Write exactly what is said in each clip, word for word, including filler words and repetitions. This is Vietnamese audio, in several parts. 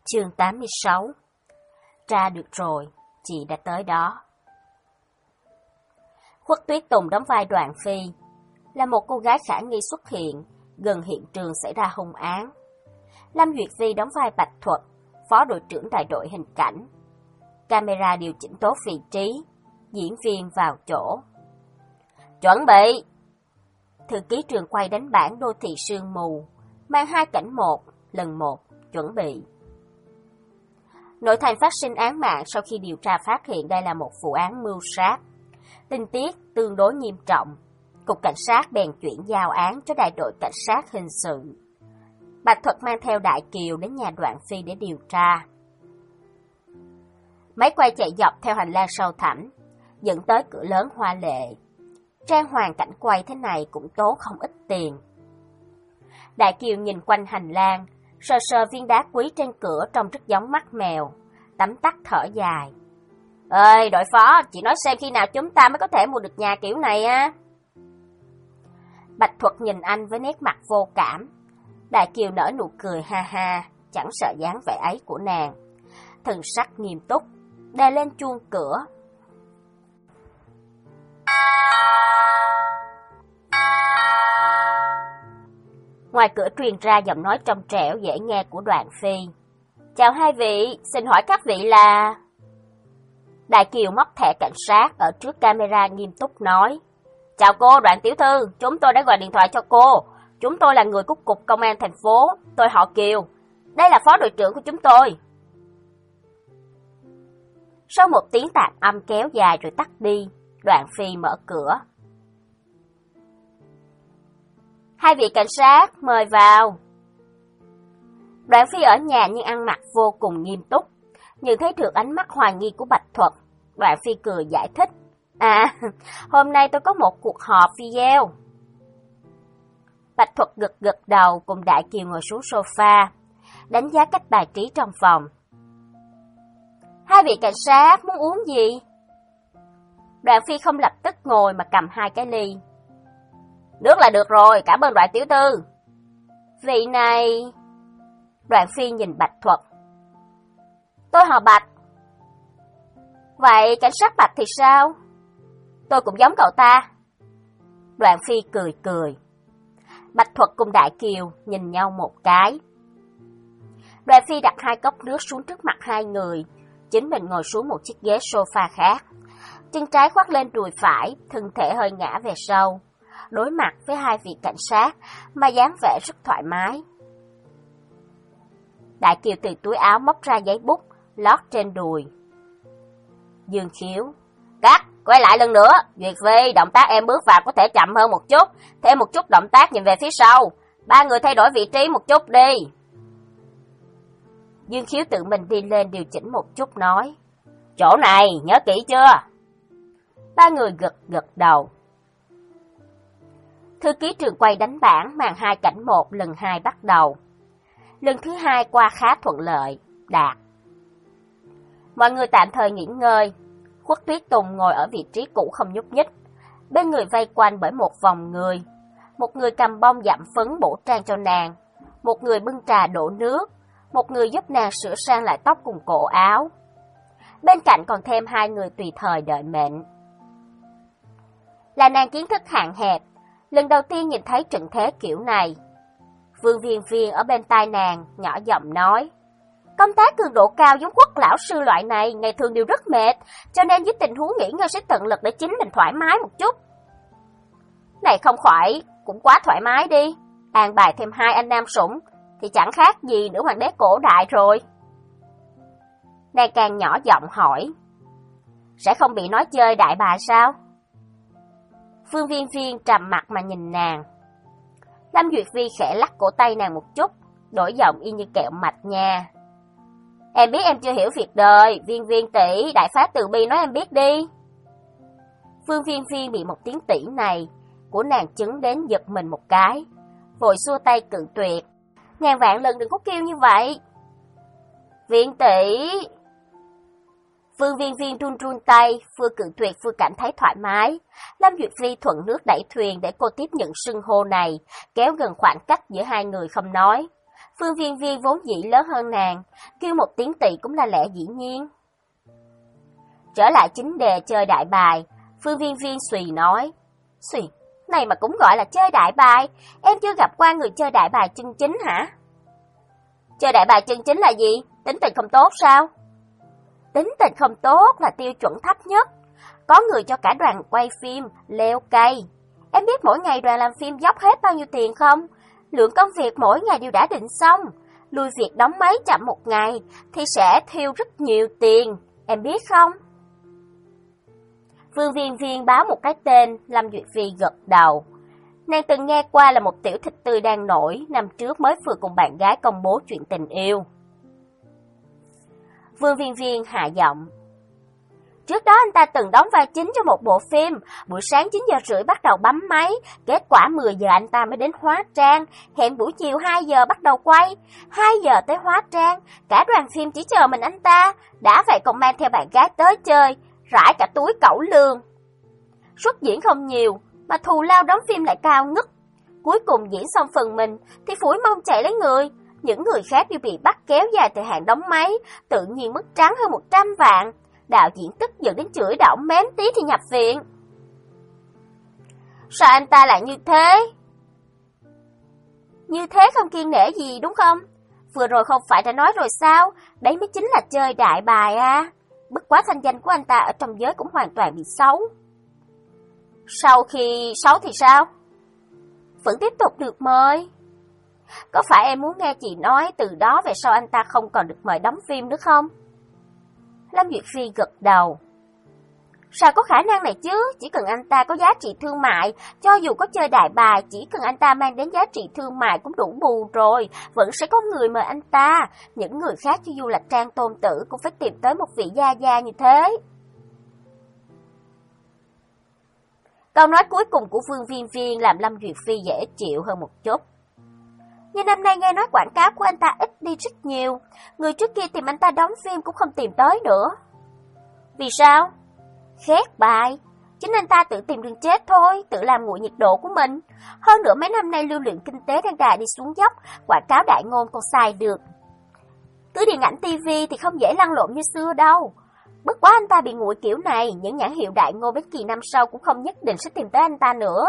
Chương tám mươi sáu. Ra được rồi, chị đã tới đó. Khuất Tuyết Tùng đóng vai Đoạn Phi, là một cô gái khả nghi xuất hiện gần hiện trường xảy ra hung án. Lâm Duyệt Vi đóng vai Bạch Thuật, phó đội trưởng đại đội hình cảnh. Camera điều chỉnh tốt vị trí, diễn viên vào chỗ. Chuẩn bị! Thư ký trường quay đánh bản Đô thị sương mù, mang hai cảnh một, lần một, chuẩn bị. Nội thành phát sinh án mạng sau khi điều tra phát hiện đây là một vụ án mưu sát. Tình tiết tương đối nghiêm trọng. Cục cảnh sát bèn chuyển giao án cho đại đội cảnh sát hình sự. Bạch Thuật mang theo Đại Kiều đến nhà Đoạn Phi để điều tra. Máy quay chạy dọc theo hành lang sâu thẳm, dẫn tới cửa lớn hoa lệ. Trang hoàng cảnh quay thế này cũng tốn không ít tiền. Đại Kiều nhìn quanh hành lang, sờ sờ viên đá quý trên cửa trông rất giống mắt mèo, tấm tắc thở dài. Ơi, đội phó, chị nói xem khi nào chúng ta mới có thể mua được nhà kiểu này á? Bạch Thuật nhìn anh với nét mặt vô cảm. Đại Kiều nở nụ cười ha ha, chẳng sợ dáng vẻ ấy của nàng. Thần sắc nghiêm túc, đè lên chuông cửa. Ngoài cửa truyền ra giọng nói trong trẻo dễ nghe của Đoạn Phi. Chào hai vị, xin hỏi các vị là... Đại Kiều móc thẻ cảnh sát ở trước camera nghiêm túc nói. Chào cô, Đoạn tiểu thư, chúng tôi đã gọi điện thoại cho cô. Chúng tôi là người của cục công an thành phố, tôi họ Kiều. Đây là phó đội trưởng của chúng tôi. Sau một tiếng tạp âm kéo dài rồi tắt đi, Đoạn Phi mở cửa. Hai vị cảnh sát, mời vào. Đoạn Phi ở nhà nhưng ăn mặc vô cùng nghiêm túc, nhưng thấy được ánh mắt hoài nghi của Bạch Thuật. Đoạn Phi cười giải thích. À, hôm nay tôi có một cuộc họp video. Bạch Thuật gật gật đầu cùng Đại Kiều ngồi xuống sofa, đánh giá cách bài trí trong phòng. Hai vị cảnh sát muốn uống gì? Đoạn Phi không lập tức ngồi mà cầm hai cái ly. Nước là được rồi, cảm ơn Đoạn tiểu thư. Vị này... Đoạn Phi nhìn Bạch Thuật. Tôi họ Bạch. Vậy cảnh sát Bạch thì sao? Tôi cũng giống cậu ta. Đoạn Phi cười cười. Bạch Thuật cùng Đại Kiều nhìn nhau một cái. Đoạn Phi đặt hai cốc nước xuống trước mặt hai người, chính mình ngồi xuống một chiếc ghế sofa khác. Chân trái khoác lên đùi phải, thân thể hơi ngã về sau, đối mặt với hai vị cảnh sát mà dáng vẻ rất thoải mái. Đại Kiều từ túi áo móc ra giấy bút, lót trên đùi. Dương Khiếu. Cắt, quay lại lần nữa. Duyệt Vi, động tác em bước vào có thể chậm hơn một chút. Thêm một chút động tác nhìn về phía sau. Ba người thay đổi vị trí một chút đi. Dương Khiếu tự mình đi lên điều chỉnh một chút nói. Chỗ này, nhớ kỹ chưa? Ba người gật gật đầu. Thư ký trường quay đánh bảng màn hai cảnh một lần hai bắt đầu. Lần thứ hai qua khá thuận lợi, đạt. Mọi người tạm thời nghỉ ngơi. Khuất Tuyết Tùng ngồi ở vị trí cũ không nhúc nhích. Bên người vây quanh bởi một vòng người. Một người cầm bông dặm phấn bổ trang cho nàng. Một người bưng trà đổ nước. Một người giúp nàng sửa sang lại tóc cùng cổ áo. Bên cạnh còn thêm hai người tùy thời đợi mệnh. Là nàng kiến thức hạn hẹp, lần đầu tiên nhìn thấy trận thế kiểu này. Vương Viên Viên ở bên tai nàng, nhỏ giọng nói. Công tác cường độ cao giống Khuất lão sư loại này, ngày thường đều rất mệt, cho nên với tình huống nghỉ ngơi sẽ tận lực để chính mình thoải mái một chút. Này không khỏi, cũng quá thoải mái đi. An bài thêm hai anh nam sủng, thì chẳng khác gì nữ hoàng đế cổ đại rồi. Nàng càng nhỏ giọng hỏi. Sẽ không bị nói chơi đại bà sao? Phương Viên Viên trầm mặt mà nhìn nàng. Lâm Duyệt Vi khẽ lắc cổ tay nàng một chút, đổi giọng y như kẹo mạch nha. Em biết em chưa hiểu việc đời, Viên Viên tỷ, đại phá từ bi nói em biết đi. Phương Viên Viên bị một tiếng tỷ này của nàng chứng đến giật mình một cái, vội xua tay cự tuyệt. Ngàn vạn lần đừng có kêu như vậy. Viên tỷ. Phương Viên Viên run run tay, vừa cự tuyệt vừa cảm thấy thoải mái. Lâm Duyệt Vi thuận nước đẩy thuyền để cô tiếp nhận xưng hô này, kéo gần khoảng cách giữa hai người không nói. Phương Viên Viên vốn dĩ lớn hơn nàng, kêu một tiếng tỷ cũng là lẽ dĩ nhiên. Trở lại chính đề chơi đại bài, Phương Viên Viên suy nói, suy, này mà cũng gọi là chơi đại bài, em chưa gặp qua người chơi đại bài chân chính hả? Chơi đại bài chân chính là gì? Tính tình không tốt sao? Tính tình không tốt là tiêu chuẩn thấp nhất. Có người cho cả đoàn quay phim, leo cây. Em biết mỗi ngày đoàn làm phim dốc hết bao nhiêu tiền không? Lượng công việc mỗi ngày đều đã định xong. Lùi việc đóng máy chậm một ngày thì sẽ thiêu rất nhiều tiền. Em biết không? Phương Viên Viên báo một cái tên, Lâm Duyệt Phi gật đầu. Nàng từng nghe qua là một tiểu thịt tươi đang nổi, năm trước mới vừa cùng bạn gái công bố chuyện tình yêu. Phương Viên Viên hạ giọng. Trước đó anh ta từng đóng vai chính cho một bộ phim, buổi sáng chín giờ rưỡi bắt đầu bấm máy, kết quả mười giờ anh ta mới đến hóa trang, hẹn buổi chiều hai giờ bắt đầu quay, hai giờ tới hóa trang, cả đoàn phim chỉ chờ mình anh ta, đã vậy còn mang theo bạn gái tới chơi, rải cả túi cẩu lương. Xuất diễn không nhiều, mà thù lao đóng phim lại cao ngất. Cuối cùng diễn xong phần mình thì phủi mông chạy lấy người, những người khác đều bị bắt kéo dài thời hạn đóng máy, tự nhiên mất trắng hơn một trăm vạn. Đạo diễn tức giận đến chửi đổng mém tí thì nhập viện. Sao anh ta lại như thế? Như thế không kiêng nể gì đúng không? Vừa rồi không phải đã nói rồi sao? Đấy mới chính là chơi đại bài à. Bất quá thanh danh của anh ta ở trong giới cũng hoàn toàn bị xấu. Sau khi xấu thì sao? Vẫn tiếp tục được mời. Có phải em muốn nghe chị nói từ đó về sau anh ta không còn được mời đóng phim nữa không? Lâm Duyệt Phi gật đầu. Sao có khả năng này chứ? Chỉ cần anh ta có giá trị thương mại, cho dù có chơi đại bài, chỉ cần anh ta mang đến giá trị thương mại cũng đủ bù rồi, vẫn sẽ có người mời anh ta. Những người khác cho dù là Trang Tôn Tử cũng phải tìm tới một vị gia gia như thế. Câu nói cuối cùng của Phương Viên Viên làm Lâm Duyệt Phi dễ chịu hơn một chút. Nhưng năm nay nghe nói quảng cáo của anh ta ít đi rất nhiều, người trước kia tìm anh ta đóng phim cũng không tìm tới nữa. Vì sao? Khét bài. Chính anh ta tự tìm đường chết thôi, tự làm nguội nhiệt độ của mình. Hơn nữa mấy năm nay lưu lượng kinh tế đang đà đi xuống dốc, quảng cáo đại ngôn còn xài được. Cứ điện ảnh ti vi thì không dễ lăn lộn như xưa đâu. Bất quá anh ta bị nguội kiểu này, những nhãn hiệu đại ngôn đến kỳ năm sau cũng không nhất định sẽ tìm tới anh ta nữa.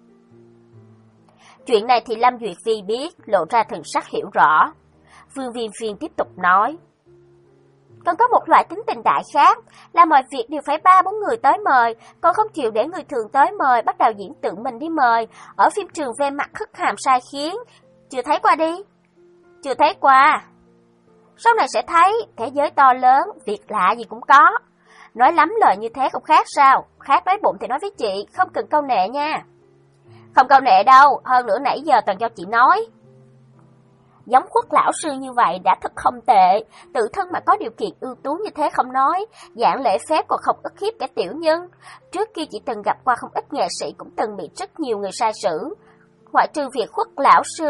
Chuyện này thì Lâm Duyệt Phi biết, lộ ra thần sắc hiểu rõ. Phương Viên Viên tiếp tục nói. Còn có một loại tính tình đại khác, là mọi việc đều phải ba bốn người tới mời, còn không chịu để người thường tới mời, bắt đạo diễn tự mình đi mời. Ở phim trường về mặt khất hàm sai khiến. Chưa thấy qua đi? Chưa thấy qua. Sau này sẽ thấy, thế giới to lớn, việc lạ gì cũng có. Nói lắm lời như thế không khác sao? Khác nói bụng thì nói với chị, không cần câu nệ nha. Không câu nệ đâu, hơn nữa nãy giờ toàn do chị nói. Giống Khuất lão sư như vậy đã thật không tệ, tự thân mà có điều kiện ưu tú như thế không nói, dạng lễ phép còn không ức hiếp cả tiểu nhân. Trước kia chị từng gặp qua không ít nghệ sĩ cũng từng bị rất nhiều người sai sử. Ngoại trừ việc Khuất lão sư...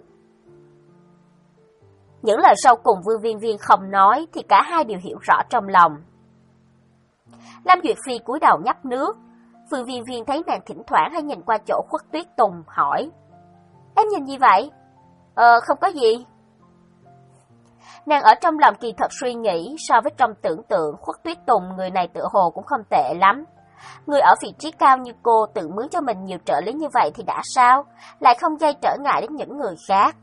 Những lời sau cùng Vương Viên Viên không nói thì cả hai đều hiểu rõ trong lòng. Lâm Duyệt Phi cúi đầu nhấp nước. Vương Viên Viên thấy nàng thỉnh thoảng hay nhìn qua chỗ Khuất Tuyết Tùng, hỏi. Em nhìn gì vậy? Ờ, không có gì. Nàng ở trong lòng kỳ thật suy nghĩ, so với trong tưởng tượng, Khuất Tuyết Tùng người này tựa hồ cũng không tệ lắm. Người ở vị trí cao như cô tự mướn cho mình nhiều trợ lý như vậy thì đã sao, lại không gây trở ngại đến những người khác.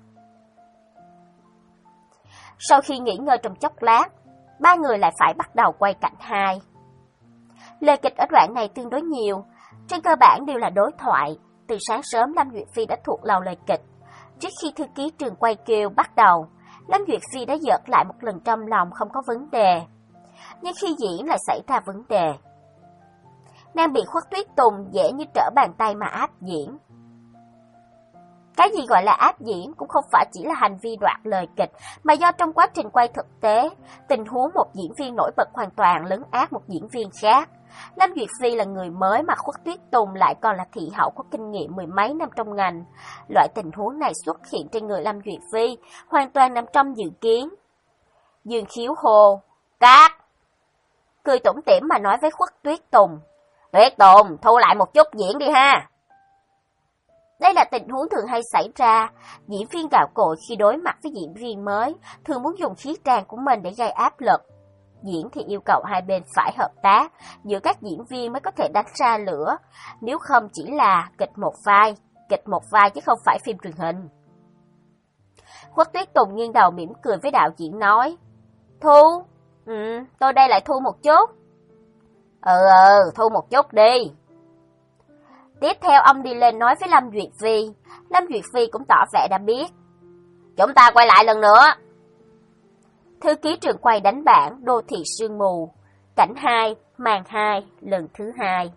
Sau khi nghỉ ngơi trong chốc lát, ba người lại phải bắt đầu quay cảnh hai. Lời kịch ở đoạn này tương đối nhiều, trên cơ bản đều là đối thoại. Từ sáng sớm Lâm Duyệt Phi đã thuộc lòng lời kịch. Trước khi thư ký trường quay kêu bắt đầu, Lâm Duyệt Phi đã dợt lại một lần trong lòng không có vấn đề. Nhưng khi diễn lại xảy ra vấn đề. Nàng bị Khuất Tuyết Tùng dễ như trở bàn tay mà áp diễn. Cái gì gọi là áp diễn cũng không phải chỉ là hành vi đoạt lời kịch, mà do trong quá trình quay thực tế, tình huống một diễn viên nổi bật hoàn toàn lấn át một diễn viên khác. Lâm Duyệt Phi là người mới mà Khuất Tuyết Tùng lại còn là thị hậu có kinh nghiệm mười mấy năm trong ngành. Loại tình huống này xuất hiện trên người Lâm Duyệt Phi hoàn toàn nằm trong dự kiến. Dương Khiếu hồ, cát! Cười tủm tỉm mà nói với Khuất Tuyết Tùng. Tuyết Tùng, thu lại một chút diễn đi ha. Đây là tình huống thường hay xảy ra. Diễn viên gạo cội khi đối mặt với diễn viên mới thường muốn dùng khí tràng của mình để gây áp lực. Diễn thì yêu cầu hai bên phải hợp tác, giữa các diễn viên mới có thể đánh ra lửa, nếu không chỉ là kịch một vai, kịch một vai chứ không phải phim truyền hình. Khuất Tuyết Tùng nghiêng đầu mỉm cười với đạo diễn nói, Thu, ừ, tôi đây lại thu một chút. Ừ ừ, thu một chút đi. Tiếp theo ông đi lên nói với Lâm Duyệt Phi, Lâm Duyệt Phi cũng tỏ vẻ đã biết. Chúng ta quay lại lần nữa. Thư ký trường quay đánh bảng Đô thị sương mù, cảnh hai, màn hai, lần thứ hai.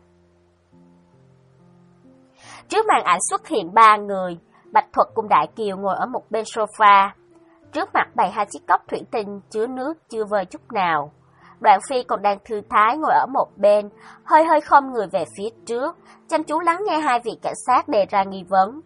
Trước màn ảnh xuất hiện ba người, Bạch Thuật cùng Đại Kiều ngồi ở một bên sofa. Trước mặt bày hai chiếc cốc thủy tinh chứa nước chưa vơi chút nào. Đoạn Phi còn đang thư thái ngồi ở một bên, hơi hơi khom người về phía trước, chăm chú lắng nghe hai vị cảnh sát đề ra nghi vấn.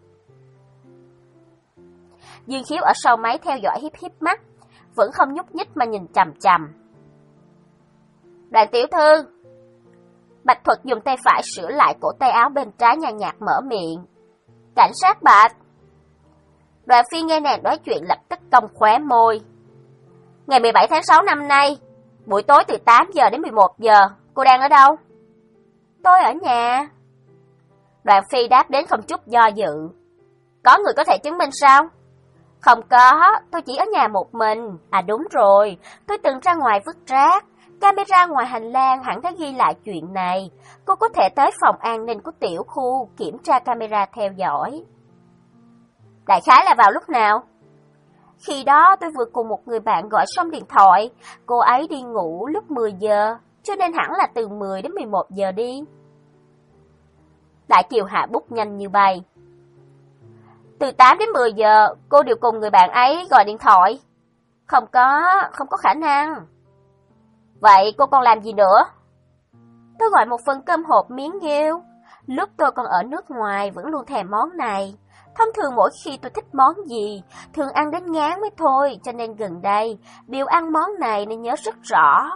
Dương Khiếu ở sau máy theo dõi híp híp mắt, vẫn không nhúc nhích mà nhìn chằm chằm. Đoàn tiểu thư. Bạch Thuật dùng tay phải sửa lại cổ tay áo bên trái nhàn nhạt mở miệng. Cảnh sát Bạch. Đoàn Phi nghe nàng nói chuyện lập tức cong khóe môi. Ngày mười bảy tháng sáu năm nay, buổi tối từ tám giờ đến mười một giờ, cô đang ở đâu? Tôi ở nhà. Đoàn Phi đáp đến không chút do dự. Có người có thể chứng minh sao? Không có, tôi chỉ ở nhà một mình. À đúng rồi, tôi từng ra ngoài vứt rác. Camera ngoài hành lang hẳn đã ghi lại chuyện này. Cô có thể tới phòng an ninh của tiểu khu kiểm tra camera theo dõi. Đại khái là vào lúc nào? Khi đó tôi vừa cùng một người bạn gọi xong điện thoại. Cô ấy đi ngủ lúc mười giờ, cho nên hẳn là từ mười đến mười một giờ đi. Đại Kiều hạ bút nhanh như bay. Từ tám đến mười giờ, cô đều cùng người bạn ấy gọi điện thoại. Không có, không có khả năng. Vậy cô còn làm gì nữa? Tôi gọi một phần cơm hộp miếng nghêu. Lúc tôi còn ở nước ngoài vẫn luôn thèm món này. Thông thường mỗi khi tôi thích món gì, thường ăn đến ngán mới thôi, cho nên gần đây, đều ăn món này nên nhớ rất rõ.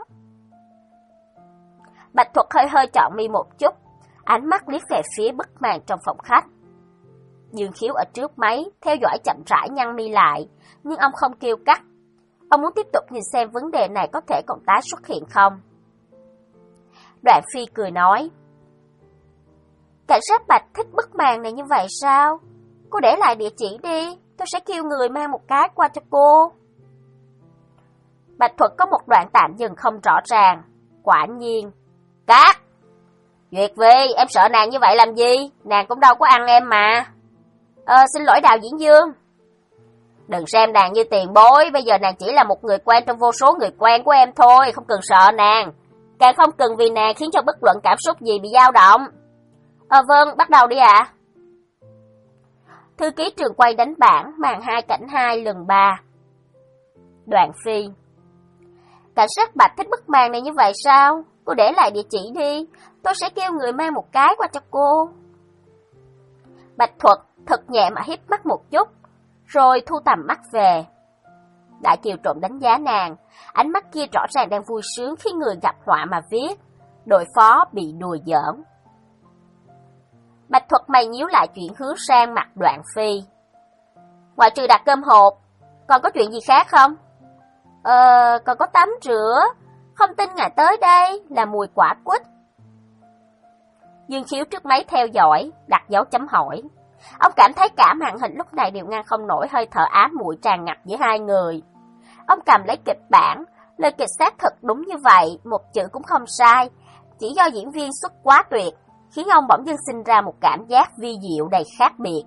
Bạch Thuật hơi hơi chọn mi một chút, ánh mắt liếc về phía bức màn trong phòng khách. Dương Khiếu ở trước máy, theo dõi chậm rãi nhăn mi lại, nhưng ông không kêu cắt. Ông muốn tiếp tục nhìn xem vấn đề này có thể còn tái xuất hiện không. Đoạn Phi cười nói, cảnh sát Bạch thích bức màn này như vậy sao? Cô để lại địa chỉ đi, tôi sẽ kêu người mang một cái qua cho cô. Bạch Thuật có một đoạn tạm dừng không rõ ràng. Quả nhiên. Cắt! Duyệt Vi, em sợ nàng như vậy làm gì? Nàng cũng đâu có ăn em mà. Ờ, xin lỗi đạo diễn Dương. Đừng xem nàng như tiền bối, bây giờ nàng chỉ là một người quen trong vô số người quen của em thôi, không cần sợ nàng. Càng không cần vì nàng khiến cho bất luận cảm xúc gì bị dao động. Ờ vâng, bắt đầu đi ạ. À. Thư ký trường quay đánh bảng, màn hai cảnh hai lần ba. Đoạn Phi. Cảnh sát Bạch thích bức màn này như vậy sao? Cô để lại địa chỉ đi, tôi sẽ kêu người mang một cái qua cho cô. Bạch Thuật thật nhẹ mà híp mắt một chút, rồi thu tầm mắt về. Đại Kiều trộm đánh giá nàng, ánh mắt kia rõ ràng đang vui sướng khi người gặp họa mà viết. Đội phó bị đùa giỡn. Bạch Thuật mày nhíu lại chuyển hướng sang mặt Đoạn Phi. Ngoài trừ đặt cơm hộp, còn có chuyện gì khác không? Ờ, còn có tắm rửa. Không tin ngài tới đây là mùi quả quýt. Dương Khiếu trước máy theo dõi, đặt dấu chấm hỏi. Ông cảm thấy cả màn hình lúc này đều ngăn không nổi hơi thở ám muội tràn ngập giữa hai người. Ông cầm lấy kịch bản, lời kịch xác thực đúng như vậy, một chữ cũng không sai. Chỉ do diễn viên xuất quá tuyệt, khiến ông bỗng dưng sinh ra một cảm giác vi diệu đầy khác biệt.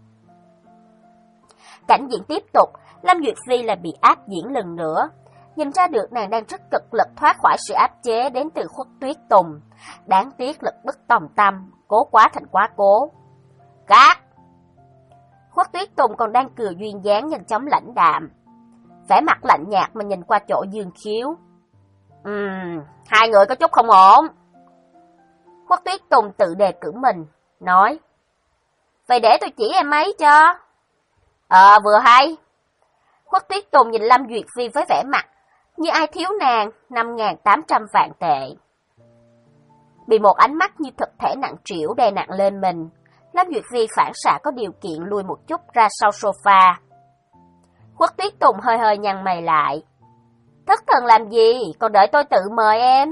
Cảnh diễn tiếp tục, Lâm Duyệt Phi là bị áp diễn lần nữa. Nhìn ra được nàng đang rất cực lực thoát khỏi sự áp chế đến từ Khuất Tuyết Tùng. Đáng tiếc lực bất tòng tâm, cố quá thành quá cố. Cắt! Khuất Tuyết Tùng còn đang cười duyên dáng nhanh chóng lãnh đạm. Vẻ mặt lạnh nhạt mà nhìn qua chỗ Dương Khiếu. Ừm, hai người có chút không ổn. Khuất Tuyết Tùng tự đề cử mình, nói. Vậy để tôi chỉ em ấy cho. Ờ, vừa hay. Khuất Tuyết Tùng nhìn Lâm Duyệt Phi với vẻ mặt như ai thiếu nàng năm nghìn tám trăm vạn tệ. Bị một ánh mắt như thực thể nặng trĩu đè nặng lên mình, Lâm Duyệt Phi phản xạ có điều kiện lùi một chút ra sau sofa. Khuất Tuyết Tùng hơi hơi nhăn mày lại. Thất thần làm gì, còn đợi tôi tự mời em.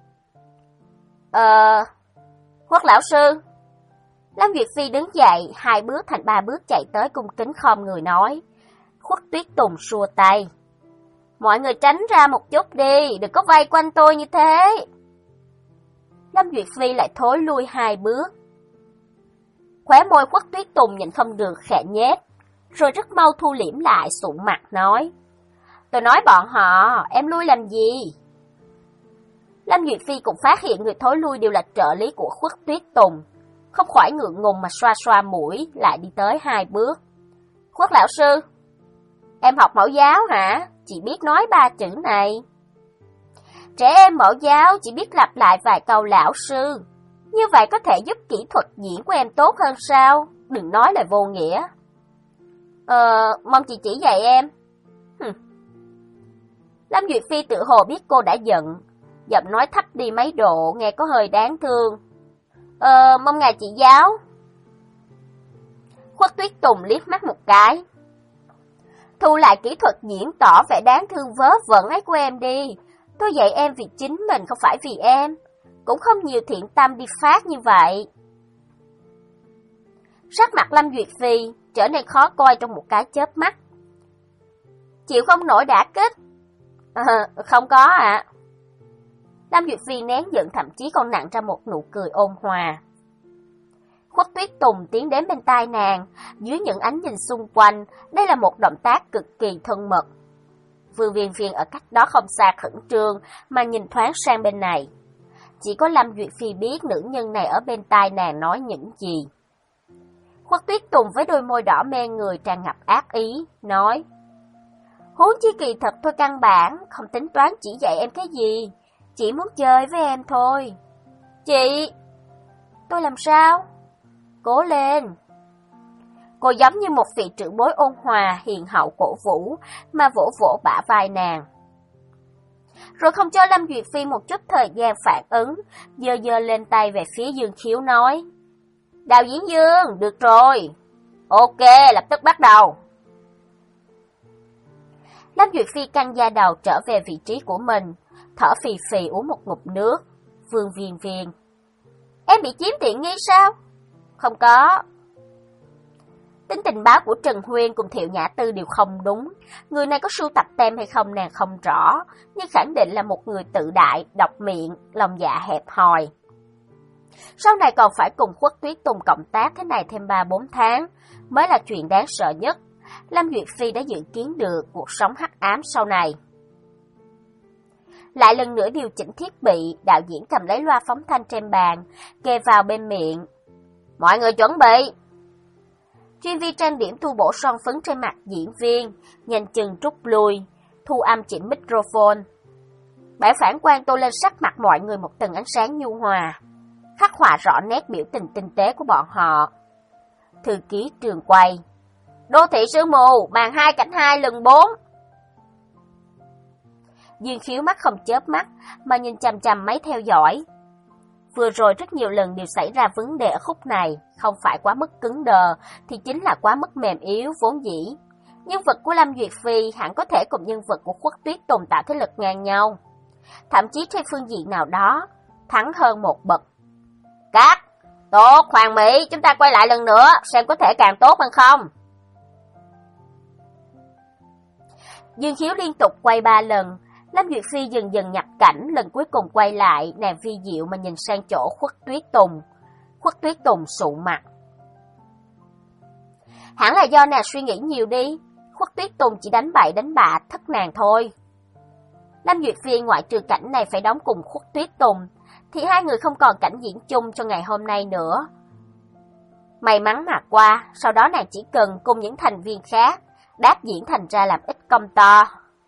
Ờ... Khuất lão sư. Lâm Duyệt Phi đứng dậy, hai bước thành ba bước chạy tới cung kính khom người nói. Khuất Tuyết Tùng xua tay. Mọi người tránh ra một chút đi, đừng có vây quanh tôi như thế. Lâm Duyệt Phi lại thối lui hai bước. Khóe môi Khuất Tuyết Tùng nhìn không được khẽ nhếch, rồi rất mau thu liễm lại sụ mặt nói. Tôi nói bọn họ, em lui làm gì? Lâm Duyệt Phi cũng phát hiện người thối lui đều là trợ lý của Khuất Tuyết Tùng, không khỏi ngượng ngùng mà xoa xoa mũi, lại đi tới hai bước. Khuất lão sư, em học mẫu giáo hả? Chỉ biết nói ba chữ này. Trẻ em mẫu giáo chỉ biết lặp lại vài câu lão sư, như vậy có thể giúp kỹ thuật diễn của em tốt hơn sao? Đừng nói lời vô nghĩa. Ờ, mong chị chỉ dạy em. Hừm. Lâm Duyệt Phi tự hồ biết cô đã giận, giọng nói thấp đi mấy độ, nghe có hơi đáng thương. Ờ, mong ngài chỉ giáo. Khuất Tuyết Tùng liếc mắt một cái. Thu lại kỹ thuật diễn tỏ vẻ đáng thương vớ vẩn ấy của em đi. Tôi dạy em vì chính mình, không phải vì em. Cũng không nhiều thiện tâm đi phát như vậy. Sắc mặt Lâm Duyệt Phi trở nên khó coi trong một cái chớp mắt. Chịu không nổi đả kích? À, không có ạ. À. Lâm Duyệt Phi nén giận, thậm chí còn nặn ra một nụ cười ôn hòa. Khuất Tuyết Tùng tiến đến bên tai nàng, dưới những ánh nhìn xung quanh, đây là một động tác cực kỳ thân mật. Vương Viên Viên ở cách đó không xa khẩn trương mà nhìn thoáng sang bên này. Chỉ có Lâm Duyệt Phi biết nữ nhân này ở bên tai nàng nói những gì. Khuất Tuyết Tùng với đôi môi đỏ mê người tràn ngập ác ý, nói. Huống chi kỳ thật tôi căn bản, không tính toán chỉ dạy em cái gì, chỉ muốn chơi với em thôi. Chị! Tôi làm sao? Cố lên! Cô giống như một vị trưởng bối ôn hòa, hiền hậu cổ vũ, mà vỗ vỗ bả vai nàng. Rồi không cho Lâm Duyệt Phi một chút thời gian phản ứng, giơ giơ lên tay về phía Dương Khiếu nói. Đào Diễn Dương, được rồi. Ok, lập tức bắt đầu. Lâm Duyệt Phi căng da đầu trở về vị trí của mình, thở phì phì uống một ngụm nước. Vương Viên Viên. Em bị chiếm tiện nghi sao? Không có. Tính tình báo của Trần Huyên cùng Thiệu Nhã Tư đều không đúng. Người này có sưu tập tem hay không nàng không rõ, nhưng khẳng định là một người tự đại, độc miệng, lòng dạ hẹp hòi. Sau này còn phải cùng Khuất Tuyết Tùng cộng tác thế này thêm ba bốn tháng, mới là chuyện đáng sợ nhất. Lâm Duyệt Phi đã dự kiến được cuộc sống hắc ám sau này. Lại lần nữa điều chỉnh thiết bị, đạo diễn cầm lấy loa phóng thanh trên bàn, kề vào bên miệng. Mọi người chuẩn bị! Chuyên viên trang điểm thu bổ son phấn trên mặt diễn viên, nhanh chừng rút lui, thu âm chỉnh microphone. Bãi phản quang tô lên sắc mặt mọi người một tầng ánh sáng nhu hòa, khắc họa rõ nét biểu tình tinh tế của bọn họ. Thư ký trường quay. Đô thị sương mù, màn hai cảnh hai lần bốn. Dương Khiếu mắt không chớp mắt, mà nhìn chằm chằm máy theo dõi. Vừa rồi rất nhiều lần đều xảy ra vấn đề ở khúc này, không phải quá mức cứng đờ, thì chính là quá mức mềm yếu vốn dĩ. Nhân vật của Lâm Duyệt Phi hẳn có thể cùng nhân vật của Khuất Tuyết Tùng tạo thế lực ngang nhau. Thậm chí trên phương diện nào đó, thắng hơn một bậc. Cắt! Tốt, Hoàng Mỹ, chúng ta quay lại lần nữa, xem có thể càng tốt hơn không? Dương Khiếu liên tục quay ba lần, Lâm Duyệt Phi dần dần nhập cảnh, lần cuối cùng quay lại, nàng vi diệu mà nhìn sang chỗ Khuất Tuyết Tùng. Khuất Tuyết Tùng sụ mặt. Hẳn là do nàng suy nghĩ nhiều đi, Khuất Tuyết Tùng chỉ đánh bậy đánh bạ thất nàng thôi. Lâm Duyệt Phi ngoại trừ cảnh này phải đóng cùng Khuất Tuyết Tùng, thì hai người không còn cảnh diễn chung cho ngày hôm nay nữa. May mắn mà qua, sau đó nàng chỉ cần cùng những thành viên khác, đáp diễn thành ra làm ít công to.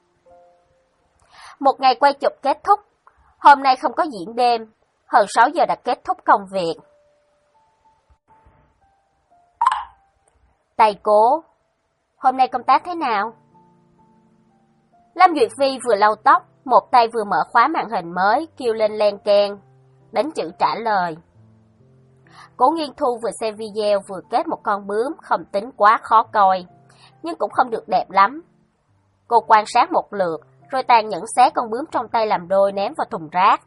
Một ngày quay chụp kết thúc, hôm nay không có diễn đêm, hơn sáu giờ đã kết thúc công việc. Tay cố, hôm nay công tác thế nào? Lâm Duyệt Phi vừa lau tóc, một tay vừa mở khóa màn hình mới, kêu lên len keng, đánh chữ trả lời. Cố Nghiên Thu vừa xem video vừa kết một con bướm không tính quá khó coi, nhưng cũng không được đẹp lắm. Cô quan sát một lượt, rồi tàn nhẫn xé con bướm trong tay làm đôi ném vào thùng rác.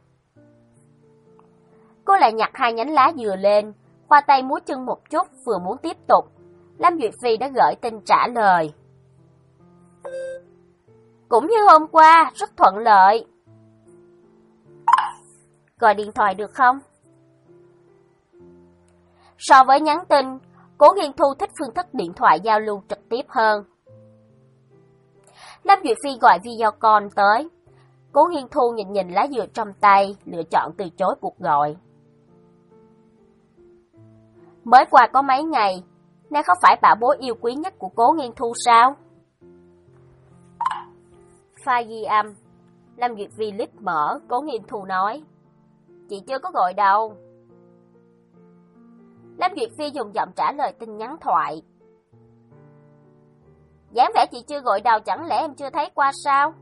Cô lại nhặt hai nhánh lá dừa lên, khoa tay múa chân một chút vừa muốn tiếp tục. Lâm Duyệt Phi đã gửi tin trả lời. Cũng như hôm qua, rất thuận lợi. Gọi điện thoại được không? So với nhắn tin, Cố Nghiên Thu thích phương thức điện thoại giao lưu trực tiếp hơn. Lâm Duyệt Phi gọi video call tới. Cố Nghiên Thu nhìn nhìn lá dừa trong tay, lựa chọn từ chối cuộc gọi. Mới qua có mấy ngày, nàng không phải bảo bối yêu quý nhất của Cố Nghiên Thu sao? File ghi âm. Lâm Duyệt Phi lít mở, Cố Nghiên Thu nói. Chị chưa có gọi đâu. Lâm Duyệt Phi dùng giọng trả lời tin nhắn thoại. Dáng vẻ chị chưa gọi đầu chẳng lẽ em chưa thấy qua sao?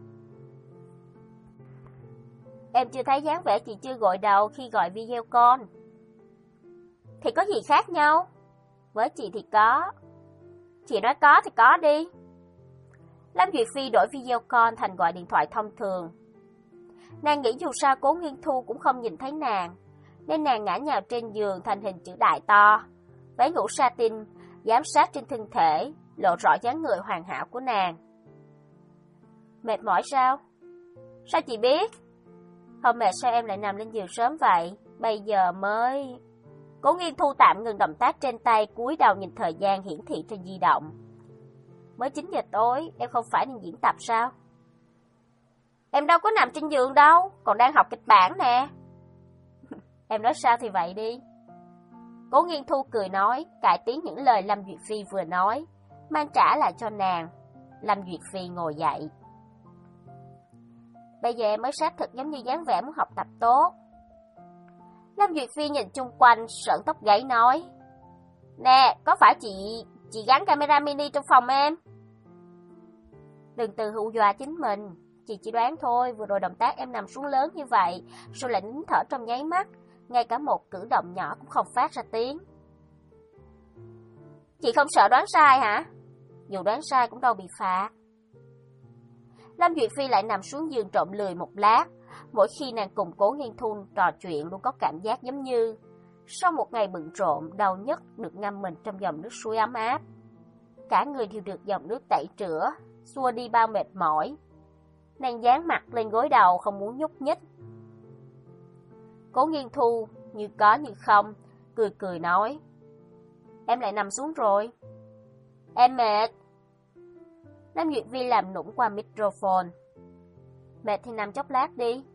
Em chưa thấy dáng vẻ chị chưa gọi đầu khi gọi video call. Thì có gì khác nhau? Với chị thì có. Chị nói có thì có đi. Lâm Duyệt Phi đổi video call thành gọi điện thoại thông thường. Nàng nghĩ dù sao Cố Nghiên Thu cũng không nhìn thấy nàng, nên nàng ngã nhào trên giường thành hình chữ đại to. Váy ngủ satin, giám sát trên thân thể, lộ rõ dáng người hoàn hảo của nàng. Mệt mỏi sao? Sao chị biết? Hôm mệt sao em lại nằm lên giường sớm vậy? Bây giờ mới... Cố Nghiên Thu tạm ngừng động tác trên tay, cúi đầu nhìn thời gian hiển thị trên di động. Mới chín giờ tối, em không phải đang diễn tập sao? Em đâu có nằm trên giường đâu, còn đang học kịch bản nè. Em nói sao thì vậy đi. Cố Nghiên Thu cười nói, cải tiến những lời Lâm Duyệt Phi vừa nói, mang trả lại cho nàng. Lâm Duyệt Phi ngồi dậy. Bây giờ em mới xác thực giống như dáng vẻ muốn học tập tốt. Lâm Duyệt Phi nhìn chung quanh, sởn tóc gáy nói. Nè, có phải chị chị gắn camera mini trong phòng em? Đừng tự hù dọa chính mình. Chị chỉ đoán thôi, vừa rồi động tác em nằm xuống lớn như vậy, rồi lại nín thở trong nháy mắt, ngay cả một cử động nhỏ cũng không phát ra tiếng. Chị không sợ đoán sai hả? Dù đoán sai cũng đâu bị phạt. Lâm Duyệt Phi lại nằm xuống giường trộm lười một lát. Mỗi khi nàng cùng Cố Nghiên Thu trò chuyện luôn có cảm giác giống như sau một ngày bận rộn, đầu nhất được ngâm mình trong dòng nước suối ấm áp. Cả người đều được dòng nước tẩy rửa, xua đi bao mệt mỏi. Nàng dán mặt lên gối đầu không muốn nhúc nhích. Cố Nghiên Thu như có như không, cười cười nói. Em lại nằm xuống rồi. Em mệt. Lâm Duyệt Vi làm nũng qua microphone. Mệt thì nằm chốc lát đi.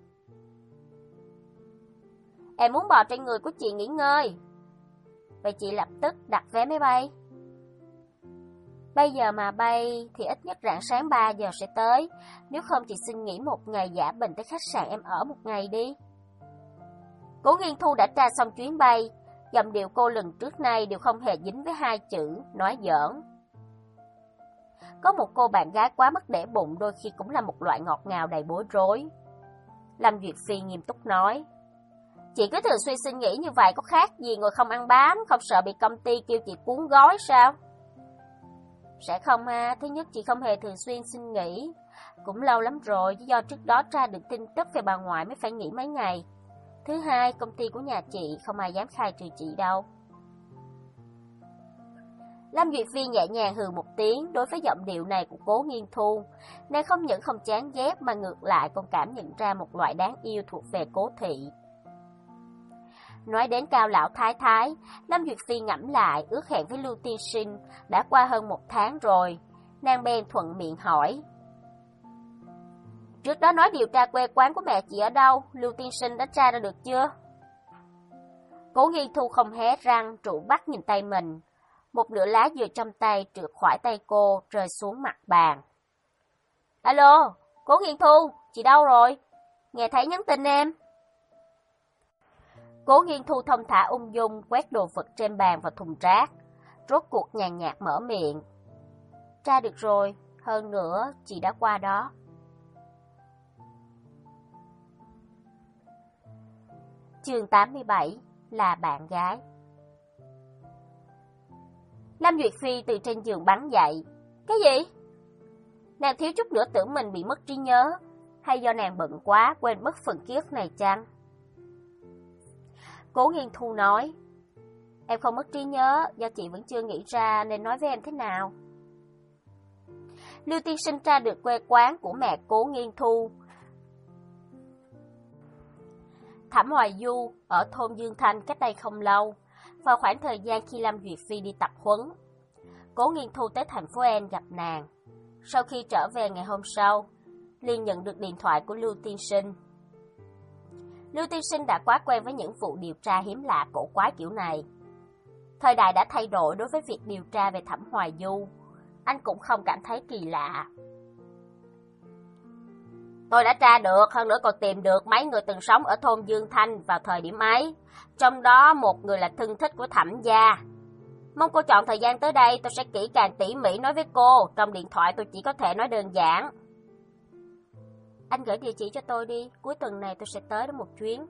Em muốn bò trên người của chị nghỉ ngơi. Vậy chị lập tức đặt vé máy bay. Bây giờ mà bay thì ít nhất rạng sáng ba giờ sẽ tới. Nếu không chị xin nghỉ một ngày giả bình tới khách sạn em ở một ngày đi. Cố Nghiên Thu đã tra xong chuyến bay. Giọng điệu cô lần trước nay đều không hề dính với hai chữ nói giỡn. Có một cô bạn gái quá mức để bụng đôi khi cũng là một loại ngọt ngào đầy bối rối. Lâm Duyệt Phi nghiêm túc nói. Chị cứ thường xuyên xin nghỉ như vậy có khác gì ngồi không ăn bám, không sợ bị công ty kêu chị cuốn gói sao? Sẽ không ha, thứ nhất chị không hề thường xuyên xin nghỉ. Cũng lâu lắm rồi, do trước đó tra được tin tức về bà ngoại mới phải nghỉ mấy ngày. Thứ hai, công ty của nhà chị không ai dám khai trừ chị đâu. Lâm Duyệt Phi nhẹ nhàng hừ một tiếng đối với giọng điệu này của Cố Nghiên Thu. Nàng không những không chán ghét mà ngược lại còn cảm nhận ra một loại đáng yêu thuộc về Cố thị. Nói đến Cao lão thái thái, Lâm Duyệt Phi ngẫm lại ước hẹn với Lưu Tiên Sinh đã qua hơn một tháng rồi. Nàng bèn thuận miệng hỏi. Trước đó nói điều tra quê quán của mẹ chị ở đâu, Lưu Tiên Sinh đã tra ra được chưa? Cố Nghiên Thu không hé răng, trụ bắt nhìn tay mình. Một nửa lá dừa trong tay trượt khỏi tay cô, rơi xuống mặt bàn. Alo, Cố Nghiên Thu, chị đâu rồi? Nghe thấy nhắn tin em. Cố Nghiên Thu thông thả ung dung quét đồ vật trên bàn vào thùng rác. Rốt cuộc nhàn nhạt mở miệng. Tra được rồi, hơn nữa chị đã qua đó. Chương tám mươi bảy. là bạn gái. Lâm Duyệt Phi từ trên giường bắn dậy. Cái gì? Nàng thiếu chút nữa tưởng mình bị mất trí nhớ, hay do nàng bận quá quên mất phần ký ức này chăng? Cố Nghiên Thu nói, em không mất trí nhớ do chị vẫn chưa nghĩ ra nên nói với em thế nào. Lưu Tiên Sinh tra được quê quán của mẹ Cố Nghiên Thu, Thẩm Hoài Du, ở thôn Dương Thanh cách đây không lâu, vào khoảng thời gian khi Lâm Duyệt Phi đi tập huấn. Cố Nghiên Thu tới thành phố N gặp nàng. Sau khi trở về ngày hôm sau, liền nhận được điện thoại của Lưu Tiên Sinh. Lưu Tiên Sinh đã quá quen với những vụ điều tra hiếm lạ cổ quái kiểu này. Thời đại đã thay đổi đối với việc điều tra về Thẩm Hoài Du, anh cũng không cảm thấy kỳ lạ. Tôi đã tra được, hơn nữa còn tìm được mấy người từng sống ở thôn Dương Thanh vào thời điểm ấy, trong đó một người là thân thích của Thẩm gia. Mong cô chọn thời gian tới đây, tôi sẽ kỹ càng tỉ mỉ nói với cô, trong điện thoại tôi chỉ có thể nói đơn giản. Anh gửi địa chỉ cho tôi đi, cuối tuần này tôi sẽ tới đó một chuyến.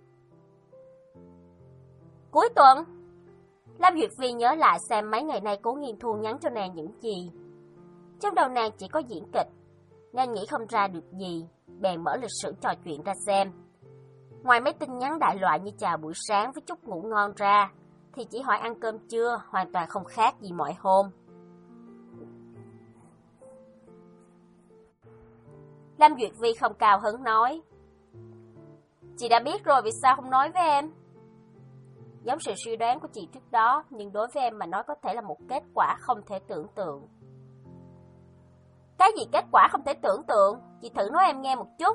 Cuối tuần? Lâm Duyệt Phi nhớ lại xem mấy ngày nay Cố Nghiên Thu nhắn cho nàng những gì. Trong đầu nàng chỉ có diễn kịch, nên nghĩ không ra được gì, bèn mở lịch sử trò chuyện ra xem. Ngoài mấy tin nhắn đại loại như chào buổi sáng với chúc ngủ ngon ra, thì chỉ hỏi ăn cơm chưa, hoàn toàn không khác gì mọi hôm. Lâm Duyệt Vi không cao hứng nói, chị đã biết rồi, vì sao không nói với em? Giống sự suy đoán của chị trước đó, nhưng đối với em mà nói có thể là một kết quả không thể tưởng tượng. Cái gì kết quả không thể tưởng tượng? Chị thử nói em nghe một chút.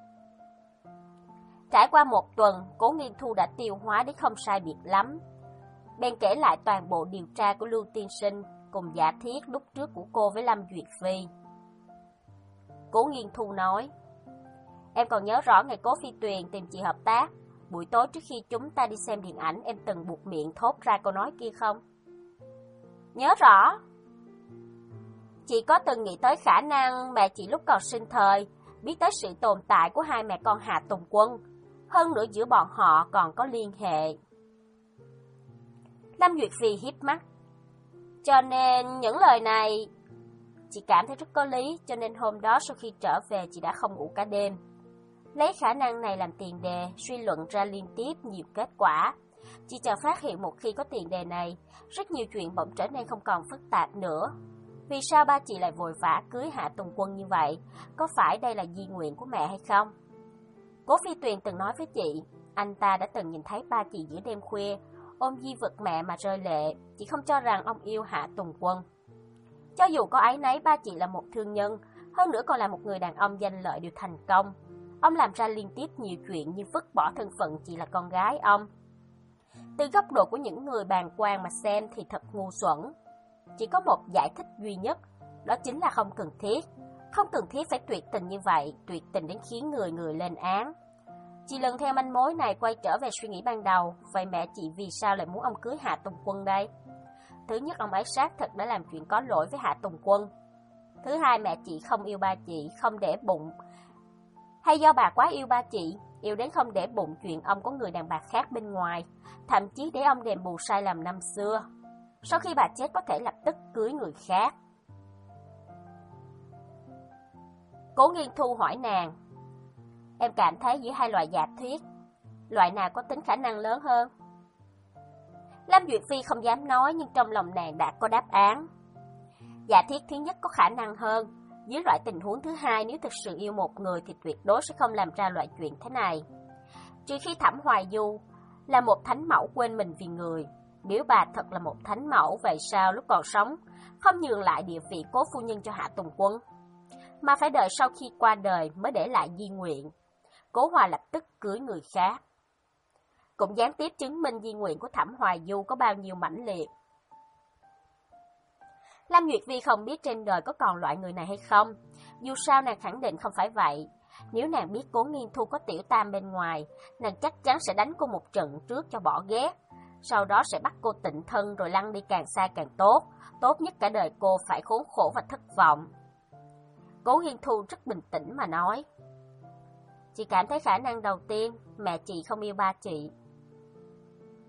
Trải qua một tuần, Cố Nghiên Thu đã tiêu hóa đến không sai biệt lắm. Bèn kể lại toàn bộ điều tra của Lưu Tiên Sinh cùng giả thiết lúc trước của cô với Lâm Duyệt Phi. Cố Nghiên Thu nói, em còn nhớ rõ ngày Cố Phi Tuyền tìm chị hợp tác, buổi tối trước khi chúng ta đi xem điện ảnh em từng buộc miệng thốt ra câu nói kia không? Nhớ rõ. Chị có từng nghĩ tới khả năng mẹ chị lúc còn sinh thời biết tới sự tồn tại của hai mẹ con Hạ Tùng Quân, hơn nữa giữa bọn họ còn có liên hệ. Lâm Duyệt Phi hiếp mắt. Cho nên những lời này chị cảm thấy rất có lý, cho nên hôm đó sau khi trở về chị đã không ngủ cả đêm. Lấy khả năng này làm tiền đề, suy luận ra liên tiếp nhiều kết quả. Chị chợt phát hiện một khi có tiền đề này, rất nhiều chuyện bỗng trở nên không còn phức tạp nữa. Vì sao ba chị lại vội vã cưới Hạ Tùng Quân như vậy? Có phải đây là di nguyện của mẹ hay không? Cố Phi Tuyền từng nói với chị, anh ta đã từng nhìn thấy ba chị giữa đêm khuya, ôm di vật mẹ mà rơi lệ. Chị không cho rằng ông yêu Hạ Tùng Quân. Cho dù có áy náy, ba chị là một thương nhân, hơn nữa còn là một người đàn ông danh lợi đều thành công. Ông làm ra liên tiếp nhiều chuyện như vứt bỏ thân phận chị là con gái ông. Từ góc độ của những người bàng quan mà xem thì thật ngu xuẩn. Chỉ có một giải thích duy nhất, đó chính là không cần thiết. Không cần thiết phải tuyệt tình như vậy, tuyệt tình đến khiến người người lên án. Chị lần theo manh mối này quay trở về suy nghĩ ban đầu, vậy mẹ chị vì sao lại muốn ông cưới Hạ Tùng Quân đây? Thứ nhất, ông ấy xác thực đã làm chuyện có lỗi với Hạ Tùng Quân. Thứ hai, mẹ chị không yêu ba chị, không để bụng. Hay do bà quá yêu ba chị, yêu đến không để bụng chuyện ông có người đàn bà khác bên ngoài, thậm chí để ông đền bù sai lầm năm xưa. Sau khi bà chết có thể lập tức cưới người khác. Cố Nghiên Thu hỏi nàng, em cảm thấy giữa hai loại giả thuyết, loại nào có tính khả năng lớn hơn? Lâm Duyệt Phi không dám nói, nhưng trong lòng nàng đã có đáp án. Giả thiết thứ nhất có khả năng hơn. Dưới loại tình huống thứ hai, nếu thực sự yêu một người thì tuyệt đối sẽ không làm ra loại chuyện thế này. Trừ khi Thẩm Hoài Du là một thánh mẫu quên mình vì người. Nếu bà thật là một thánh mẫu, vậy sao lúc còn sống không nhường lại địa vị Cố phu nhân cho Hạ Tùng Quân, mà phải đợi sau khi qua đời mới để lại di nguyện? Cố Hòa lập tức cưới người khác, cũng gián tiếp chứng minh di nguyện của Thẩm Hoài Du có bao nhiêu mãnh liệt. Lâm Duyệt Vi không biết trên đời có còn loại người này hay không. Dù sao nàng khẳng định không phải vậy. Nếu nàng biết Cố Nghiên Thu có tiểu tam bên ngoài, nàng chắc chắn sẽ đánh cô một trận trước cho bỏ ghét. Sau đó sẽ bắt cô tịnh thân rồi lăn đi càng xa càng tốt. Tốt nhất cả đời cô phải khốn khổ và thất vọng. Cố Nghiên Thu rất bình tĩnh mà nói, chị cảm thấy khả năng đầu tiên, mẹ chị không yêu ba chị.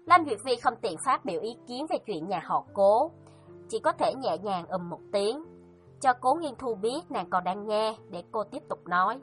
Lâm Duyệt Vi không tiện phát biểu ý kiến về chuyện nhà họ Cố, chỉ có thể nhẹ nhàng ừm một tiếng, cho Cố Nghiên Thu biết nàng còn đang nghe để cô tiếp tục nói.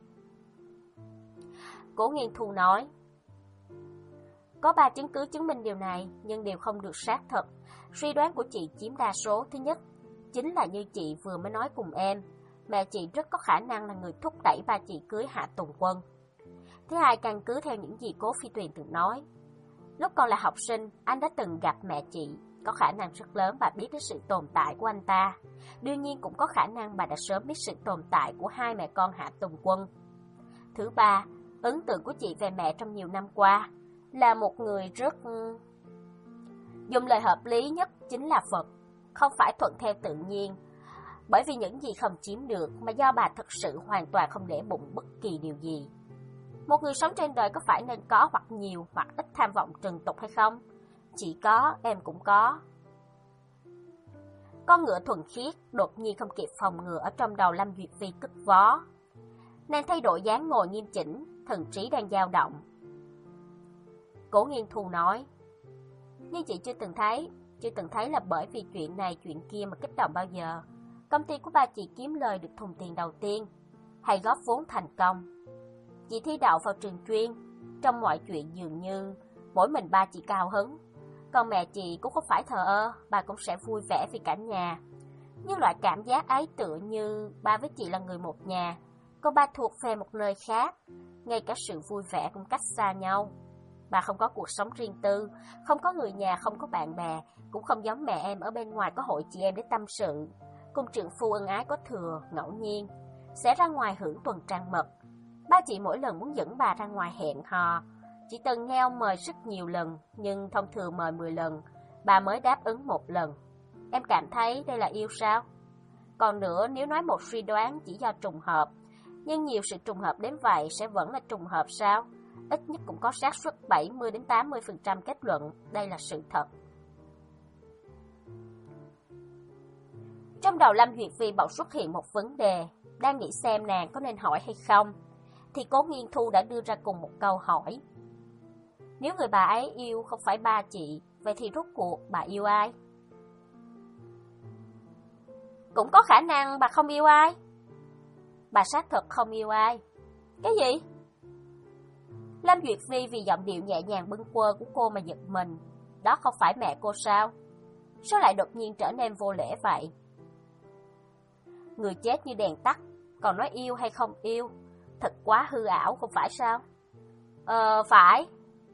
Cố Nghiên Thu nói, có ba chứng cứ chứng minh điều này, nhưng đều không được xác thực. Suy đoán của chị chiếm đa số. Thứ nhất, chính là như chị vừa mới nói cùng em, mẹ chị rất có khả năng là người thúc đẩy ba chị cưới Hạ Tùng Quân. Thứ hai, căn cứ theo những gì Cố Phi Tuyền từng nói, lúc còn là học sinh, anh đã từng gặp mẹ chị, có khả năng rất lớn bà biết đến sự tồn tại của anh ta. Đương nhiên cũng có khả năng bà đã sớm biết sự tồn tại của hai mẹ con Hạ Tùng Quân. Thứ ba, ấn tượng của chị về mẹ trong nhiều năm qua là một người rất... Dùng lời hợp lý nhất chính là Phật, không phải thuận theo tự nhiên, bởi vì những gì không chiếm được mà do bà thực sự hoàn toàn không để bụng bất kỳ điều gì. Một người sống trên đời có phải nên có hoặc nhiều hoặc ít tham vọng trần tục hay không? Chỉ có, em cũng có. Con ngựa thuần khiết đột nhiên không kịp phòng ngừa ở trong đầu Lâm Duyệt Vi cứt vó. Nàng thay đổi dáng ngồi nghiêm chỉnh, thần trí đang dao động. Cố Nghiên Thu nói, nhưng chị chưa từng thấy, chưa từng thấy là bởi vì chuyện này chuyện kia mà kích động bao giờ. Công ty của ba chị kiếm lời được thùng tiền đầu tiên, hay góp vốn thành công. Chị thi đậu vào trường chuyên, trong mọi chuyện dường như mỗi mình ba chị cao hứng. Còn mẹ chị cũng không phải thờ ơ, bà cũng sẽ vui vẻ vì cả nhà. Nhưng loại cảm giác ấy tựa như ba với chị là người một nhà, còn ba thuộc về một nơi khác, ngay cả sự vui vẻ cũng cách xa nhau. Bà không có cuộc sống riêng tư, không có người nhà, không có bạn bè, cũng không giống mẹ em ở bên ngoài có hội chị em để tâm sự. Cùng trượng phu ân ái có thừa, ngẫu nhiên sẽ ra ngoài hưởng tuần trăng mật. Ba chị mỗi lần muốn dẫn bà ra ngoài hẹn hò, chị từng nghe ông mời rất nhiều lần, nhưng thông thường mời mười lần, bà mới đáp ứng một lần. Em cảm thấy đây là yêu sao? Còn nữa, nếu nói một suy đoán chỉ do trùng hợp, nhưng nhiều sự trùng hợp đến vậy sẽ vẫn là trùng hợp sao? Ít nhất cũng có xác suất bảy mươi đến tám mươi phần trăm kết luận đây là sự thật. Trong đầu Lâm Duyệt Vi bỗng xuất hiện một vấn đề, đang nghĩ xem nàng có nên hỏi hay không, thì Cố Nghiên Thu đã đưa ra cùng một câu hỏi. Nếu người bà ấy yêu không phải ba chị, vậy thì rốt cuộc bà yêu ai? Cũng có khả năng bà không yêu ai. Bà xác thực không yêu ai. Cái gì? Lâm Duyệt Vi vì giọng điệu nhẹ nhàng bâng quơ của cô mà giật mình. Đó không phải mẹ cô sao? Sao lại đột nhiên trở nên vô lễ vậy? Người chết như đèn tắt, còn nói yêu hay không yêu, thật quá hư ảo không phải sao? Ờ, phải.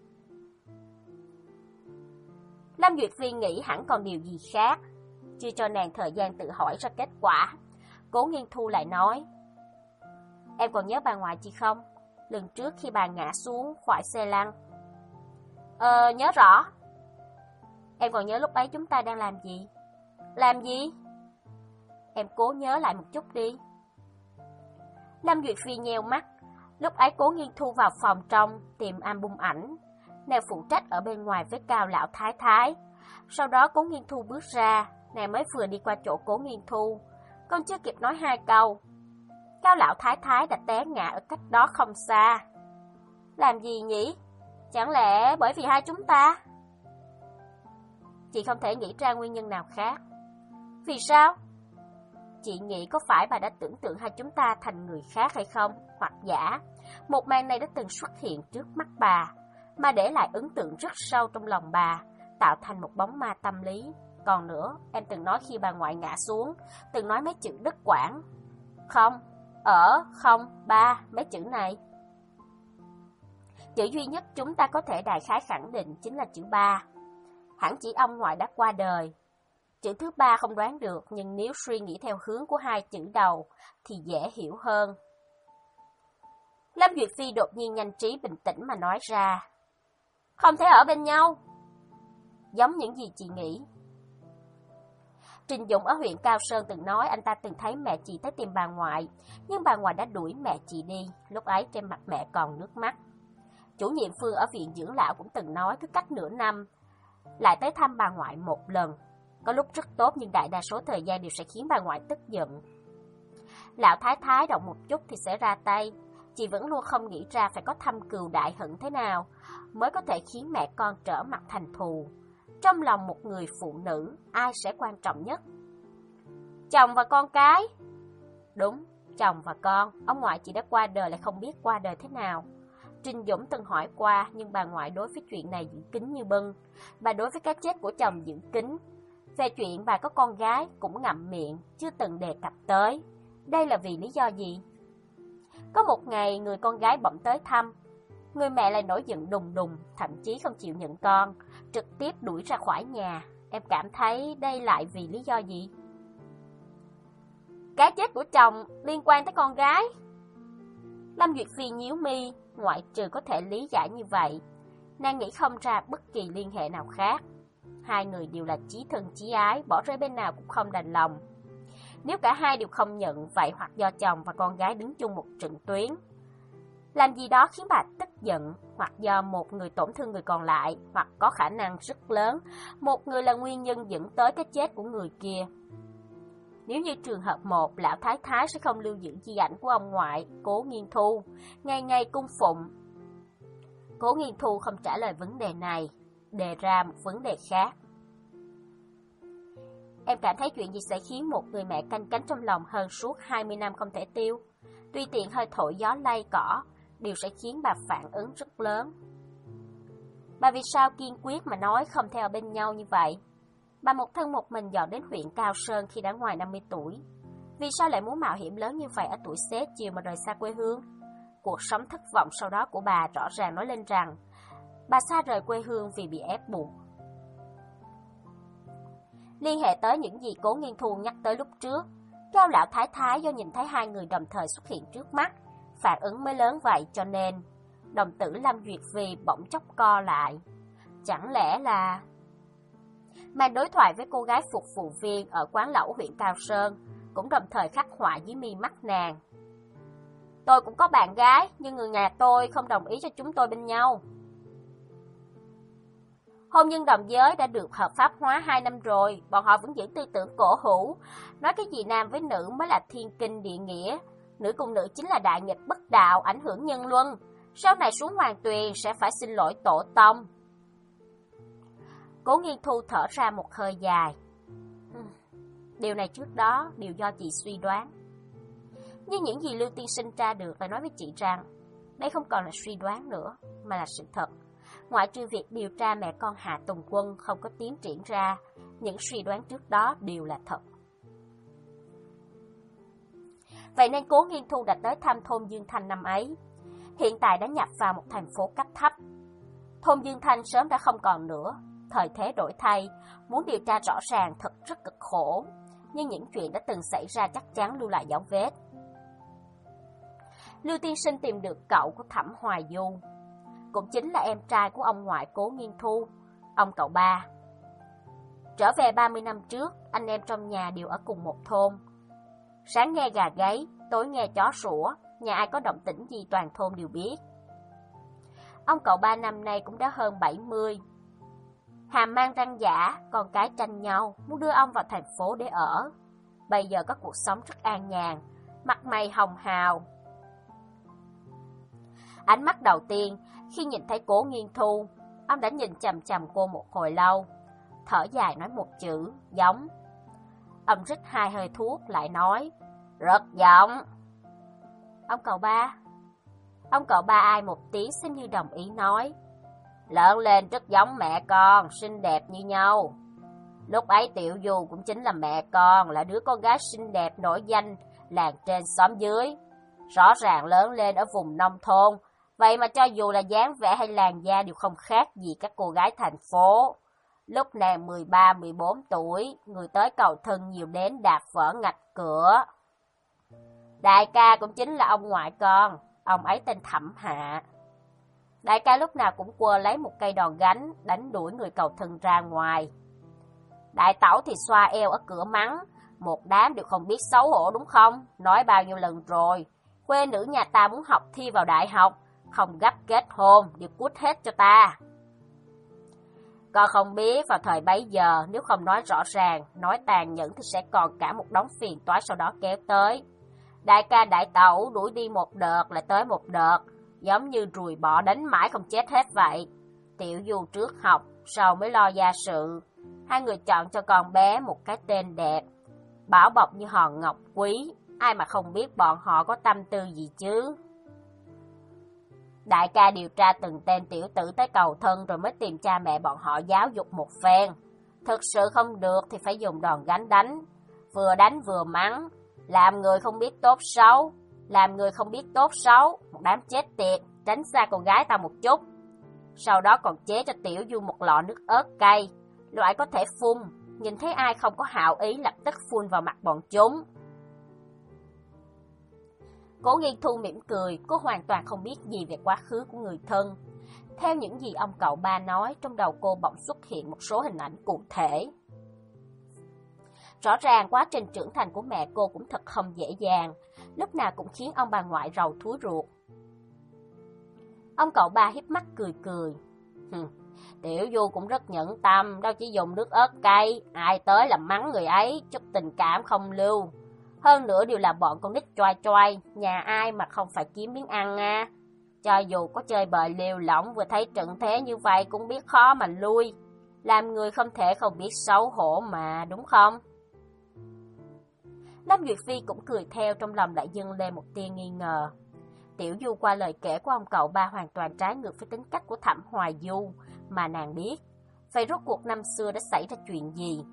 Lâm Duyệt Vi nghĩ hẳn còn điều gì khác, chưa cho nàng thời gian tự hỏi ra kết quả. Cố Nghiên Thu lại nói, em còn nhớ bà ngoại chị không? Lần trước khi bà ngã xuống khỏi xe lăn. Ờ, nhớ rõ. Em còn nhớ lúc ấy chúng ta đang làm gì? Làm gì? Em cố nhớ lại một chút đi. Lâm Duyệt Phi nheo mắt. Lúc ấy Cố Nghiên Thu vào phòng trong tìm album ảnh. Nàng phụ trách ở bên ngoài với Cao lão thái thái. Sau đó Cố Nghiên Thu bước ra, nàng mới vừa đi qua chỗ Cố Nghiên Thu, còn chưa kịp nói hai câu, Cao lão thái thái đã té ngã ở cách đó không xa. Làm gì nhỉ? Chẳng lẽ bởi vì hai chúng ta? Chị không thể nghĩ ra nguyên nhân nào khác. Vì sao? Chị nghĩ có phải bà đã tưởng tượng hai chúng ta thành người khác hay không? Hoặc giả, một màn này đã từng xuất hiện trước mắt bà, mà để lại ấn tượng rất sâu trong lòng bà, tạo thành một bóng ma tâm lý. Còn nữa, em từng nói khi bà ngoại ngã xuống, từng nói mấy chữ đứt quãng. Không, ở, không, ba, mấy chữ này. Chữ duy nhất chúng ta có thể đại khái khẳng định chính là chữ ba. Hẳn chỉ ông ngoại đã qua đời. Chữ thứ ba không đoán được, nhưng nếu suy nghĩ theo hướng của hai chữ đầu thì dễ hiểu hơn. Lâm Duyệt Phi đột nhiên nhanh trí bình tĩnh mà nói ra. Không thể ở bên nhau. Giống những gì chị nghĩ. Trình Dũng ở huyện Cao Sơn từng nói anh ta từng thấy mẹ chị tới tìm bà ngoại, nhưng bà ngoại đã đuổi mẹ chị đi, lúc ấy trên mặt mẹ còn nước mắt. Chủ nhiệm Phương ở viện dưỡng lão cũng từng nói cứ cách nửa năm lại tới thăm bà ngoại một lần. Có lúc rất tốt nhưng đại đa số thời gian đều sẽ khiến bà ngoại tức giận. Lão thái thái động một chút thì sẽ ra tay, chị vẫn luôn không nghĩ ra phải có thâm cừu đại hận thế nào mới có thể khiến mẹ con trở mặt thành thù. Trong lòng một người phụ nữ, ai sẽ quan trọng nhất? Chồng và con cái? Đúng, chồng và con. Ông ngoại chị đã qua đời lại không biết qua đời thế nào. Trình Dũng từng hỏi qua, nhưng bà ngoại đối với chuyện này giữ kín như bưng. Bà đối với cái chết của chồng giữ kín. Về chuyện bà có con gái cũng ngậm miệng, chưa từng đề cập tới. Đây là vì lý do gì? Có một ngày, người con gái bỗng tới thăm. Người mẹ lại nổi giận đùng đùng, thậm chí không chịu nhận con, trực tiếp đuổi ra khỏi nhà. Em cảm thấy đây lại vì lý do gì? Cái chết của chồng liên quan tới con gái. Lâm Duyệt Phi nhíu mi, ngoại trừ có thể lý giải như vậy, nàng nghĩ không ra bất kỳ liên hệ nào khác. Hai người đều là chí thân chí ái, bỏ rơi bên nào cũng không đành lòng. Nếu cả hai đều không nhận, vậy hoặc do chồng và con gái đứng chung một trận tuyến, làm gì đó khiến bà tức giận, hoặc do một người tổn thương người còn lại, hoặc có khả năng rất lớn, một người là nguyên nhân dẫn tới cái chết của người kia. Nếu như trường hợp một, lão thái thái sẽ không lưu giữ di ảnh của ông ngoại, Cố Nghiên Thu, ngày ngày cung phụng. Cố Nghiên Thu không trả lời vấn đề này, đề ra một vấn đề khác. Em cảm thấy chuyện gì sẽ khiến một người mẹ canh cánh trong lòng hơn suốt hai mươi năm không thể tiêu? Tuy tiện hơi thổi gió lay cỏ, điều sẽ khiến bà phản ứng rất lớn. Bà vì sao kiên quyết mà nói không theo bên nhau như vậy? Bà một thân một mình dọn đến huyện Cao Sơn khi đã ngoài năm mươi tuổi. Vì sao lại muốn mạo hiểm lớn như vậy ở tuổi xế chiều mà rời xa quê hương? Cuộc sống thất vọng sau đó của bà rõ ràng nói lên rằng bà xa rời quê hương vì bị ép buộc. Liên hệ tới những gì Cố Nghiên Thu nhắc tới lúc trước, Cao lão thái thái do nhìn thấy hai người đồng thời xuất hiện trước mắt, phản ứng mới lớn vậy, cho nên đồng tử Lâm Duyệt Phi bỗng chốc co lại. Chẳng lẽ là... Màn đối thoại với cô gái phục vụ viên ở quán lẩu huyện Cao Sơn cũng đồng thời khắc họa dưới mi mắt nàng. Tôi cũng có bạn gái, nhưng người nhà tôi không đồng ý cho chúng tôi bên nhau. Hôn nhân đồng giới đã được hợp pháp hóa hai năm rồi, bọn họ vẫn giữ tư tưởng cổ hủ, nói cái gì nam với nữ mới là thiên kinh địa nghĩa, nữ cùng nữ chính là đại nghịch bất đạo, ảnh hưởng nhân luân, sau này xuống hoàng tuyền sẽ phải xin lỗi tổ tông. Cố Nghiên Thu thở ra một hơi dài. Điều này trước đó đều do chị suy đoán. Nhưng những gì Lưu Tiên Sinh tra được lại nói với chị rằng đây không còn là suy đoán nữa, mà là sự thật. Ngoại trừ việc điều tra mẹ con Hạ Tùng Quân không có tiến triển ra, những suy đoán trước đó đều là thật. Vậy nên Cố Nghiên Thu đã tới thăm thôn Dương Thanh năm ấy. Hiện tại đã nhập vào một thành phố cấp thấp. Thôn Dương Thanh sớm đã không còn nữa. Thời thế đổi thay, muốn điều tra rõ ràng thật rất cực khổ. Nhưng những chuyện đã từng xảy ra chắc chắn lưu lại dấu vết. Lưu Tiên Sinh tìm được cậu của Thẩm Hoài Du, cũng chính là em trai của ông ngoại Cố Nghiên Thu, ông cậu ba. Trở về ba mươi năm trước, anh em trong nhà đều ở cùng một thôn. Sáng nghe gà gáy, tối nghe chó sủa, nhà ai có động tĩnh gì toàn thôn đều biết. Ông cậu ba năm nay cũng đã hơn bảy mươi. Hàm mang răng giả, con cái tranh nhau, muốn đưa ông vào thành phố để ở. Bây giờ có cuộc sống rất an nhàn, mặt mày hồng hào. Ánh mắt đầu tiên, khi nhìn thấy Cố Nghiên Thu, ông đã nhìn chằm chằm cô một hồi lâu, thở dài nói một chữ, giống. Ông rít hai hơi thuốc lại nói, rất giống. Ông cậu ba. Ông cậu ba ai một tiếng xem như đồng ý nói, lớn lên rất giống mẹ con, xinh đẹp như nhau. Lúc ấy Tiểu Du cũng chính là mẹ con, là đứa con gái xinh đẹp nổi danh làng trên xóm dưới. Rõ ràng lớn lên ở vùng nông thôn, vậy mà cho dù là dáng vẻ hay làn da đều không khác gì các cô gái thành phố. Lúc nàng mười ba mười bốn tuổi, người tới cầu thân nhiều đến đạp vỡ ngạch cửa. Đại ca cũng chính là ông ngoại con, ông ấy tên Thẩm Hạ. Đại ca lúc nào cũng quơ lấy một cây đòn gánh, đánh đuổi người cầu thân ra ngoài. Đại tẩu thì xoa eo ở cửa mắng, một đám đều không biết xấu hổ đúng không? Nói bao nhiêu lần rồi, quê nữ nhà ta muốn học thi vào đại học, không gấp kết hôn, đều cút hết cho ta. Con không biết vào thời bấy giờ, nếu không nói rõ ràng, nói tàn nhẫn thì sẽ còn cả một đống phiền toái sau đó kéo tới. Đại ca đại tẩu đuổi đi một đợt lại tới một đợt, giống như ruồi bọ đánh mãi không chết hết vậy. Tiểu Du trước học, sau mới lo gia sự. Hai người chọn cho con bé một cái tên đẹp, bảo bọc như hòn ngọc quý, ai mà không biết bọn họ có tâm tư gì chứ. Đại ca điều tra từng tên tiểu tử tới cầu thân rồi mới tìm cha mẹ bọn họ giáo dục một phen. Thực sự không được thì phải dùng đòn gánh đánh, vừa đánh vừa mắng, làm người không biết tốt xấu, làm người không biết tốt xấu, một đám chết tiệt, tránh xa con gái tao một chút. Sau đó còn chế cho Tiểu Du một lọ nước ớt cay, loại có thể phun, nhìn thấy ai không có hảo ý lập tức phun vào mặt bọn chúng. Cố Nghiên Thu mỉm cười, cô hoàn toàn không biết gì về quá khứ của người thân. Theo những gì ông cậu ba nói, trong đầu cô bỗng xuất hiện một số hình ảnh cụ thể. Rõ ràng quá trình trưởng thành của mẹ cô cũng thật không dễ dàng, lúc nào cũng khiến ông bà ngoại rầu thúi ruột. Ông cậu ba híp mắt cười cười. Hừ, Tiểu Du cũng rất nhẫn tâm, đâu chỉ dùng nước ớt cay, ai tới làm mắng người ấy, chút tình cảm không lưu. Hơn nữa đều là bọn con nít choai choai, nhà ai mà không phải kiếm miếng ăn à. Cho dù có chơi bời liều lỏng vừa thấy trận thế như vậy cũng biết khó mà lui. Làm người không thể không biết xấu hổ mà, đúng không? Lâm Duyệt Phi cũng cười theo, trong lòng lại dâng lên một tia nghi ngờ. Tiểu Du qua lời kể của ông cậu ba hoàn toàn trái ngược với tính cách của Thẩm Hoài Du mà nàng biết. Vậy rốt cuộc năm xưa đã xảy ra chuyện gì?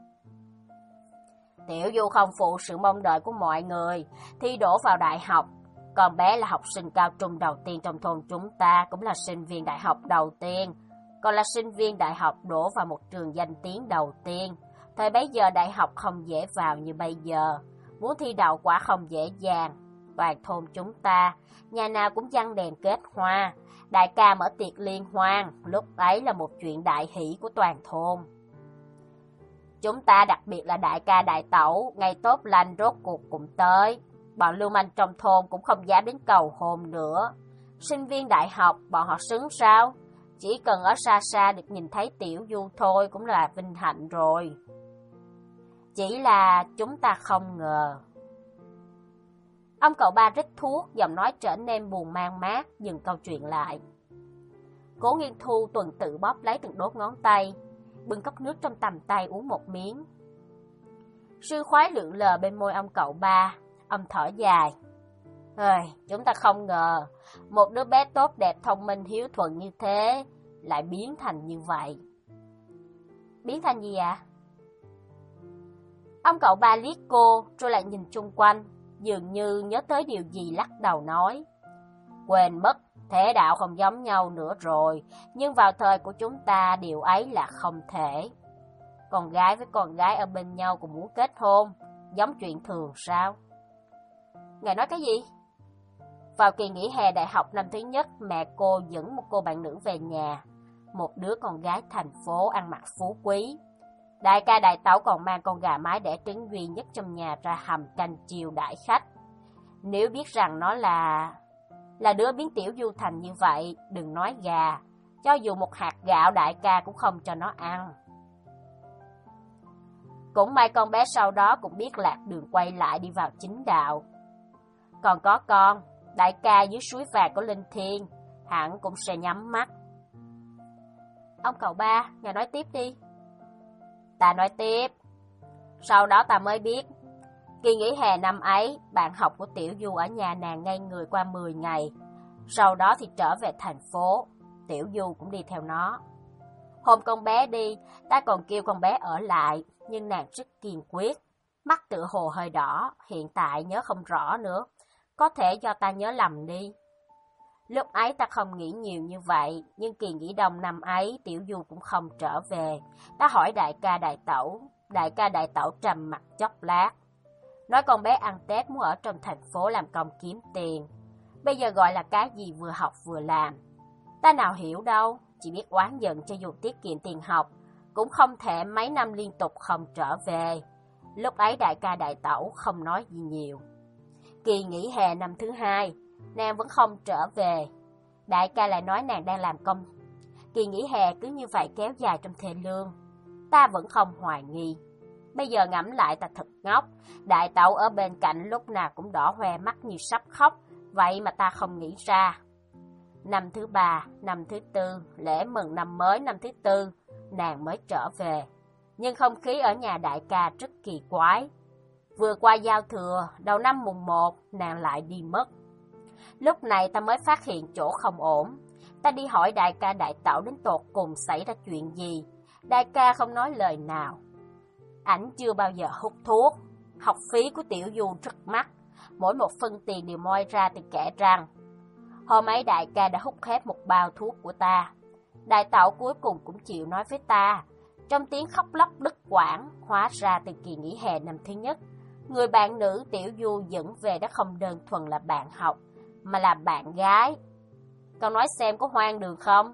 Tiểu Du không phụ sự mong đợi của mọi người, thi đỗ vào đại học. Còn bé là học sinh cao trung đầu tiên trong thôn chúng ta, cũng là sinh viên đại học đầu tiên. Còn là sinh viên đại học đổ vào một trường danh tiếng đầu tiên. Thời bấy giờ đại học không dễ vào như bây giờ, muốn thi đậu quả không dễ dàng. Toàn thôn chúng ta, nhà nào cũng giăng đèn kết hoa, đại ca mở tiệc liên hoan, lúc ấy là một chuyện đại hỷ của toàn thôn. Chúng ta đặc biệt là đại ca đại tẩu, ngày tốt lành rốt cuộc cũng tới. Bọn lưu manh trong thôn cũng không dám đến cầu hôn nữa. Sinh viên đại học, bọn họ xứng sao? Chỉ cần ở xa xa được nhìn thấy Tiểu Du thôi cũng là vinh hạnh rồi. Chỉ là chúng ta không ngờ. Ông cậu ba rít thuốc, giọng nói trở nên buồn man mát, dừng câu chuyện lại. Cố Nghiên Thu tuần tự bóp lấy từng đốt ngón tay, bưng cốc nước trong tầm tay uống một miếng. Sư khoái lượn lờ bên môi ông cậu ba, ông thở dài. Ơi, chúng ta không ngờ, một đứa bé tốt đẹp thông minh hiếu thuận như thế, lại biến thành như vậy. Biến thành gì ạ? À? Ông cậu ba liếc cô, rồi lại nhìn chung quanh, dường như nhớ tới điều gì lắc đầu nói. Quên mất, thế đạo không giống nhau nữa rồi, nhưng vào thời của chúng ta điều ấy là không thể. Con gái với con gái ở bên nhau cũng muốn kết hôn, giống chuyện thường sao? Ngài nói cái gì? Vào kỳ nghỉ hè đại học năm thứ nhất, mẹ cô dẫn một cô bạn nữ về nhà, một đứa con gái thành phố ăn mặc phú quý. Đại ca đại tẩu còn mang con gà mái đẻ trứng duy nhất trong nhà ra hầm canh chiều đãi khách. Nếu biết rằng nó là là đứa biến Tiểu Du thành như vậy, đừng nói gà, cho dù một hạt gạo đại ca cũng không cho nó ăn. Cũng may con bé sau đó cũng biết lạc đường quay lại đi vào chính đạo. Còn có con, đại ca dưới suối vàng của Linh Thiên, hẳn cũng sẽ nhắm mắt. Ông cậu ba, ngài nói tiếp đi. Ta nói tiếp. Sau đó ta mới biết, kỳ nghỉ hè năm ấy, bạn học của Tiểu Du ở nhà nàng ngây người qua mười ngày. Sau đó thì trở về thành phố, Tiểu Du cũng đi theo nó. Hôm con bé đi, ta còn kêu con bé ở lại, nhưng nàng rất kiên quyết. Mắt tựa hồ hơi đỏ, hiện tại nhớ không rõ nữa. Có thể do ta nhớ lầm đi. Lúc ấy ta không nghĩ nhiều như vậy, nhưng kỳ nghỉ đông năm ấy Tiểu Du cũng không trở về. Ta hỏi đại ca đại tẩu, đại ca đại tẩu trầm mặt chốc lát. Nói con bé ăn Tết muốn ở trong thành phố làm công kiếm tiền. Bây giờ gọi là cái gì vừa học vừa làm. Ta nào hiểu đâu, chỉ biết oán giận cho dù tiết kiệm tiền học, cũng không thể mấy năm liên tục không trở về. Lúc ấy đại ca đại tẩu không nói gì nhiều. Kỳ nghỉ hè năm thứ hai, nàng vẫn không trở về. Đại ca lại nói nàng đang làm công. Kỳ nghỉ hè cứ như vậy kéo dài trong thê lương. Ta vẫn không hoài nghi. Bây giờ ngẫm lại ta thật ngốc, đại tẩu ở bên cạnh lúc nào cũng đỏ hoe mắt như sắp khóc, vậy mà ta không nghĩ ra. Năm thứ ba, năm thứ tư, lễ mừng năm mới năm thứ tư, nàng mới trở về. Nhưng không khí ở nhà đại ca rất kỳ quái. Vừa qua giao thừa, đầu năm mùng một, nàng lại đi mất. Lúc này ta mới phát hiện chỗ không ổn. Ta đi hỏi đại ca đại tẩu đến tột cùng xảy ra chuyện gì. Đại ca không nói lời nào. Ảnh chưa bao giờ hút thuốc. Học phí của Tiểu Du rất mắc. Mỗi một phân tiền đều moi ra từ kẻ răng. Hôm ấy đại ca đã hút hết một bao thuốc của ta. Đại tẩu cuối cùng cũng chịu nói với ta. Trong tiếng khóc lóc đứt quãng, hóa ra từ kỳ nghỉ hè năm thứ nhất, người bạn nữ Tiểu Du dẫn về đã không đơn thuần là bạn học, mà là bạn gái. Con nói xem có hoang đường không?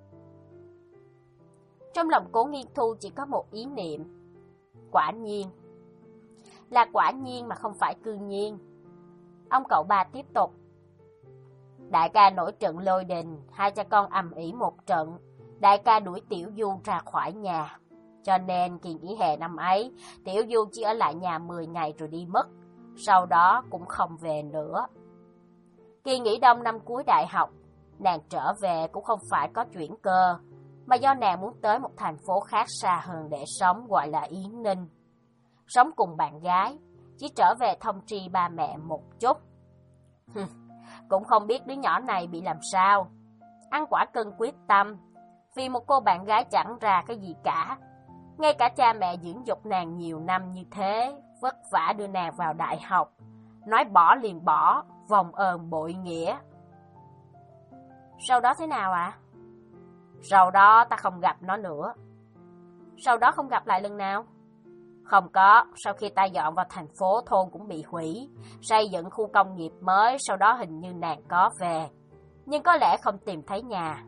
Trong lòng Cố Nghiên Thu chỉ có một ý niệm. Quả nhiên. Là quả nhiên mà không phải cư nhiên. Ông cậu ba tiếp tục. Đại ca nổi trận lôi đình, hai cha con ầm ĩ một trận. Đại ca đuổi Tiểu Du ra khỏi nhà. Cho nên kỳ nghỉ hè năm ấy, Tiểu Du chỉ ở lại nhà mười ngày rồi đi mất. Sau đó cũng không về nữa. Kỳ nghỉ đông năm cuối đại học, nàng trở về cũng không phải có chuyển cơ, mà do nàng muốn tới một thành phố khác xa hơn để sống, gọi là Yến Ninh. Sống cùng bạn gái, chỉ trở về thông tri ba mẹ một chút. Cũng không biết đứa nhỏ này bị làm sao. Ăn quả cân quyết tâm, vì một cô bạn gái chẳng ra cái gì cả. Ngay cả cha mẹ dưỡng dục nàng nhiều năm như thế, vất vả đưa nàng vào đại học. Nói bỏ liền bỏ, vòng ơn bội nghĩa. Sau đó thế nào ạ? À? Sau đó ta không gặp nó nữa. Sau đó không gặp lại lần nào? Không có, sau khi ta dọn vào thành phố thôn cũng bị hủy, xây dựng khu công nghiệp mới, sau đó hình như nàng có về. Nhưng có lẽ không tìm thấy nhà.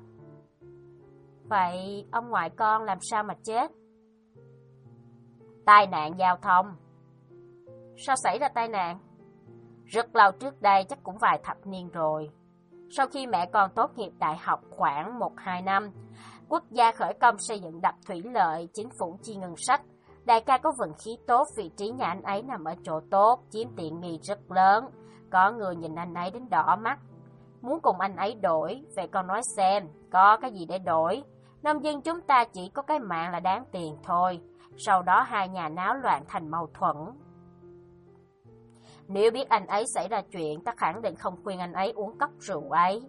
Vậy ông ngoại con làm sao mà chết? Tai nạn giao thông. Sao xảy ra tai nạn? Rất lâu trước đây, chắc cũng vài thập niên rồi. Sau khi mẹ con tốt nghiệp đại học khoảng một hai năm, quốc gia khởi công xây dựng đập thủy lợi, chính phủ chi ngân sách. Đại ca có vận khí tốt, vị trí nhà anh ấy nằm ở chỗ tốt, chiếm tiện nghi rất lớn. Có người nhìn anh ấy đến đỏ mắt, muốn cùng anh ấy đổi. Vậy con nói xem, có cái gì để đổi? Nông dân chúng ta chỉ có cái mạng là đáng tiền thôi. Sau đó hai nhà náo loạn thành mâu thuẫn. Nếu biết anh ấy xảy ra chuyện, ta khẳng định không khuyên anh ấy uống cốc rượu ấy.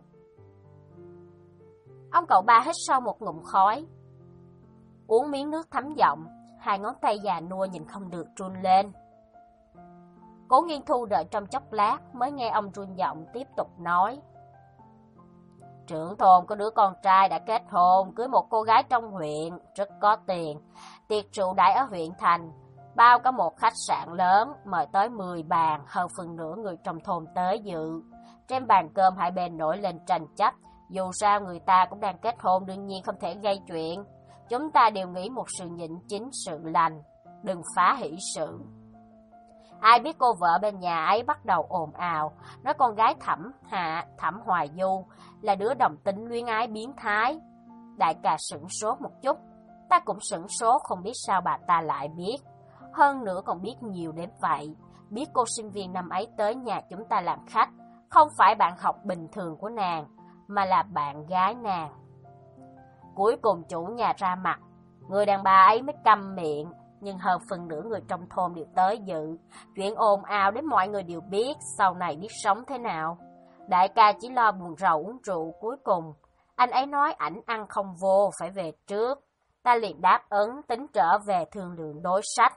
Ông cậu ba hít sâu một ngụm khói, uống miếng nước thấm giọng, hai ngón tay già nua nhìn không được run lên. Cố Nghiên Thu đợi trong chốc lát mới nghe ông run giọng tiếp tục nói. Trưởng thôn có đứa con trai đã kết hôn, cưới một cô gái trong huyện, rất có tiền. Tiệc rượu đãi ở huyện thành, bao cả một khách sạn lớn, mời tới mười bàn, hơn phần nửa người trong thôn tới dự. Trên bàn cơm hai bên nổi lên tranh chấp, dù sao người ta cũng đang kết hôn, đương nhiên không thể gây chuyện. Chúng ta đều nghĩ một sự nhịn chính sự lành, đừng phá hỷ sự. Ai biết cô vợ bên nhà ấy bắt đầu ồn ào, nói con gái Thẩm Hạ, Thẩm Hoài Du là đứa đồng tính luyến ái biến thái. Đại ca sửng sốt một chút, ta cũng sửng sốt, không biết sao bà ta lại biết. Hơn nữa còn biết nhiều đến vậy, biết cô sinh viên năm ấy tới nhà chúng ta làm khách, không phải bạn học bình thường của nàng, mà là bạn gái nàng. Cuối cùng chủ nhà ra mặt, người đàn bà ấy mới câm miệng, nhưng hơn phần nửa người trong thôn đều tới dự. Chuyện ồn ào đến mọi người đều biết, sau này biết sống thế nào. Đại ca chỉ lo buồn rầu uống rượu, cuối cùng anh ấy nói ảnh ăn không vô, phải về trước. Ta liền đáp ứng, tính trở về thương lượng đối sách.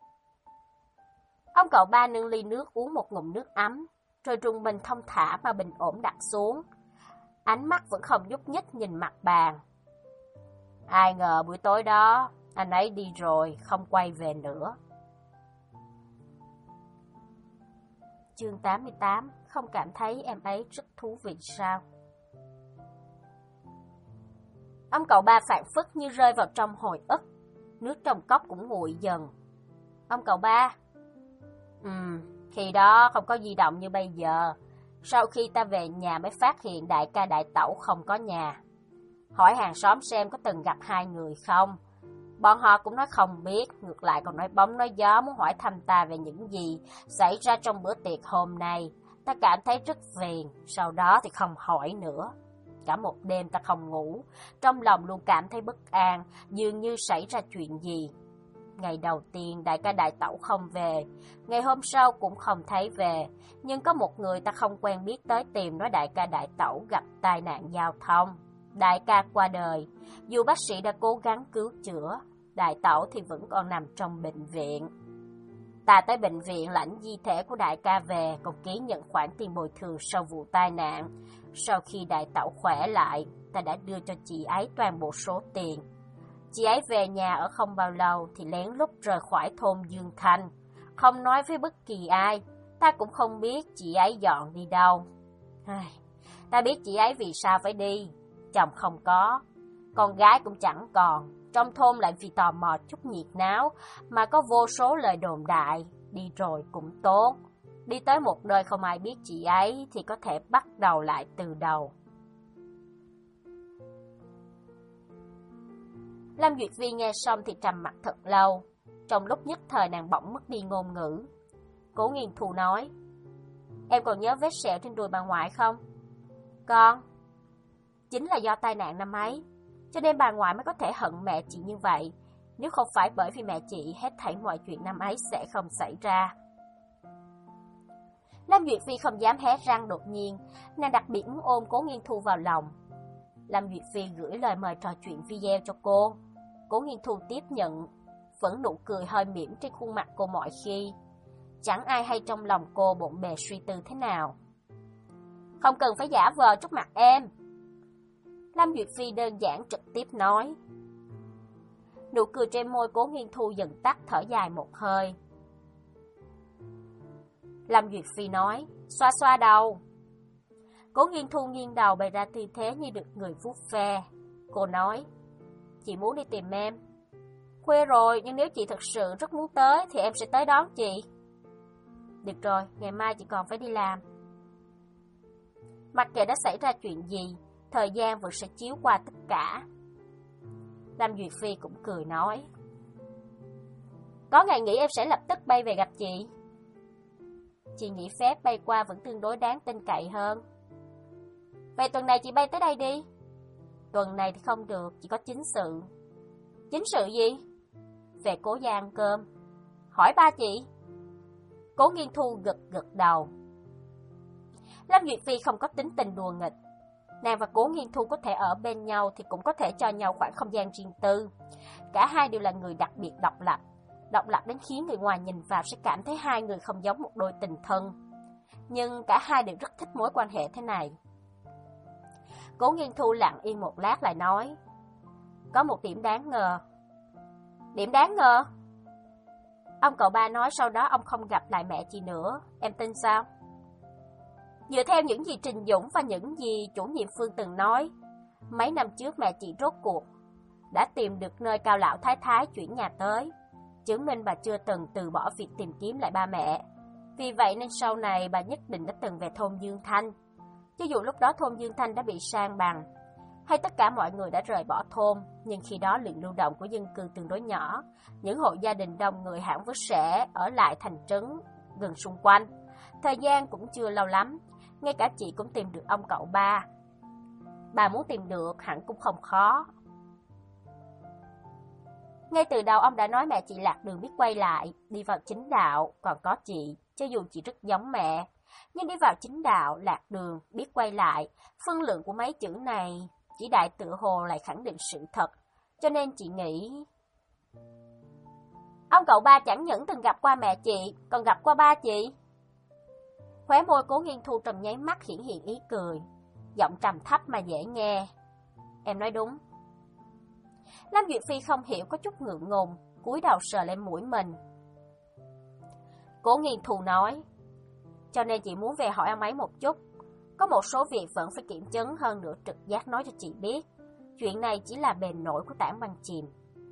Ông cậu ba nâng ly nước uống một ngụm nước ấm, rồi rung mình thông thả mà bình ổn đặt xuống. Ánh mắt vẫn không nhúc nhích nhìn mặt bàn. Ai ngờ buổi tối đó, anh ấy đi rồi, không quay về nữa. Chương tám mươi tám, không cảm thấy em ấy rất thú vị sao? Ông cậu ba phảng phất như rơi vào trong hồi ức, nước trong cốc cũng nguội dần. Ông cậu ba, Ừm, khi đó không có di động như bây giờ. Sau khi ta về nhà mới phát hiện đại ca đại tẩu không có nhà. Hỏi hàng xóm xem có từng gặp hai người không. Bọn họ cũng nói không biết, ngược lại còn nói bóng nói gió muốn hỏi thăm ta về những gì xảy ra trong bữa tiệc hôm nay. Ta cảm thấy rất phiền, sau đó thì không hỏi nữa. Cả một đêm ta không ngủ, trong lòng luôn cảm thấy bất an, dường như xảy ra chuyện gì. Ngày đầu tiên đại ca đại tẩu không về, ngày hôm sau cũng không thấy về, nhưng có một người ta không quen biết tới tìm nói đại ca đại tẩu gặp tai nạn giao thông. Đại ca qua đời, dù bác sĩ đã cố gắng cứu chữa, đại tẩu thì vẫn còn nằm trong bệnh viện. Ta tới bệnh viện lãnh di thể của đại ca về, còn ký nhận khoản tiền bồi thường sau vụ tai nạn. Sau khi đại tẩu khỏe lại, ta đã đưa cho chị ấy toàn bộ số tiền. Chị ấy về nhà ở không bao lâu thì lén lút rời khỏi thôn Dương Thanh, không nói với bất kỳ ai. Ta cũng không biết chị ấy dọn đi đâu. Ta biết chị ấy vì sao phải đi. Chồng không có, con gái cũng chẳng còn, trong thôn lại vì tò mò chút nhiệt náo mà có vô số lời đồn đại. Đi rồi cũng tốt, đi tới một nơi không ai biết chị ấy thì có thể bắt đầu lại từ đầu. Lâm Duyệt Vi nghe xong thì trầm mặt thật lâu, trong lúc nhất thời nàng bỗng mất đi ngôn ngữ. Cố Nghiên Thu nói, em còn nhớ vết sẹo trên đùi bà ngoại không? Con. Chính là do tai nạn năm ấy, cho nên bà ngoại mới có thể hận mẹ chị như vậy. Nếu không phải bởi vì mẹ chị, hết thảy mọi chuyện năm ấy sẽ không xảy ra. Lâm Duyệt Vi không dám hé răng, đột nhiên nàng đặc biệt muốn ôm Cố Nghiên Thu vào lòng. Lâm Duyệt Vi gửi lời mời trò chuyện video cho cô. Cố Nghiên Thu tiếp nhận, vẫn nụ cười hơi mỉm trên khuôn mặt cô mọi khi. Chẳng ai hay trong lòng cô bộn bề suy tư thế nào. Không cần phải giả vờ trước mặt em. Lâm Duyệt Phi đơn giản trực tiếp nói. Nụ cười trên môi Cố Nghiên Thu dần tắt, thở dài một hơi. Lâm Duyệt Phi nói, xoa xoa đầu. Cố Nghiên Thu nghiêng đầu bày ra tư thế như được người vuốt ve. Cô nói, chị muốn đi tìm em. Khuya rồi, nhưng nếu chị thật sự rất muốn tới thì em sẽ tới đón chị. Được rồi, ngày mai chị còn phải đi làm. Mặc kệ đã xảy ra chuyện gì, thời gian vẫn sẽ chiếu qua tất cả. Lâm Duyệt Phi cũng cười nói, có ngày nghỉ em sẽ lập tức bay về gặp chị. Chị nghỉ phép bay qua vẫn tương đối đáng tin cậy hơn. Vậy tuần này chị bay tới đây đi. Tuần này thì không được, chỉ có chính sự. Chính sự gì? Về Cố gia ăn cơm. Hỏi ba chị. Cố Nghiên Thu gật gật đầu. Lâm Duyệt Phi không có tính tình đùa nghịch. Nàng và Cố Nghiên Thu có thể ở bên nhau thì cũng có thể cho nhau khoảng không gian riêng tư. Cả hai đều là người đặc biệt độc lập. Độc lập đến khiến người ngoài nhìn vào sẽ cảm thấy hai người không giống một đôi tình thân. Nhưng cả hai đều rất thích mối quan hệ thế này. Cố Nghiên Thu lặng yên một lát lại nói, có một điểm đáng ngờ. Điểm đáng ngờ? Ông cậu ba nói sau đó ông không gặp lại mẹ chị nữa, em tin sao? Dựa theo những gì Trình Dũng và những gì chủ nhiệm Phương từng nói, mấy năm trước mẹ chị rốt cuộc đã tìm được nơi Cao lão thái thái chuyển nhà tới, chứng minh bà chưa từng từ bỏ việc tìm kiếm lại ba mẹ. Vì vậy nên sau này bà nhất định đã từng về thôn Dương Thanh. Cho dù lúc đó thôn Dương Thanh đã bị san bằng, hay tất cả mọi người đã rời bỏ thôn, nhưng khi đó lượng lưu động của dân cư tương đối nhỏ, những hộ gia đình đông người hẳn với sẽ ở lại thành trấn gần xung quanh. Thời gian cũng chưa lâu lắm, ngay cả chị cũng tìm được ông cậu ba. Bà muốn tìm được hẳn cũng không khó. Ngay từ đầu ông đã nói mẹ chị lạc đường biết quay lại, đi vào chính đạo, còn có chị, cho dù chị rất giống mẹ. Nhưng đi vào chính đạo, lạc đường, biết quay lại, phân lượng của mấy chữ này chỉ đại tự hồ lại khẳng định sự thật, cho nên chị nghĩ ông cậu ba chẳng những từng gặp qua mẹ chị, còn gặp qua ba chị. Khóe môi Cố Nghiên Thu trong nháy mắt hiển hiện ý cười, giọng trầm thấp mà dễ nghe. Em nói đúng. Lâm Duyệt Phi không hiểu, có chút ngượng ngùng, cúi đầu sờ lên mũi mình. Cố Nghiên Thu nói, cho nên chị muốn về hỏi ông ấy một chút. Có một số việc vẫn phải kiểm chứng, hơn nữa trực giác nói cho chị biết. Chuyện này chỉ là bề nổi của tảng băng chìm.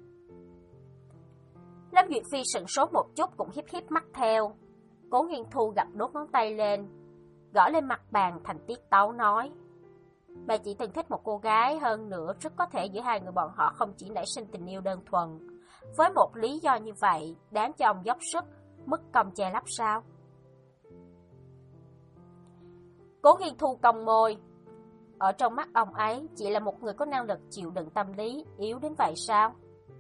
Lâm Duyệt Phi sững sốt một chút, cũng híp híp mắt theo. Cố Nghiên Thu gập đốt ngón tay lên, gõ lên mặt bàn thành tiết tấu nói, bà chị từng thích một cô gái, hơn nữa rất có thể giữa hai người bọn họ không chỉ nảy sinh tình yêu đơn thuần, Với một lý do như vậy, đáng cho ông dốc sức, mất công che lấp sao? Cố Nghiên Thu cong môi. Ở trong mắt ông ấy, chị là một người có năng lực chịu đựng tâm lý yếu đến vậy sao?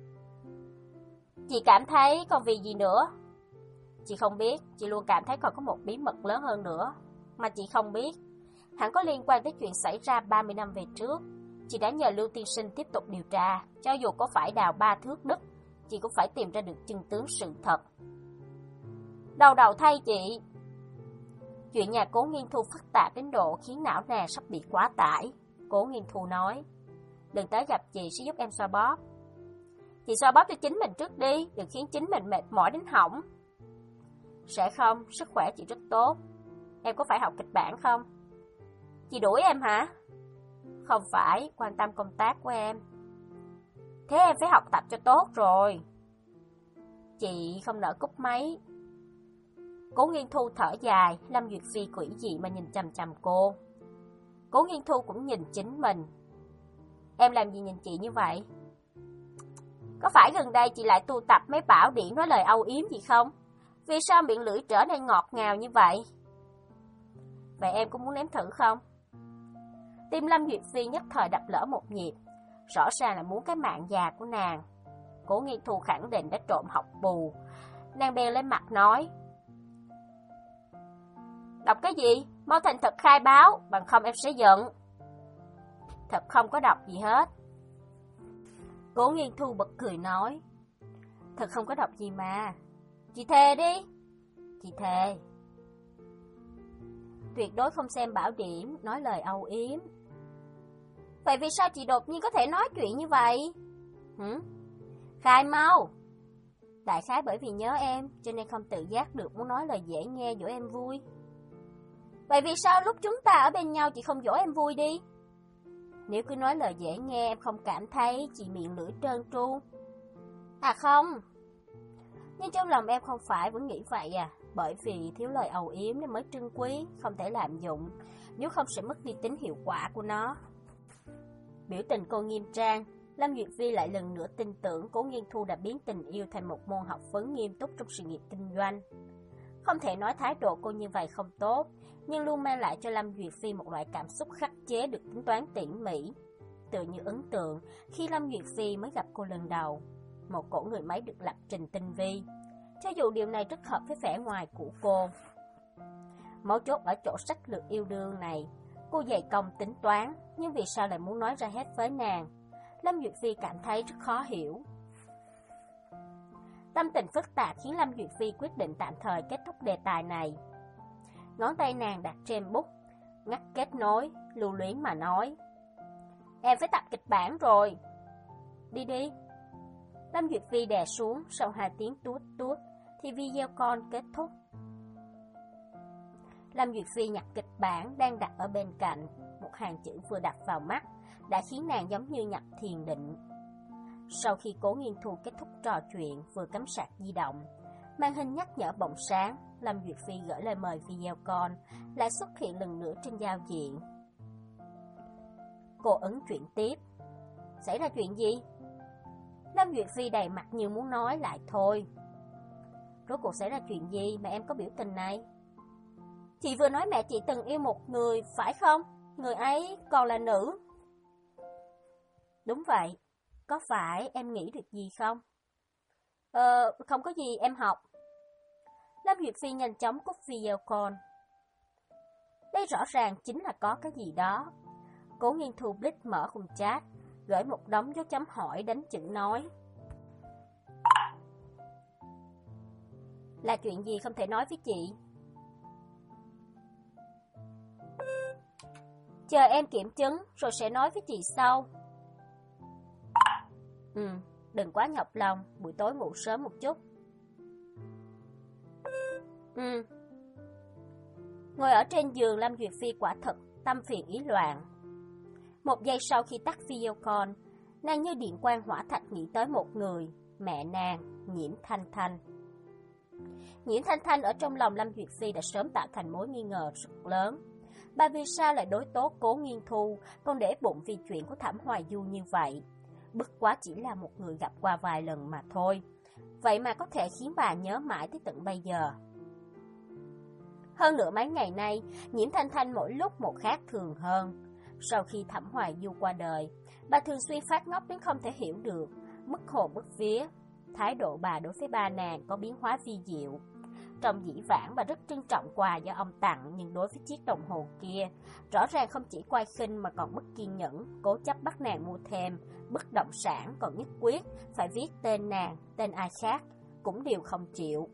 Chị cảm thấy còn vì gì nữa? Chị không biết, chị luôn cảm thấy còn có một bí mật lớn hơn nữa mà chị không biết. Hẳn có liên quan tới chuyện xảy ra ba mươi năm về trước. Chị đã nhờ Lưu tiên sinh tiếp tục điều tra, cho dù có phải đào ba thước đất, chị cũng phải tìm ra được chân tướng sự thật. Đầu đầu thay chị. Chuyện nhà Cố Nghiên Thu phức tạp đến độ khiến não nàng sắp bị quá tải. Cố Nghiên Thu nói, đừng tới gặp chị sẽ giúp em xoa bóp. Chị xoa bóp cho chính mình trước đi, đừng khiến chính mình mệt mỏi đến hỏng. Sẽ không, sức khỏe chị rất tốt. Em có phải học kịch bản không? Chị đuổi em hả? Không phải, quan tâm công tác của em. Thế em phải học tập cho tốt rồi. Chị không nỡ cúp máy. Cố Nghiên Thu thở dài, Lâm Duyệt Phi quỷ dị mà nhìn chằm chằm cô. Cố Nghiên Thu cũng nhìn chính mình. Em làm gì nhìn chị như vậy? Có phải gần đây chị lại tu tập mấy bảo điển nói lời âu yếm gì không? Vì sao miệng lưỡi trở nên ngọt ngào như vậy? Vậy em có muốn nếm thử không? Tim Lâm Duyệt Phi nhất thời đập lỡ một nhịp. Rõ ràng là muốn cái mạng già của nàng. Cố Nghiên Thu khẳng định đã trộm học bù. Nàng bèn lên mặt nói, đọc cái gì? Mau thành thật khai báo, bằng không em sẽ giận. Thật không có đọc gì hết. Cố Nghiên Thu bật cười nói, thật không có đọc gì mà. Chị thề đi. Chị thề. Tuyệt đối không xem bảo điểm, nói lời âu yếm. Vậy vì sao chị đột nhiên có thể nói chuyện như vậy? Hử? Khai mau. Đại khái bởi vì nhớ em, cho nên không tự giác được muốn nói lời dễ nghe dỗ em vui. Vậy vì sao lúc chúng ta ở bên nhau chị không dỗ em vui đi? Nếu cứ nói lời dễ nghe em không cảm thấy chị miệng lưỡi trơn tru. À không. Nhưng trong lòng em không phải vẫn nghĩ vậy à? Bởi vì thiếu lời âu yếm nên mới trân quý, không thể lạm dụng, nếu không sẽ mất đi tính hiệu quả của nó. Biểu tình cô nghiêm trang, Lâm Duyệt Phi lại lần nữa tin tưởng Cố Nghiên Thu đã biến tình yêu thành một môn học vấn nghiêm túc trong sự nghiệp kinh doanh. Không thể nói thái độ cô như vậy không tốt, nhưng luôn mang lại cho Lâm Duyệt Phi một loại cảm xúc khắc chế được tính toán tỉ mỉ. Tự như ấn tượng khi Lâm Duyệt Phi mới gặp cô lần đầu, một cổ người máy được lập trình tinh vi. Cho dù điều này rất hợp với vẻ ngoài của cô. Mấu chốt ở chỗ sách lược yêu đương này, cô dày công tính toán, nhưng vì sao lại muốn nói ra hết với nàng? Lâm Duyệt Phi cảm thấy rất khó hiểu. Tâm tình phức tạp khiến Lâm Duyệt Phi quyết định tạm thời kết thúc đề tài này. Ngón tay nàng đặt trên bút, ngắt kết nối, lưu luyến mà nói, em phải tập kịch bản rồi. Đi đi. Lâm Duyệt Phi đè xuống, sau hai tiếng tuốt tuốt thì video call kết thúc. Lâm Duyệt Phi nhặt kịch bản đang đặt ở bên cạnh, một hàng chữ vừa đập vào mắt đã khiến nàng giống như nhập thiền định. Sau khi Cố Nghiên Thu kết thúc trò chuyện, vừa cắm sạc di động, màn hình nhắc nhở bỗng sáng, Lâm Duyệt Phi gửi lời mời video call lại xuất hiện lần nữa trên giao diện. Cô ấn chuyển tiếp. Xảy ra chuyện gì? Lâm Duyệt Phi đầy mặt như muốn nói lại thôi. Rốt cuộc xảy ra chuyện gì mà em có biểu tình này? Chị vừa nói mẹ chị từng yêu một người, phải không? Người ấy còn là nữ. Đúng vậy. Có phải em nghĩ được gì không? Ờ, không có gì, em học. Lâm Duyệt Phi nhanh chóng cúp video call. Đây rõ ràng chính là có cái gì đó. Cố Nghiên Thu Blitz mở khung chat, gửi một đống dấu chấm hỏi đánh chữ nói. Là chuyện gì không thể nói với chị? Chờ em kiểm chứng rồi sẽ nói với chị sau. Ừ, đừng quá nhọc lòng, buổi tối ngủ sớm một chút. Ừ. Ngồi ở trên giường, Lâm Duyệt Phi quả thật tâm phiền ý loạn. Một giây sau khi tắt video call, nàng như điện quang hỏa thạch nghĩ tới một người, mẹ nàng, Nhiễm Thanh Thanh. Nhiễm Thanh Thanh ở trong lòng Lâm Duyệt Phi đã sớm tạo thành mối nghi ngờ rất lớn. Bà vì sao lại đối tốt Cố Nghiên Thu, còn để bụng vì chuyện của Thẩm Hoài Du như vậy? bất quá chỉ là một người gặp qua vài lần mà thôi. Vậy mà có thể khiến bà nhớ mãi tới tận bây giờ. Hơn nữa mấy ngày nay, Nhiễm Thanh Thanh mỗi lúc một khác thường hơn. Sau khi Thẩm Hoài Du qua đời, bà thường xuyên phát ngốc đến không thể hiểu được, mất hồn mất vía. Thái độ bà đối với ba nàng có biến hóa vi diệu. Trong dĩ vãng bà rất trân trọng quà do ông tặng, nhưng đối với chiếc đồng hồ kia, rõ ràng không chỉ quay khinh mà còn mất kiên nhẫn, cố chấp bắt nàng mua thêm, bất động sản còn nhất quyết phải viết tên nàng, tên ai khác, cũng đều không chịu.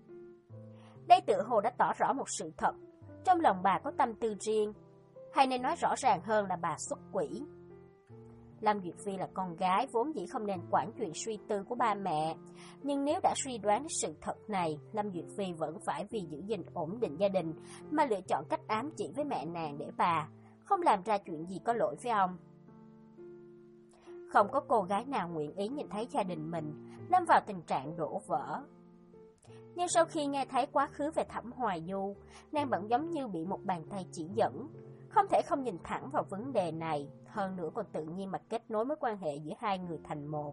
Đây tựa hồ đã tỏ rõ một sự thật, trong lòng bà có tâm tư riêng, hay nên nói rõ ràng hơn là bà xuất quỷ. Lâm Duyệt Phi là con gái vốn dĩ không nên quản chuyện suy tư của ba mẹ, nhưng nếu đã suy đoán đến sự thật này, Lâm Duyệt Phi vẫn phải vì giữ gìn ổn định gia đình mà lựa chọn cách ám chỉ với mẹ nàng để bà không làm ra chuyện gì có lỗi với ông. Không có cô gái nào nguyện ý nhìn thấy gia đình mình lâm vào tình trạng đổ vỡ. Nhưng sau khi nghe thấy quá khứ về Thẩm Hoài Du, nàng vẫn giống như bị một bàn tay chỉ dẫn, không thể không nhìn thẳng vào vấn đề này, hơn nữa còn tự nhiên mà kết nối mối quan hệ giữa hai người thành một.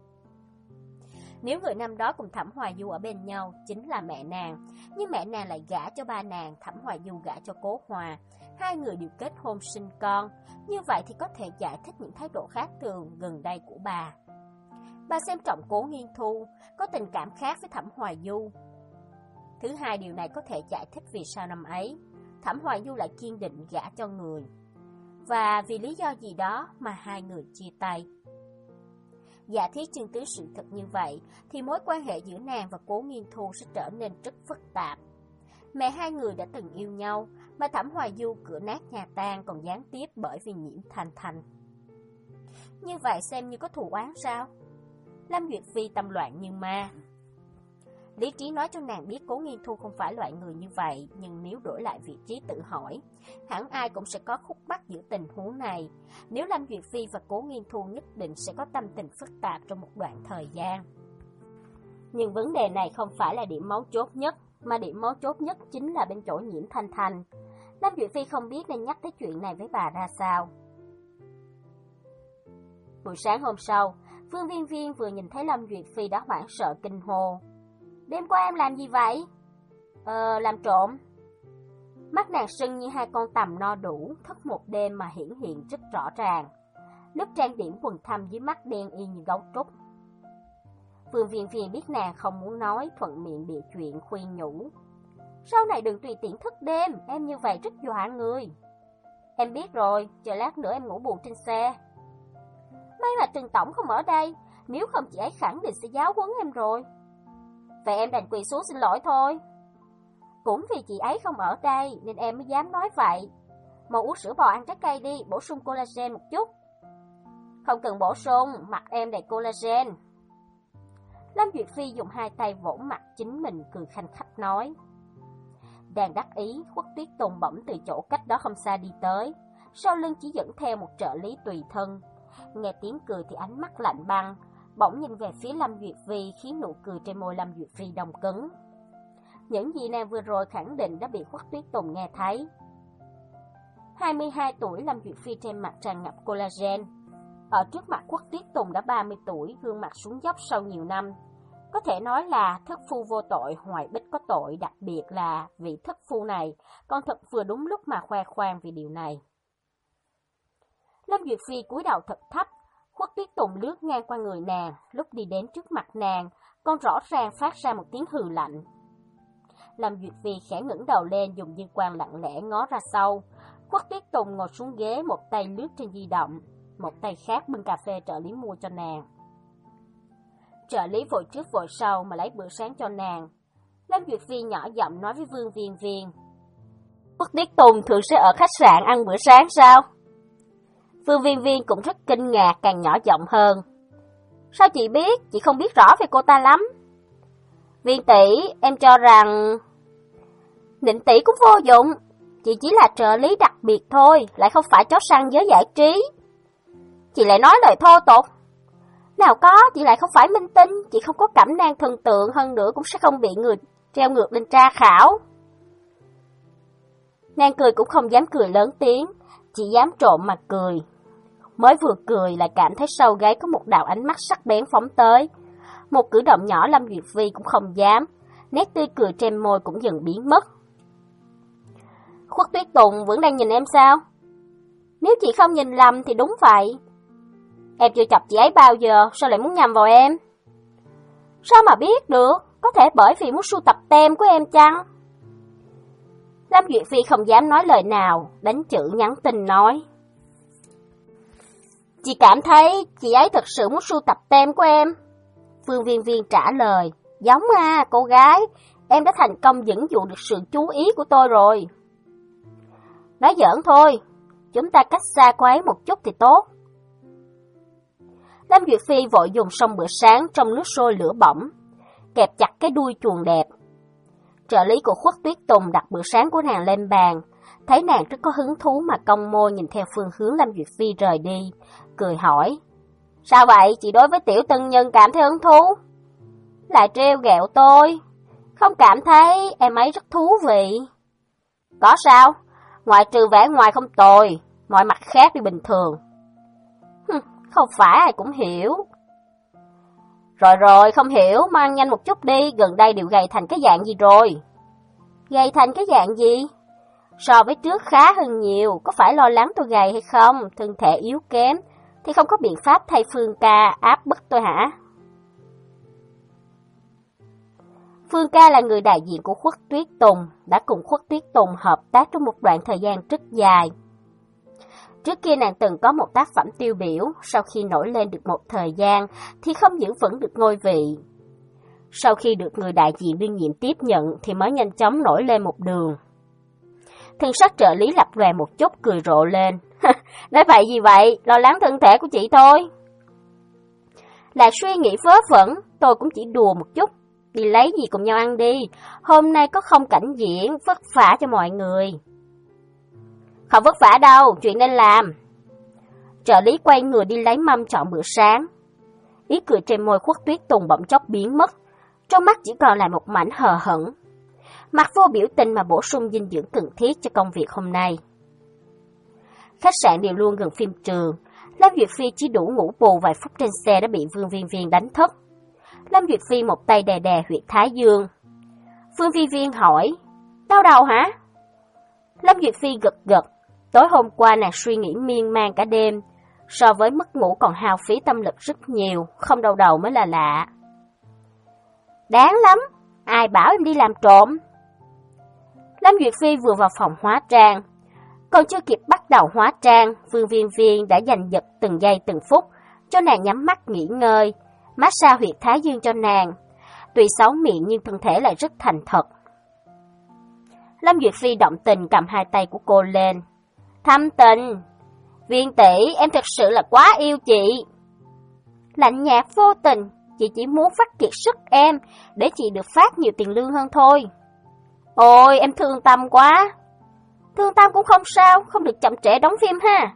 Nếu người năm đó cùng Thẩm Hoài Du ở bên nhau chính là mẹ nàng, nhưng mẹ nàng lại gả cho ba nàng, Thẩm Hoài Du gả cho Cố Hòa, hai người đều kết hôn sinh con, như vậy thì có thể giải thích những thái độ khác thường gần đây của bà. Bà xem trọng Cố Nghiên Thu, có tình cảm khác với Thẩm Hoài Du. Thứ hai, điều này có thể giải thích vì sao năm ấy Thẩm Hoài Du lại kiên định gả cho người, và vì lý do gì đó mà hai người chia tay. Giả thiết chứng cứ sự thật như vậy, thì mối quan hệ giữa nàng và Cố Nghiên Thu sẽ trở nên rất phức tạp. Mẹ hai người đã từng yêu nhau, mà Thẩm Hoài Du cửa nát nhà tan còn gián tiếp bởi vì Nhiễm Thanh Thanh. Như vậy xem như có thù oán sao? Lâm Duyệt Phi tâm loạn như ma. Lý trí nói cho nàng biết Cố Nghiên Thu không phải loại người như vậy, nhưng nếu đổi lại vị trí tự hỏi, hẳn ai cũng sẽ có khúc mắc giữa tình huống này. Nếu Lâm Duyệt Phi và Cố Nghiên Thu nhất định sẽ có tâm tình phức tạp trong một đoạn thời gian. Nhưng vấn đề này không phải là điểm mấu chốt nhất, mà điểm mấu chốt nhất chính là bên chỗ Nhiễm Thanh Thanh. Lâm Duyệt Phi không biết nên nhắc tới chuyện này với bà ra sao. Buổi sáng hôm sau, Vương Viên Viên vừa nhìn thấy Lâm Duyệt Phi đã hoảng sợ kinh hô. Đêm qua em làm gì vậy? Ờ, làm trộm. Mắt nàng sưng như hai con tằm no đủ, thức một đêm mà hiển hiện rất rõ ràng. Lớp trang điểm quần thâm dưới mắt đen y như gấu trúc. Vương Viên Viên biết nàng không muốn nói, thuận miệng bịa chuyện khuyên nhủ. Sau này đừng tùy tiện thức đêm, em như vậy rất dọa người. Em biết rồi, chờ lát nữa em ngủ bù trên xe. May mà Trần Tổng không ở đây, nếu không chị ấy khẳng định sẽ giáo huấn em rồi. Vậy em đành quỳ xuống xin lỗi thôi. Cũng vì chị ấy không ở đây nên em mới dám nói vậy. Mau uống sữa bò ăn trái cây đi, bổ sung collagen một chút. Không cần bổ sung, mặt em đầy collagen. Lâm Duyệt Phi dùng hai tay vỗ mặt chính mình cười khanh khách nói. Đang đắc ý, Khuất Tuyết Tùng bỗng từ chỗ cách đó không xa đi tới, sau lưng chỉ dẫn theo một trợ lý tùy thân. Nghe tiếng cười thì ánh mắt lạnh băng, bỗng nhìn về phía Lâm Duyệt Phi khiến nụ cười trên môi Lâm Duyệt Phi đông cứng. Những gì nàng vừa rồi khẳng định đã bị Khuất Tuyết Tùng nghe thấy. hai mươi hai tuổi, Lâm Duyệt Phi trên mặt tràn ngập collagen. Ở trước mặt Khuất Tuyết Tùng đã ba mươi tuổi, gương mặt xuống dốc sau nhiều năm. Có thể nói là thất phu vô tội, hoài bích có tội, đặc biệt là vị thất phu này còn thật vừa đúng lúc mà khoe khoang vì điều này. Lâm Duyệt Phi cúi đầu thật thấp, Khuất Tuyết Tùng lướt ngang qua người nàng, lúc đi đến trước mặt nàng, còn rõ ràng phát ra một tiếng hừ lạnh. Lâm Duyệt Phi khẽ ngẩng đầu lên, dùng dương quang lặng lẽ ngó ra sau. Khuất Tuyết Tùng ngồi xuống ghế, một tay lướt trên di động, một tay khác bưng cà phê trợ lý mua cho nàng. Trợ lý vội trước vội sau mà lấy bữa sáng cho nàng. Lâm Duyệt Phi nhỏ giọng nói với Vương Viên Viên. Khuất Tuyết Tùng thường sẽ ở khách sạn ăn bữa sáng sao? Vương Viên Viên cũng rất kinh ngạc, càng nhỏ giọng hơn. Sao chị biết? Chị không biết rõ về cô ta lắm. Viên tỷ, em cho rằng... Nịnh tỷ cũng vô dụng. Chị chỉ là trợ lý đặc biệt thôi, lại không phải chó săn giới giải trí. Chị lại nói lời thô tục. Nào có, chị lại không phải minh tinh, chị không có cẩm nang thần tượng, hơn nữa cũng sẽ không bị người treo ngược lên tra khảo. Nàng cười cũng không dám cười lớn tiếng, chỉ dám trộm mà cười. mới vừa cười lại cảm thấy sau gáy có một đạo ánh mắt sắc bén phóng tới. Một cử động nhỏ Lâm Duyệt Phi cũng không dám, nét tươi cười trên môi cũng dần biến mất. Khuất Tuyết Tùng vẫn đang nhìn em sao? Nếu chị không nhìn lầm thì đúng vậy. Em chưa chọc chị ấy bao giờ, sao lại muốn nhầm vào em? Sao mà biết được, có thể bởi vì muốn sưu tập tem của em chăng? Lâm Duyệt Phi không dám nói lời nào, đánh chữ nhắn tin nói. Chị cảm thấy chị ấy thật sự muốn sưu tập tem của em. Phương Viên Viên trả lời, giống à cô gái, em đã thành công dẫn dụ được sự chú ý của tôi rồi. Nói giỡn thôi, chúng ta cách xa cô ấy một chút thì tốt. Lâm Duyệt Phi vội dùng xong bữa sáng trong nước sôi lửa bỏng, kẹp chặt cái đuôi chuồn đẹp. Trợ lý của Khuất Tuyết Tùng đặt bữa sáng của nàng lên bàn, thấy nàng rất có hứng thú mà cong môi nhìn theo phương hướng Lâm Duyệt Phi rời đi, cười hỏi. Sao vậy, chị đối với tiểu tân nhân cảm thấy hứng thú? Lại trêu ghẹo tôi, không cảm thấy em ấy rất thú vị. Có sao, ngoại trừ vẻ ngoài không tồi, mọi mặt khác thì bình thường. Hừm, không phải ai cũng hiểu. Rồi rồi, không hiểu, mang nhanh một chút đi, gần đây đều gầy thành cái dạng gì rồi? Gầy thành cái dạng gì? So với trước khá hơn nhiều, có phải lo lắng tôi gầy hay không? Thân thể yếu kém, thì không có biện pháp thay Phương Ca áp bức tôi hả? Phương Ca là người đại diện của Khuất Tuyết Tùng, đã cùng Khuất Tuyết Tùng hợp tác trong một đoạn thời gian rất dài. Trước kia nàng từng có một tác phẩm tiêu biểu, sau khi nổi lên được một thời gian thì không giữ vững được ngôi vị. Sau khi được người đại diện đương nhiệm tiếp nhận thì mới nhanh chóng nổi lên một đường. Thân sắc trợ lý lập lòe một chút cười rộ lên. Nói vậy gì vậy, lo lắng thân thể của chị thôi. Là suy nghĩ vớ vẩn, tôi cũng chỉ đùa một chút. Đi lấy gì cùng nhau ăn đi, hôm nay có không cảnh diễn, vất vả cho mọi người. Không vất vả đâu, chuyện nên làm. Trợ lý quay người đi lấy mâm chọn bữa sáng. Ý cười trên môi Khuất Tuyết Tùng bỗng chốc biến mất, trong mắt chỉ còn lại một mảnh hờ hững. Mặt vô biểu tình mà bổ sung dinh dưỡng cần thiết cho công việc hôm nay. Khách sạn đều luôn gần phim trường, Lâm Duyệt Phi chỉ đủ ngủ bù vài phút trên xe đã bị Vương Viên Viên đánh thức. Lâm Duyệt Phi một tay đè đè huyệt thái dương. Vương Viên Viên hỏi, đau đầu hả? Lâm Duyệt Phi gật gật, tối hôm qua nàng suy nghĩ miên man cả đêm, so với mất ngủ còn hao phí tâm lực rất nhiều, không đau đầu mới là lạ. Đáng lắm, ai bảo em đi làm trộm? Lâm Duyệt Phi vừa vào phòng hóa trang, còn chưa kịp bắt đầu hóa trang, Vương Viên Viên đã giành giật từng giây từng phút, cho nàng nhắm mắt nghỉ ngơi, massage huyệt thái dương cho nàng. Tuy xấu miệng nhưng thân thể lại rất thành thật. Lâm Duyệt Phi động tình cầm hai tay của cô lên. Thâm tình, Viên tỷ, em thật sự là quá yêu chị. Lạnh nhạt vô tình, chị chỉ muốn phát kiệt sức em, để chị được phát nhiều tiền lương hơn thôi. Ôi, em thương Tâm quá. Thương Tâm cũng không sao, không được chậm trễ đóng phim ha.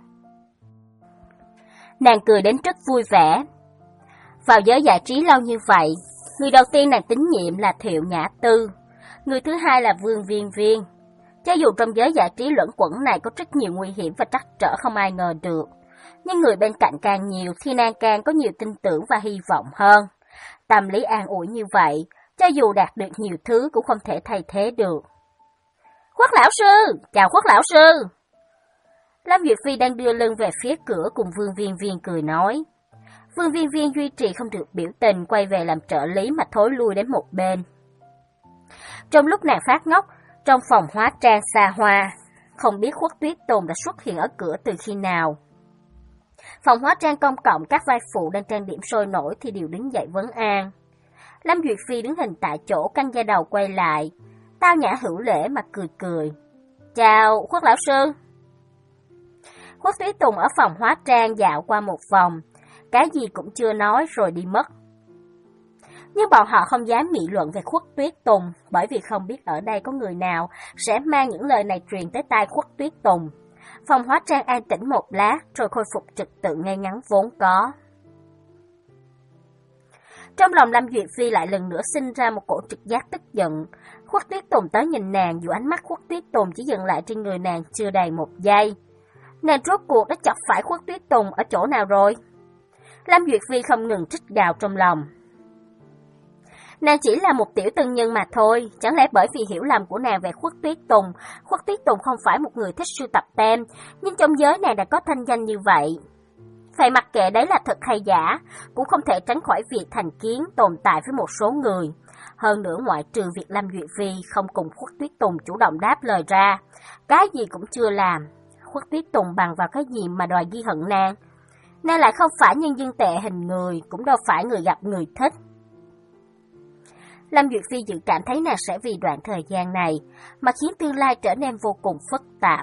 Nàng cười đến rất vui vẻ. Vào giới giải trí lâu như vậy, người đầu tiên nàng tín nhiệm là Thiệu Nhã Tư, người thứ hai là Vương Viên Viên. Cho dù trong giới giải trí luẩn quẩn này có rất nhiều nguy hiểm và trắc trở không ai ngờ được, nhưng người bên cạnh càng nhiều thì nàng càng có nhiều tin tưởng và hy vọng hơn. Tâm lý an ủi như vậy, cho dù đạt được nhiều thứ cũng không thể thay thế được. Khuất lão sư, chào Khuất lão sư. Lâm Duyệt Phi đang đưa lưng về phía cửa cùng Vương Viên Viên cười nói. Vương Viên Viên duy trì không được biểu tình, quay về làm trợ lý mà thối lui đến một bên. Trong lúc nàng phát ngốc, trong phòng hóa trang xa hoa, không biết Khuất Tuyết Tùng đã xuất hiện ở cửa từ khi nào. Phòng hóa trang công cộng, các vai phụ đang trang điểm sôi nổi thì đều đứng dậy vấn an. Lâm Duyệt Phi đứng hình tại chỗ, căng da đầu quay lại, tao nhã hữu lễ mà cười cười. Chào Khuất lão sư. Khuất Tuyết Tùng ở phòng hóa trang dạo qua một vòng, cái gì cũng chưa nói rồi đi mất. Nhưng bọn họ không dám nghị luận về Khuất Tuyết Tùng, bởi vì không biết ở đây có người nào sẽ mang những lời này truyền tới tai Khuất Tuyết Tùng. Phòng hóa trang an tĩnh một lát rồi khôi phục trật tự ngay ngắn vốn có. Trong lòng Lâm Duyệt Phi lại lần nữa sinh ra một cổ trực giác tức giận. Khuất Tuyết Tùng tới nhìn nàng, dù ánh mắt Khuất Tuyết Tùng chỉ dừng lại trên người nàng chưa đầy một giây. Nàng rốt cuộc đã chọc phải Khuất Tuyết Tùng ở chỗ nào rồi? Lâm Duyệt Phi không ngừng trích gào trong lòng. Nàng chỉ là một tiểu tân nhân mà thôi, chẳng lẽ bởi vì hiểu lầm của nàng về Khuất Tuyết Tùng, Khuất Tuyết Tùng không phải một người thích sưu tập tem, nhưng trong giới nàng đã có thanh danh như vậy. Phải mặc kệ đấy là thật hay giả, cũng không thể tránh khỏi việc thành kiến tồn tại với một số người. Hơn nữa ngoại trừ việc Lâm Duyệt Phi không cùng Khuất Tuyết Tùng chủ động đáp lời ra, cái gì cũng chưa làm. Khuất Tuyết Tùng bằng vào cái gì mà đòi ghi hận nàng? Nàng lại không phải nhân dân tệ hình người, cũng đâu phải người gặp người thích. Lâm Duyệt Phi dự cảm thấy nàng sẽ vì đoạn thời gian này mà khiến tương lai trở nên vô cùng phức tạp.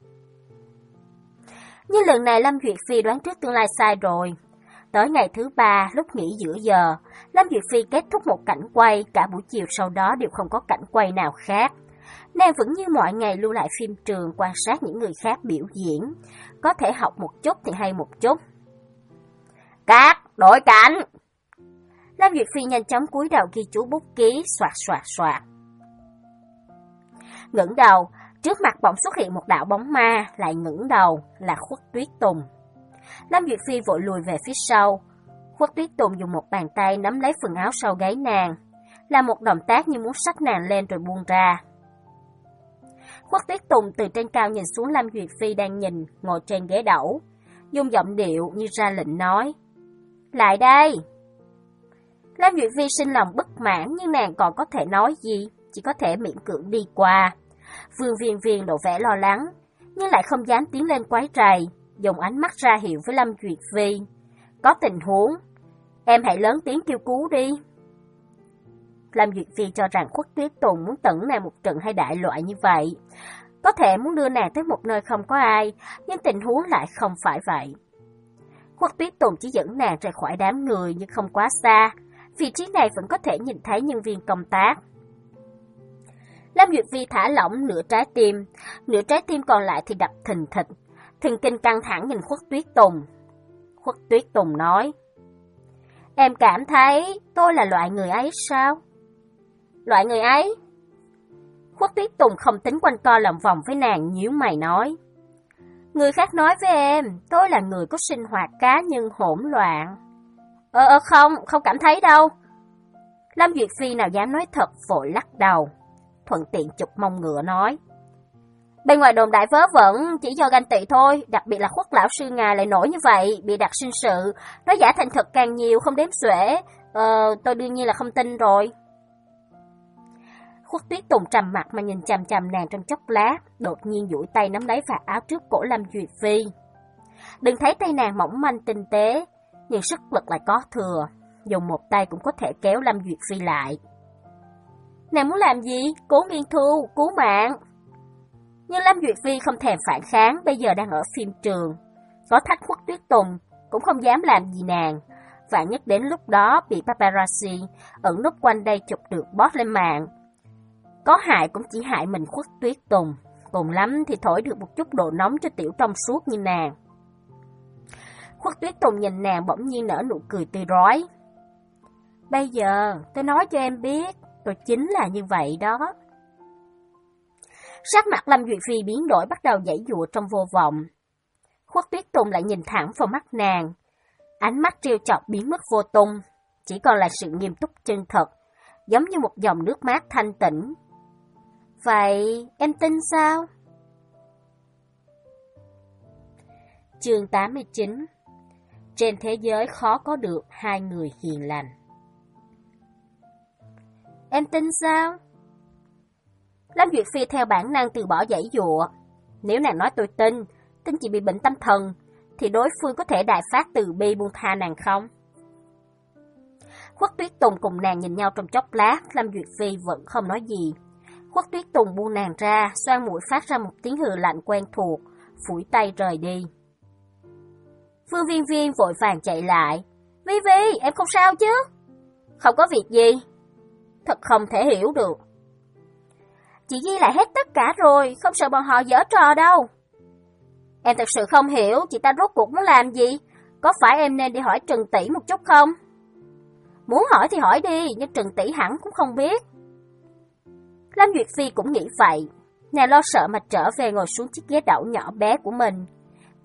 Nhưng lần này Lâm Duyệt Phi đoán trước tương lai sai rồi. Tới ngày thứ ba, lúc nghỉ giữa giờ, Lâm Duyệt Phi kết thúc một cảnh quay, cả buổi chiều sau đó đều không có cảnh quay nào khác. Nàng vẫn như mọi ngày lưu lại phim trường quan sát những người khác biểu diễn, có thể học một chút thì hay một chút. Cắt, đổi cảnh! Lâm Duyệt Phi nhanh chóng cúi đầu ghi chú bút ký, soạt soạt soạt. Ngẩng đầu, trước mặt bỗng xuất hiện một đạo bóng ma, lại ngẩng đầu là Khuất Tuyết Tùng. Lâm Duyệt Phi vội lùi về phía sau. Khuất Tuyết Tùng dùng một bàn tay nắm lấy phần áo sau gáy nàng, là một động tác như muốn xách nàng lên rồi buông ra. Khuất Tuyết Tùng từ trên cao nhìn xuống Lâm Duyệt Phi đang nhìn, ngồi trên ghế đẩu, dùng giọng điệu như ra lệnh nói: Lại đây! Lâm Duyệt Phi sinh lòng bất mãn nhưng nàng còn có thể nói gì, chỉ có thể miễn cưỡng đi qua. Vương Viên Viên lộ vẻ lo lắng, nhưng lại không dám tiến lên quấy rầy, dùng ánh mắt ra hiệu với Lâm Duyệt Phi: Có tình huống, em hãy lớn tiếng kêu cứu đi. Lâm Duyệt Phi cho rằng Khuất Tuyết Tùng muốn tẩn nàng một trận hay đại loại như vậy, có thể muốn đưa nàng tới một nơi không có ai, nhưng tình huống lại không phải vậy. Khuất Tuyết Tùng chỉ dẫn nàng rời khỏi đám người nhưng không quá xa, vị trí này vẫn có thể nhìn thấy nhân viên công tác. Lâm Duyệt Phi thả lỏng nửa trái tim, nửa trái tim còn lại thì đập thình thịch, thần kinh căng thẳng nhìn Khuất Tuyết Tùng. Khuất Tuyết Tùng nói: Em cảm thấy tôi là loại người ấy sao? Loại người ấy? Khuất Tuyết Tùng không tính quanh co lòng vòng với nàng, nhíu mày nói: Người khác nói với em, tôi là người có sinh hoạt cá nhân hỗn loạn. Ờ, ờ không, không cảm thấy đâu. Lâm Duyệt Phi nào dám nói thật, vội lắc đầu, thuận tiện chụp mông ngựa nói: Bên ngoài đồn đại vớ vẩn, chỉ do ganh tị thôi, đặc biệt là Khuất lão sư ngài lại nổi như vậy, bị đặt sinh sự, nói giả thành thật càng nhiều, không đếm xuể. Ờ, tôi đương nhiên là không tin rồi. Khuất Tuyết Tùng trầm mặt mà nhìn chằm chằm nàng trong chốc lát, đột nhiên duỗi tay nắm lấy vạt áo trước cổ Lâm Duyệt Phi. Đừng thấy tay nàng mỏng manh tinh tế, nhưng sức lực lại có thừa, dùng một tay cũng có thể kéo Lâm Duyệt Phi lại. Nàng muốn làm gì? Cứu Nghiên Thu, cứu mạng. Nhưng Lâm Duyệt Phi không thèm phản kháng, bây giờ đang ở phim trường, có thách Khuất Tuyết Tùng cũng không dám làm gì nàng. Vạn nhất đến lúc đó bị paparazzi ẩn núp quanh đây chụp được post lên mạng, có hại cũng chỉ hại mình Khuất Tuyết Tùng, cùng lắm thì thổi được một chút độ nóng cho tiểu trong suốt như nàng. Khuất Tuyết Tùng nhìn nàng bỗng nhiên nở nụ cười tươi rói. Bây giờ tôi nói cho em biết, tôi chính là như vậy đó. Sắc mặt Lâm Duyệt Phi biến đổi, bắt đầu giãy giụa trong vô vọng. Khuất Tuyết Tùng lại nhìn thẳng vào mắt nàng, ánh mắt trêu chọc biến mất vô tung, chỉ còn là sự nghiêm túc chân thật, giống như một dòng nước mát thanh tĩnh. Vậy em tin sao? Chương tám mươi chín. Trên thế giới khó có được hai người hiền lành. Em tin sao? Lâm Duyệt Phi theo bản năng từ bỏ giãy giụa. Nếu nàng nói tôi tin, tin chị bị bệnh tâm thần, thì đối phương có thể đại phát từ bi buông tha nàng không? Khuất Tuyết Tùng cùng nàng nhìn nhau trong chốc lát, Lâm Duyệt Phi vẫn không nói gì. Khuất Tuyết Tùng buông nàng ra, xoang mũi phát ra một tiếng hừ lạnh quen thuộc, phủi tay rời đi. Phương Viên Viên vội vàng chạy lại. Vi Vi, em không sao chứ? Không có việc gì. Thật không thể hiểu được. Chị ghi lại hết tất cả rồi, không sợ bọn họ giở trò đâu. Em thật sự không hiểu chị ta rốt cuộc muốn làm gì. Có phải em nên đi hỏi Trần Tỷ một chút không? Muốn hỏi thì hỏi đi, nhưng Trần Tỷ hẳn cũng không biết. Lâm Duyệt Phi cũng nghĩ vậy. Nàng lo sợ mà trở về ngồi xuống chiếc ghế đẩu nhỏ bé của mình.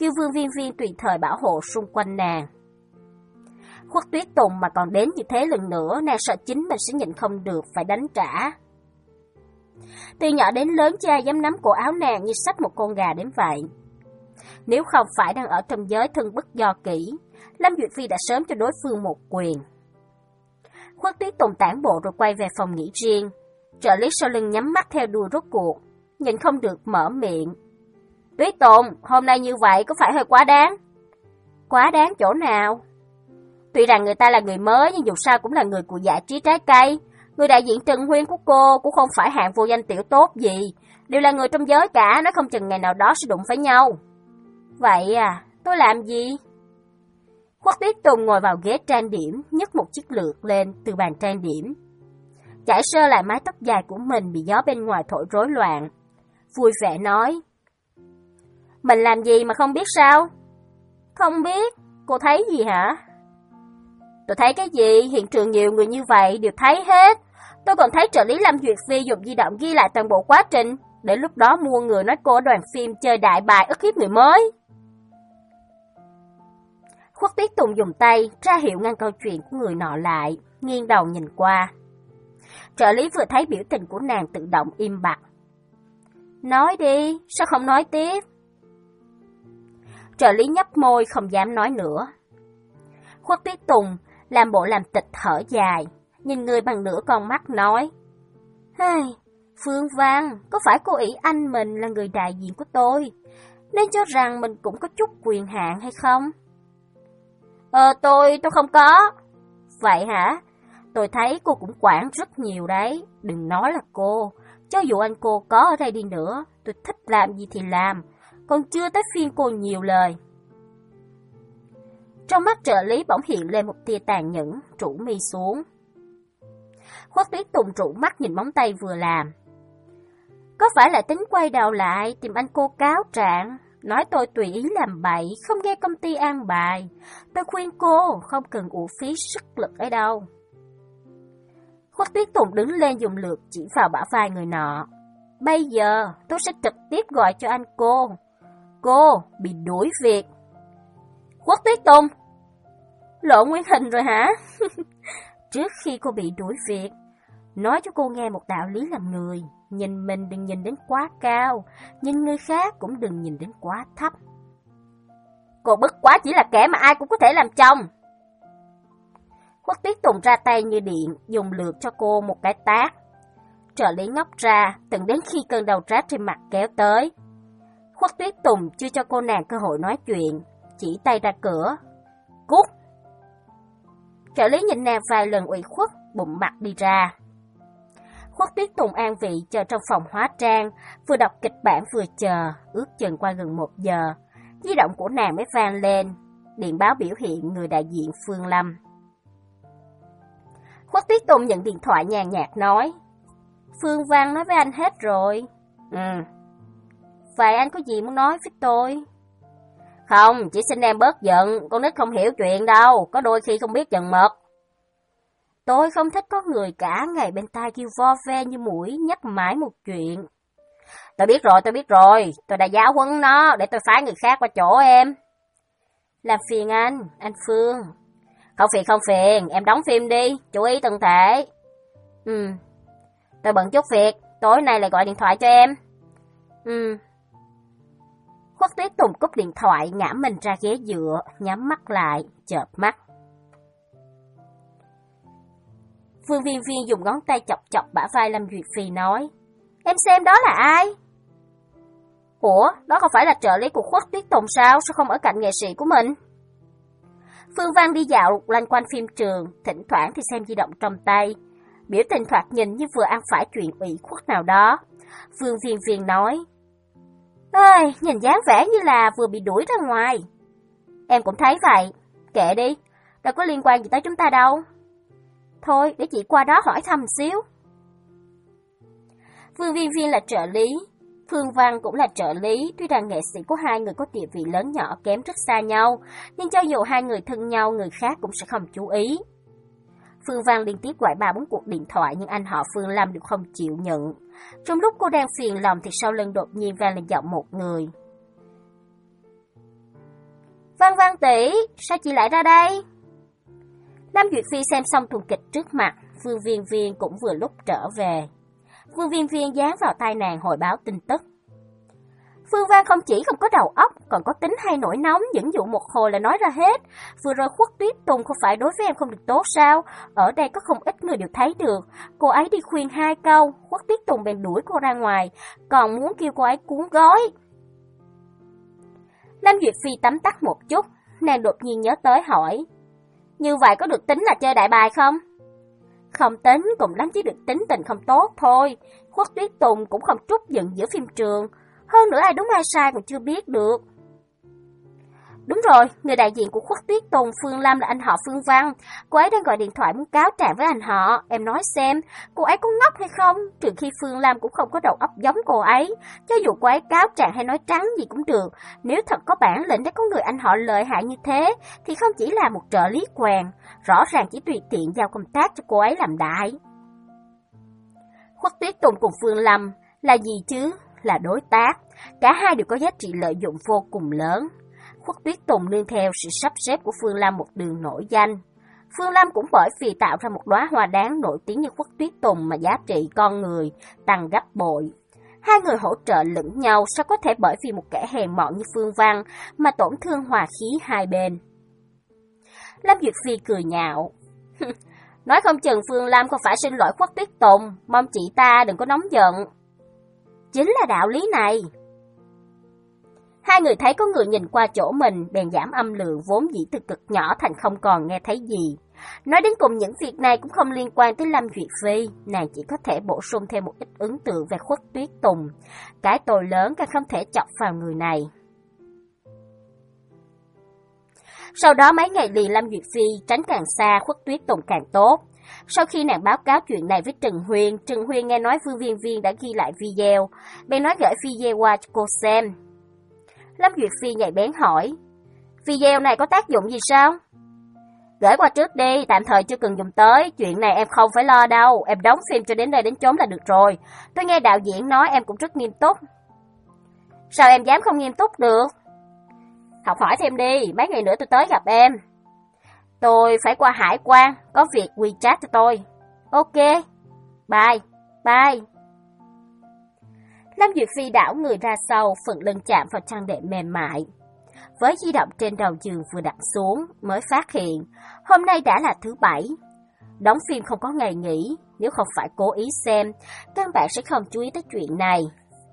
kêu Vương Viên Viên tùy thời bảo hộ xung quanh nàng. Khuất Tuyết Tùng mà còn đến như thế lần nữa, nàng sợ chính mình sẽ nhịn không được phải đánh trả. Từ nhỏ đến lớn cha dám nắm cổ áo nàng như xách một con gà đến vậy. Nếu không phải đang ở trong giới thân bất do kỹ, Lâm Duyệt Phi đã sớm cho đối phương một quyền. Khuất Tuyết Tùng tản bộ rồi quay về phòng nghỉ riêng. Trợ lý sau lưng nhắm mắt theo đuôi rốt cuộc, nhìn không được mở miệng. Tuyết Tùng, hôm nay như vậy có phải hơi quá đáng? Quá đáng chỗ nào? Tuy rằng người ta là người mới nhưng dù sao cũng là người của giải trí trái cây. Người đại diện Trần Huyên của cô cũng không phải hạng vô danh tiểu tốt gì, đều là người trong giới cả, nói không chừng ngày nào đó sẽ đụng phải nhau. Vậy à, tôi làm gì? Khuất Tuyết Tùng ngồi vào ghế trang điểm, nhấc một chiếc lược lên từ bàn trang điểm. Chải sơ lại mái tóc dài của mình bị gió bên ngoài thổi rối loạn. Vui vẻ nói. Mình làm gì mà không biết sao? Không biết, cô thấy gì hả? Tôi thấy cái gì? Hiện trường nhiều người như vậy đều thấy hết. Tôi còn thấy trợ lý Lâm Duyệt Phi dùng di động ghi lại toàn bộ quá trình, để lúc đó mua người nói cô ở đoàn phim chơi đại bài ức hiếp người mới. Khuất Tuyết Tùng dùng tay ra hiệu ngăn câu chuyện của người nọ lại, nghiêng đầu nhìn qua. Trợ lý vừa thấy biểu tình của nàng tự động im bặt. Nói đi, sao không nói tiếp? Trợ lý nhấp môi không dám nói nữa. Khuất Tuyết Tùng làm bộ làm tịch thở dài, nhìn người bằng nửa con mắt nói. Hey, Phương Văn, có phải cô ỷ anh mình là người đại diện của tôi, nên cho rằng mình cũng có chút quyền hạn hay không? Ờ, tôi, tôi không có. Vậy hả? Tôi thấy cô cũng quản rất nhiều đấy, đừng nói là cô. Cho dù anh cô có ở đây đi nữa, tôi thích làm gì thì làm, còn chưa tới phiên cô nhiều lời. Trong mắt trợ lý bỗng hiện lên một tia tàn nhẫn, trụ mi xuống. Khuất Tuyết Tùng trụ mắt nhìn móng tay vừa làm. Có phải là tính quay đầu lại tìm anh cô cáo trạng, nói tôi tùy ý làm bậy, không nghe công ty an bài. Tôi khuyên cô không cần uổng phí sức lực ấy đâu. Khuất Tuyết Tùng đứng lên dùng lược chỉ vào bả vai người nọ. Bây giờ tôi sẽ trực tiếp gọi cho anh cô. Cô bị đuổi việc. Khuất Tuyết Tùng, lộ nguyên hình rồi hả? Trước khi cô bị đuổi việc, nói cho cô nghe một đạo lý làm người. Nhìn mình đừng nhìn đến quá cao, nhìn người khác cũng đừng nhìn đến quá thấp. Cô bất quá chỉ là kẻ mà ai cũng có thể làm chồng. Khuất Tuyết Tùng ra tay như điện, dùng lược cho cô một cái tát. Trợ lý ngốc ra, tận đến khi cơn đau rát trên mặt kéo tới. Khuất Tuyết Tùng chưa cho cô nàng cơ hội nói chuyện, chỉ tay ra cửa. Cút! Trợ lý nhìn nàng vài lần ủy khuất, bụng mặt đi ra. Khuất Tuyết Tùng an vị chờ trong phòng hóa trang, vừa đọc kịch bản vừa chờ, ước chừng qua gần một giờ. Di động của nàng mới vang lên, điện báo biểu hiện người đại diện Phương Lâm. Khuất Tuyết Tùng nhận điện thoại nhàn nhạt nói. Phương Văn nói với anh hết rồi. Ừ. Vậy anh có gì muốn nói với tôi? Không, chỉ xin em bớt giận, con nít không hiểu chuyện đâu, có đôi khi không biết chừng mực. Tôi không thích có người cả ngày bên tai kêu vo ve như mũi, nhắc mãi một chuyện. Tôi biết rồi, tôi biết rồi, tôi đã giáo huấn nó, để tôi phái người khác qua chỗ em. Làm phiền anh, anh Phương. Không phiền, không phiền, em đóng phim đi, chú ý từng thể. Ừ, tôi bận chút việc, tối nay lại gọi điện thoại cho em. Ừ. Khuất Tuyết Tùng cúp điện thoại, ngã mình ra ghế dựa, nhắm mắt lại, chợp mắt. Phương Viên Viên dùng ngón tay chọc chọc bả vai Lâm Duyệt Phi nói. Em xem đó là ai? Ủa, đó không phải là trợ lý của Khuất Tuyết Tùng sao? Sao không ở cạnh nghệ sĩ của mình? Phương Văn đi dạo lanh quanh phim trường, thỉnh thoảng thì xem di động trong tay. Biểu tình thoạt nhìn như vừa ăn phải chuyện ủy khuất nào đó. Phương Viên Viên nói. Ơi, nhìn dáng vẻ như là vừa bị đuổi ra ngoài. Em cũng thấy vậy. Kệ đi, đâu có liên quan gì tới chúng ta đâu. Thôi, để chị qua đó hỏi thăm xíu. Phương Viên Viên là trợ lý, Phương Văn cũng là trợ lý. Tuy rằng nghệ sĩ của hai người có địa vị lớn nhỏ kém rất xa nhau, nhưng cho dù hai người thân nhau, người khác cũng sẽ không chú ý. Phương Văn liên tiếp gọi ba bốn cuộc điện thoại, nhưng anh họ Phương Lâm đều không chịu nhận. Trong lúc cô đang phiền lòng thì sau lưng đột nhiên vang lên giọng một người. Văn tỷ, sao chị lại ra đây? Lâm Duyệt Phi xem xong tuần kịch trước mặt, Vương Viên Viên cũng vừa lúc trở về. Vương Viên Viên dán vào tai nàng hồi báo tin tức. Phương Văn không chỉ không có đầu óc, còn có tính hay nổi nóng, dẫn dụ một hồi là nói ra hết. Vừa rồi Khuất Tuyết Tùng không phải đối với em không được tốt sao? Ở đây có không ít người đều thấy được. Cô ấy đi khuyên hai câu, Khuất Tuyết Tùng bèn đuổi cô ra ngoài, còn muốn kêu cô ấy cuốn gói. Lâm Duyệt Phi tấm tắc một chút, nàng đột nhiên nhớ tới hỏi. Như vậy có được tính là chơi đại bài không? Không tính, cùng lắm chỉ được tính tình không tốt thôi. Khuất Tuyết Tùng cũng không trút giận giữa phim trường. Hơn nữa ai đúng ai sai còn chưa biết được. Đúng rồi, người đại diện của Khuất Tuyết Tùng, Phương Lâm là anh họ Phương Văn. Cô ấy đang gọi điện thoại muốn cáo trạng với anh họ. Em nói xem, cô ấy có ngốc hay không? Trừ khi Phương Lâm cũng không có đầu óc giống cô ấy. Cho dù cô ấy cáo trạng hay nói trắng gì cũng được. Nếu thật có bản lĩnh để có người anh họ lợi hại như thế, thì không chỉ là một trợ lý quèn. Rõ ràng chỉ tùy tiện giao công tác cho cô ấy làm đại. Khuất Tuyết Tùng cùng Phương Lâm là gì chứ? Là đối tác. Cả hai đều có giá trị lợi dụng vô cùng lớn. Khuất Tuyết Tùng nương theo sự sắp xếp của Phương Lâm một đường nổi danh. Phương Lâm cũng bởi vì tạo ra một đóa hoa đáng nổi tiếng như Khuất Tuyết Tùng mà giá trị con người tăng gấp bội. Hai người hỗ trợ lẫn nhau, sao có thể bởi vì một kẻ hèn mọn như Phương Văn mà tổn thương hòa khí hai bên. Lâm Duyệt Phi cười nhạo. Nói không chừng Phương Lâm không phải xin lỗi Khuất Tuyết Tùng, mong chị ta đừng có nóng giận. Chính là đạo lý này. Hai người thấy có người nhìn qua chỗ mình, bèn giảm âm lượng vốn dĩ từ cực nhỏ thành không còn nghe thấy gì. Nói đến cùng những việc này cũng không liên quan tới Lâm Duyệt Phi, nàng chỉ có thể bổ sung thêm một ít ấn tượng về Khuất Tuyết Tùng. Cái tội lớn càng không thể chọc vào người này. Sau đó mấy ngày liền Lâm Duyệt Phi tránh càng xa Khuất Tuyết Tùng càng tốt. Sau khi nàng báo cáo chuyện này với Trần Huyên, Trần Huyên nghe nói Vương Viên Viên đã ghi lại video, bèn nói gửi video qua cho cô xem. Lâm Duyệt Phi nhạy bén hỏi, video này có tác dụng gì sao? Gửi qua trước đi, tạm thời chưa cần dùng tới, chuyện này em không phải lo đâu, em đóng phim cho đến nơi đến chốn là được rồi. Tôi nghe đạo diễn nói em cũng rất nghiêm túc. Sao em dám không nghiêm túc được? Học hỏi thêm đi, mấy ngày nữa tôi tới gặp em. Tôi phải qua hải quan, có việc WeChat cho tôi. Ok, bye, bye. Lâm Duyệt Phi đảo người ra sau, phần lưng chạm vào chăn đệm mềm mại. Với di động trên đầu giường vừa đặt xuống, mới phát hiện, hôm nay đã là thứ bảy. Đóng phim không có ngày nghỉ, nếu không phải cố ý xem, căn bản sẽ không chú ý tới chuyện này.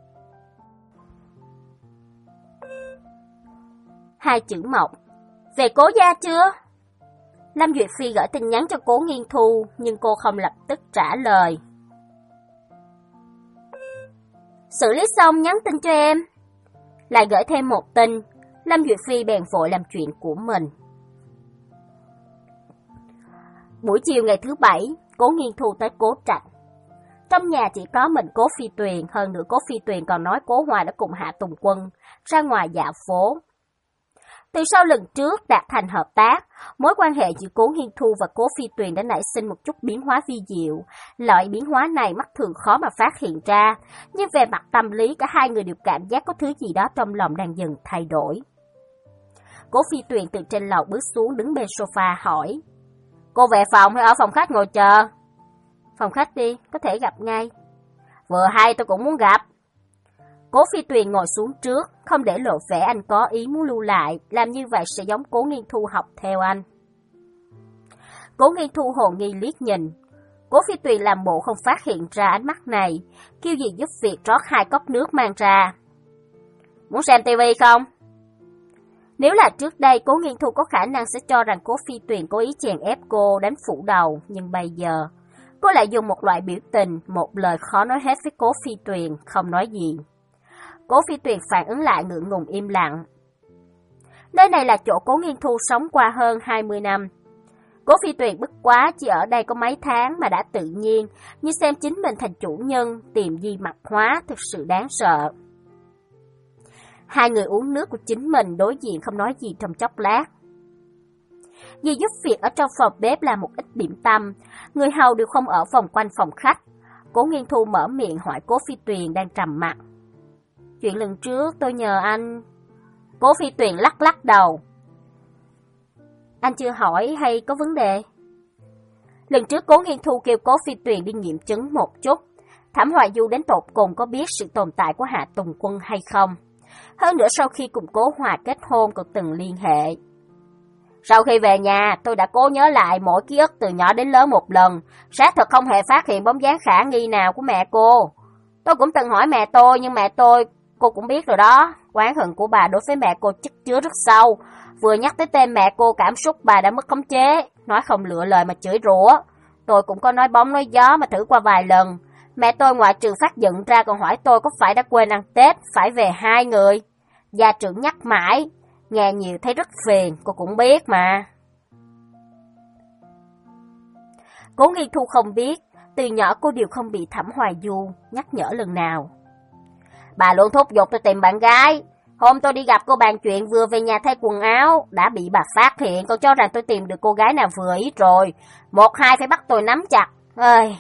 Hai chữ Mộc, về Cố gia chưa? Lâm Duyệt Phi gửi tin nhắn cho Cố Nghiên Thu, nhưng cô không lập tức trả lời. Xử lý xong nhắn tin cho em. Lại gửi thêm một tin, Lâm Duyệt Phi bèn vội làm chuyện của mình. Buổi chiều ngày thứ bảy, Cố Nghiên Thu tới Cố Trạch. Trong nhà chỉ có mình Cố Phi Tuyền, hơn nữa Cố Phi Tuyền còn nói Cố Hòa đã cùng Hạ Tùng Quân ra ngoài dạo phố. Từ sau lần trước đạt thành hợp tác, mối quan hệ giữa Cố Nghiên Thu và Cố Phi Tuyền đã nảy sinh một chút biến hóa vi diệu. Loại biến hóa này mắt thường khó mà phát hiện ra, nhưng về mặt tâm lý cả hai người đều cảm giác có thứ gì đó trong lòng đang dần thay đổi. Cố Phi Tuyền từ trên lầu bước xuống đứng bên sofa hỏi, cô về phòng hay ở phòng khách ngồi chờ? Phòng khách đi, có thể gặp ngay. Vừa hay tôi cũng muốn gặp. Cố Phi Tuyền ngồi xuống trước, không để lộ vẻ anh có ý muốn lưu lại, làm như vậy sẽ giống Cố Nghiên Thu học theo anh. Cố Nghiên Thu hồ nghi liếc nhìn. Cố Phi Tuyền làm bộ không phát hiện ra ánh mắt này, kêu gì giúp việc rót hai cốc nước mang ra. Muốn xem tivi không? Nếu là trước đây, Cố Nghiên Thu có khả năng sẽ cho rằng Cố Phi Tuyền cố ý chèn ép cô đánh phủ đầu, nhưng bây giờ, cô lại dùng một loại biểu tình, một lời khó nói hết với Cố Phi Tuyền, không nói gì. Cố Phi Tuyền phản ứng lại ngượng ngùng im lặng. Nơi này là chỗ Cố Nghiên Thu sống qua hơn hai mươi năm. Cố Phi Tuyền bức quá chỉ ở đây có mấy tháng mà đã tự nhiên, như xem chính mình thành chủ nhân, tìm di mặt hóa thực sự đáng sợ. Hai người uống nước của chính mình đối diện không nói gì trong chốc lát. Dì giúp việc ở trong phòng bếp làm một ít điểm tâm, người hầu đều không ở vòng quanh phòng khách. Cố Nghiên Thu mở miệng hỏi Cố Phi Tuyền đang trầm mặc. Chuyện lần trước tôi nhờ anh. Cố Phi Tuyền lắc lắc đầu. Anh chưa hỏi hay có vấn đề? Lần trước Cố Nghiên Thu kêu Cố Phi Tuyền đi nghiệm chứng một chút. Thẩm Hoài Du đến tột cùng có biết sự tồn tại của Hạ Tùng Quân hay không? Hơn nữa sau khi cùng Cố Hòa kết hôn còn từng liên hệ. Sau khi về nhà, tôi đã cố nhớ lại mỗi ký ức từ nhỏ đến lớn một lần, xác thực không hề phát hiện bóng dáng khả nghi nào của mẹ cô. Tôi cũng từng hỏi mẹ tôi, nhưng mẹ tôi, cô cũng biết rồi đó, oán hận của bà đối với mẹ cô chất chứa rất sâu. Vừa nhắc tới tên mẹ cô, cảm xúc bà đã mất khống chế, nói không lựa lời mà chửi rủa. Tôi cũng có nói bóng nói gió mà thử qua vài lần. Mẹ tôi ngoại trừ phát giận ra còn hỏi tôi có phải đã quên ăn Tết, phải về hai người. Gia trưởng nhắc mãi, nghe nhiều thấy rất phiền, cô cũng biết mà. Cố Nghiên Thu không biết, từ nhỏ cô đều không bị Thẩm Hoài Du nhắc nhở lần nào. Bà luôn thúc giục tôi tìm bạn gái. Hôm tôi đi gặp cô bàn chuyện vừa về nhà thay quần áo, đã bị bà phát hiện, còn cho rằng tôi tìm được cô gái nào vừa ý rồi. Một hai phải bắt tôi nắm chặt. Ơi.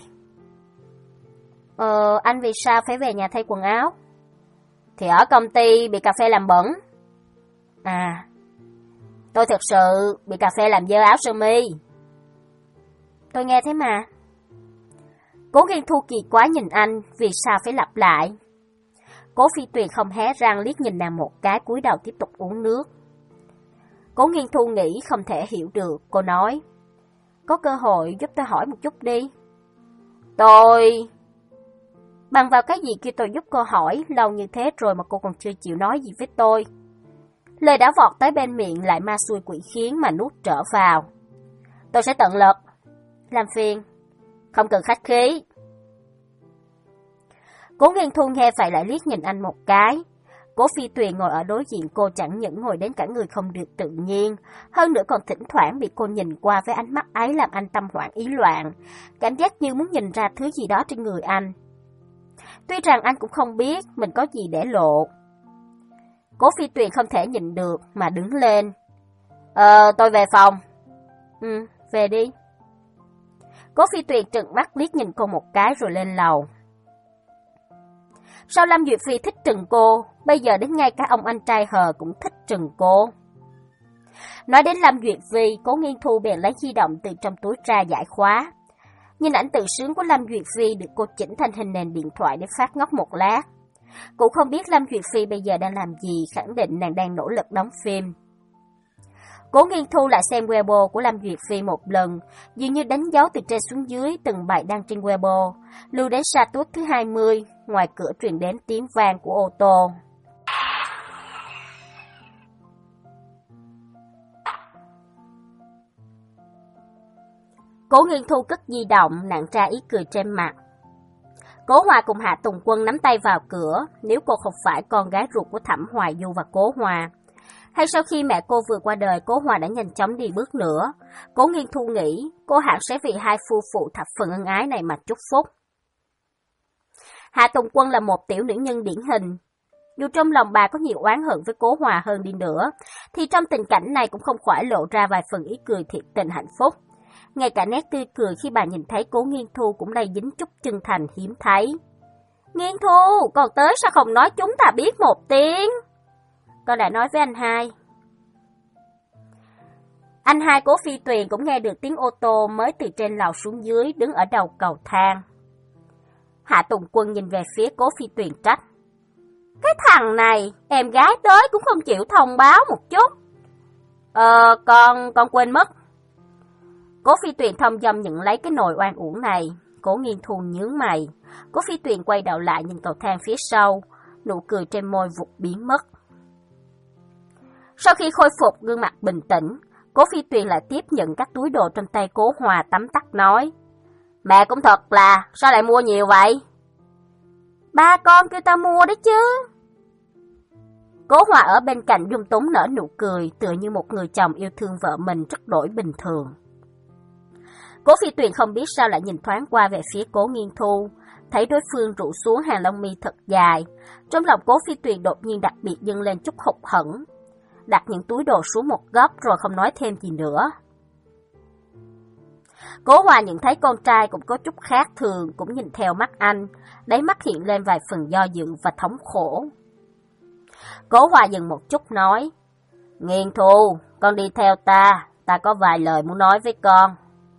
Ờ, anh vì sao phải về nhà thay quần áo? Thì ở công ty bị cà phê làm bẩn. À, tôi thực sự bị cà phê làm dơ áo sơ mi. Tôi nghe thế mà. Cố Nghiên Thu kỳ quái nhìn anh, vì sao phải lặp lại? Cố Phi Tuyền không hé răng liếc nhìn nàng một cái, cúi đầu tiếp tục uống nước. Cố Nghiên Thu nghĩ không thể hiểu được, cô nói. Có cơ hội giúp tôi hỏi một chút đi. Tôi... Bằng vào cái gì khi tôi giúp cô hỏi, lâu như thế rồi mà cô còn chưa chịu nói gì với tôi. Lời đã vọt tới bên miệng lại ma xui quỷ khiến mà nuốt trở vào. Tôi sẽ tận lực. Làm phiền. Không cần khách khí. Cố Nghiên Thu nghe vậy lại liếc nhìn anh một cái. Cố Phi Tuyền ngồi ở đối diện cô chẳng những ngồi đến cả người không được tự nhiên, hơn nữa còn thỉnh thoảng bị cô nhìn qua với ánh mắt ấy làm anh tâm hoảng ý loạn, cảm giác như muốn nhìn ra thứ gì đó trên người anh. Tuy rằng anh cũng không biết mình có gì để lộ. Cố Phi Tuyền không thể nhịn được mà đứng lên. Ờ, tôi về phòng. Ừ, về đi. Cố Phi Tuyền trừng mắt liếc nhìn cô một cái rồi lên lầu. Sao Lâm Duyệt Phi thích trừng cô, bây giờ đến ngay cả ông anh trai hờ cũng thích trừng cô. Nói đến Lâm Duyệt Phi, Cố Nghiên Thu bèn lấy di động từ trong túi ra giải khóa. Nhìn ảnh tự sướng của Lâm Duyệt Phi được cô chỉnh thành hình nền điện thoại để phát ngốc một lát. Cũng không biết Lâm Duyệt Phi bây giờ đang làm gì, khẳng định nàng đang nỗ lực đóng phim. Cố Nghiên Thu lại xem Weibo của Lâm Duyệt Phi một lần, dường như đánh dấu từ trên xuống dưới từng bài đăng trên Weibo, lưu đến sa tuốt thứ hai mươi, ngoài cửa truyền đến tiếng vang của ô tô. Cố Nghiên Thu cất di động, nặn ra ý cười trên mặt. Cố Hòa cùng Hạ Tùng Quân nắm tay vào cửa, nếu cô không phải con gái ruột của Thẩm Hoài Du và Cố Hòa. Hay sau khi mẹ cô vừa qua đời, Cố Hòa đã nhanh chóng đi bước nữa. Cố Nghiên Thu nghĩ, cô hẳn sẽ vì hai phu phụ thập phần ân ái này mà chúc phúc. Hạ Tùng Quân là một tiểu nữ nhân điển hình. Dù trong lòng bà có nhiều oán hận với Cố Hòa hơn đi nữa, thì trong tình cảnh này cũng không khỏi lộ ra vài phần ý cười thiệt tình hạnh phúc. Ngay cả nét tươi cười khi bà nhìn thấy Cố Nghiên Thu cũng lây dính chút chân thành hiếm thấy. Nghiên Thu, còn tới sao không nói chúng ta biết một tiếng? Con đã nói với anh hai. Anh hai Cố Phi Tuyền cũng nghe được tiếng ô tô mới từ trên lầu xuống dưới, đứng ở đầu cầu thang. Hạ Tùng Quân nhìn về phía Cố Phi Tuyền trách. Cái thằng này, em gái tới cũng không chịu thông báo một chút. Ờ, con, con quên mất. Cố Phi Tuyền thông dong nhận lấy cái nồi oan uổng này. Cố Nghiên Thu nhướng mày. Cố Phi Tuyền quay đầu lại nhìn cầu thang phía sau, nụ cười trên môi vụt biến mất. Sau khi khôi phục gương mặt bình tĩnh, Cố Phi Tuyền lại tiếp nhận các túi đồ trong tay Cố Hòa, tấm tắc nói. Mẹ cũng thật là, sao lại mua nhiều vậy? Ba con kêu ta mua đấy chứ. Cố Hòa ở bên cạnh dung túng nở nụ cười, tựa như một người chồng yêu thương vợ mình rất đổi bình thường. Cố Phi Tuyền không biết sao lại nhìn thoáng qua về phía Cố Nghiên Thu, thấy đối phương rũ xuống hàng lông mi thật dài. Trong lòng Cố Phi Tuyền đột nhiên đặc biệt dâng lên chút hụt hẫng, đặt những túi đồ xuống một góc rồi không nói thêm gì nữa. Cố Hòa nhận thấy con trai cũng có chút khác thường, cũng nhìn theo mắt anh, đáy mắt hiện lên vài phần do dự và thống khổ. Cố Hòa dừng một chút nói, Nghiên Thu, con đi theo ta, ta có vài lời muốn nói với con.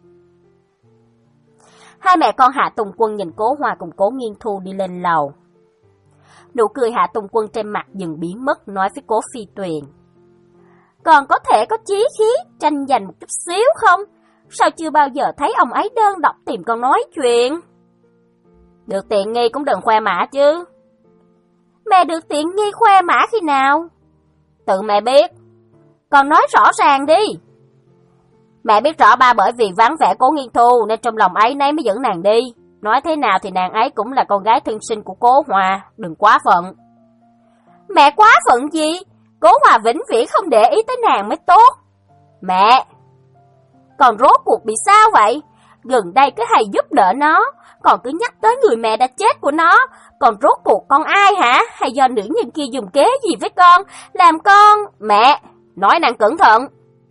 Hai mẹ con Hạ Tùng Quân nhìn Cố Hòa cùng Cố Nghiên Thu đi lên lầu. Nụ cười Hạ Tùng Quân trên mặt dần biến mất, nói với Cố Phi Tuyền. Còn có thể có chí khí, tranh giành một chút xíu không? Sao chưa bao giờ thấy ông ấy đơn độc tìm con nói chuyện? Được tiện nghi cũng đừng khoe mã chứ. Mẹ được tiện nghi khoe mã khi nào? Tự mẹ biết. Con nói rõ ràng đi. Mẹ biết rõ ba bởi vì vắng vẻ Cố Nghiên Thu nên trong lòng ấy nấy mới dẫn nàng đi. Nói thế nào thì nàng ấy cũng là con gái thân sinh của Cố Hòa, đừng quá phận. Mẹ quá phận gì? Cố Hòa vĩnh viễn không để ý tới nàng mới tốt. Mẹ! Còn rốt cuộc bị sao vậy? Gần đây cứ hay giúp đỡ nó, còn cứ nhắc tới người mẹ đã chết của nó. Còn rốt cuộc con ai hả? Hay do nữ nhân kia dùng kế gì với con? Làm con... Mẹ! Nói nàng cẩn thận.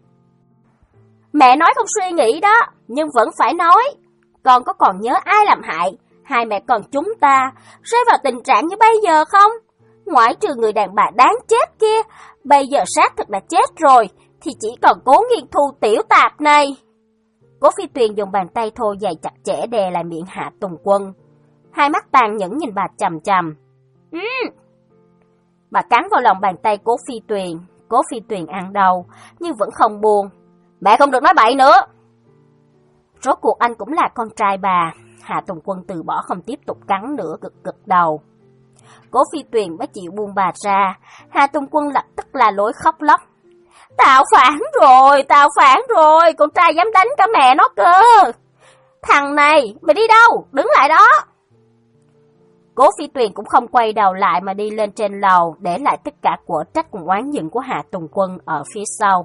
Mẹ nói không suy nghĩ đó, nhưng vẫn phải nói. Con có còn nhớ ai làm hại hai mẹ con chúng ta rơi vào tình trạng như bây giờ không? Ngoại trừ người đàn bà đáng chết kia, bây giờ xác thực đã chết rồi, thì chỉ còn Cố Nghiên Thu tiểu tạp này. Cố Phi Tuyền dùng bàn tay thô dày chặt chẽ đè lại miệng Hạ Tùng Quân. Hai mắt tàn nhẫn nhìn bà chằm chằm. Ừ. Bà cắn vào lòng bàn tay Cố Phi Tuyền. Cố Phi Tuyền ăn đầu, nhưng vẫn không buồn. Mẹ không được nói bậy nữa. Rốt cuộc anh cũng là con trai bà. Hạ Tùng Quân từ bỏ không tiếp tục cắn nữa, cực cực đầu. Cố Phi Tuyền mới chịu buông bà ra. Hạ Tùng Quân lập tức la lối khóc lóc. Tao phản rồi, tao phản rồi, con trai dám đánh cả mẹ nó cơ. Thằng này, mày đi đâu? Đứng lại đó. Cố Phi Tuyền cũng không quay đầu lại mà đi lên trên lầu, để lại tất cả của trách cùng oán giận của Hạ Tùng Quân ở phía sau.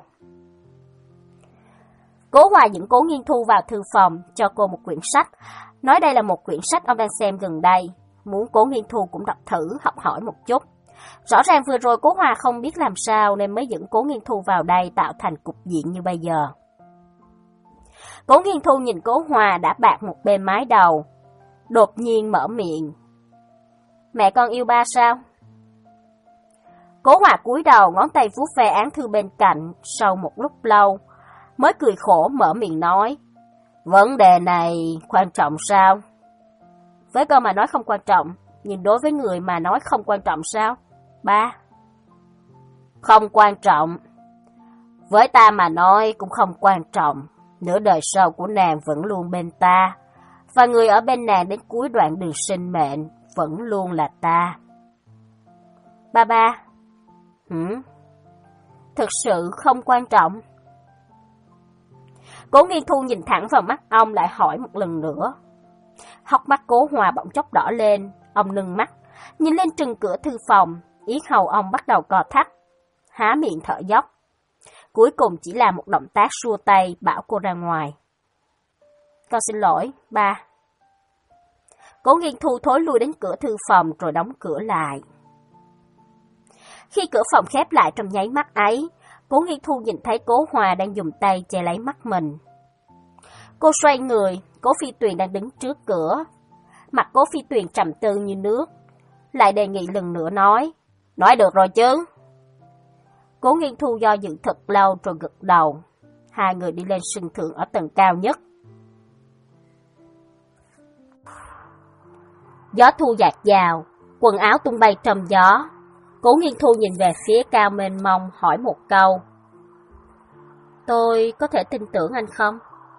Cố Hòa dẫn Cố Nghiên Thu vào thư phòng, cho cô một quyển sách. Nói đây là một quyển sách ông đang xem gần đây, muốn Cố Nghiên Thu cũng đọc thử, học hỏi một chút. Rõ ràng vừa rồi Cố Hòa không biết làm sao nên mới dẫn Cố Nghiên Thu vào đây tạo thành cục diện như bây giờ. Cố Nghiên Thu nhìn Cố Hòa đã bạc một bên mái đầu, đột nhiên mở miệng. Mẹ con yêu ba sao? Cố Hòa cúi đầu, ngón tay vuốt ve án thư bên cạnh, sau một lúc lâu mới cười khổ mở miệng nói. Vấn đề này quan trọng sao? Với con mà nói không quan trọng, nhưng đối với người mà nói không quan trọng sao? Ba. Không quan trọng. Với ta mà nói cũng không quan trọng. Nửa đời sau của nàng vẫn luôn bên ta, và người ở bên nàng đến cuối đoạn đường sinh mệnh vẫn luôn là ta. Ba ba. Hử? Thực sự không quan trọng. Cố Nghiên Thu nhìn thẳng vào mắt ông lại hỏi một lần nữa. Hốc mắt Cố Hòa bỗng chốc đỏ lên, ông nâng mắt, nhìn lên trừng cửa thư phòng, yết hầu ông bắt đầu co thắt, há miệng thở dốc. Cuối cùng chỉ là một động tác xua tay bảo cô ra ngoài. Con xin lỗi, ba. Cố Nghiên Thu thối lui đến cửa thư phòng rồi đóng cửa lại. Khi cửa phòng khép lại trong nháy mắt ấy, Cố Nghiên Thu nhìn thấy Cố Hòa đang dùng tay che lấy mắt mình. Cô xoay người, Cố Phi Tuyền đang đứng trước cửa. Mặt Cố Phi Tuyền trầm tư như nước, lại đề nghị lần nữa nói. Nói được rồi chứ. Cố Nghiên Thu do dự thật lâu rồi gật đầu. Hai người đi lên sân thượng ở tầng cao nhất. Gió thu dạt vào, quần áo tung bay trong gió. Cố Nghiên Thu nhìn về phía cao mênh mông hỏi một câu. Tôi có thể tin tưởng anh không?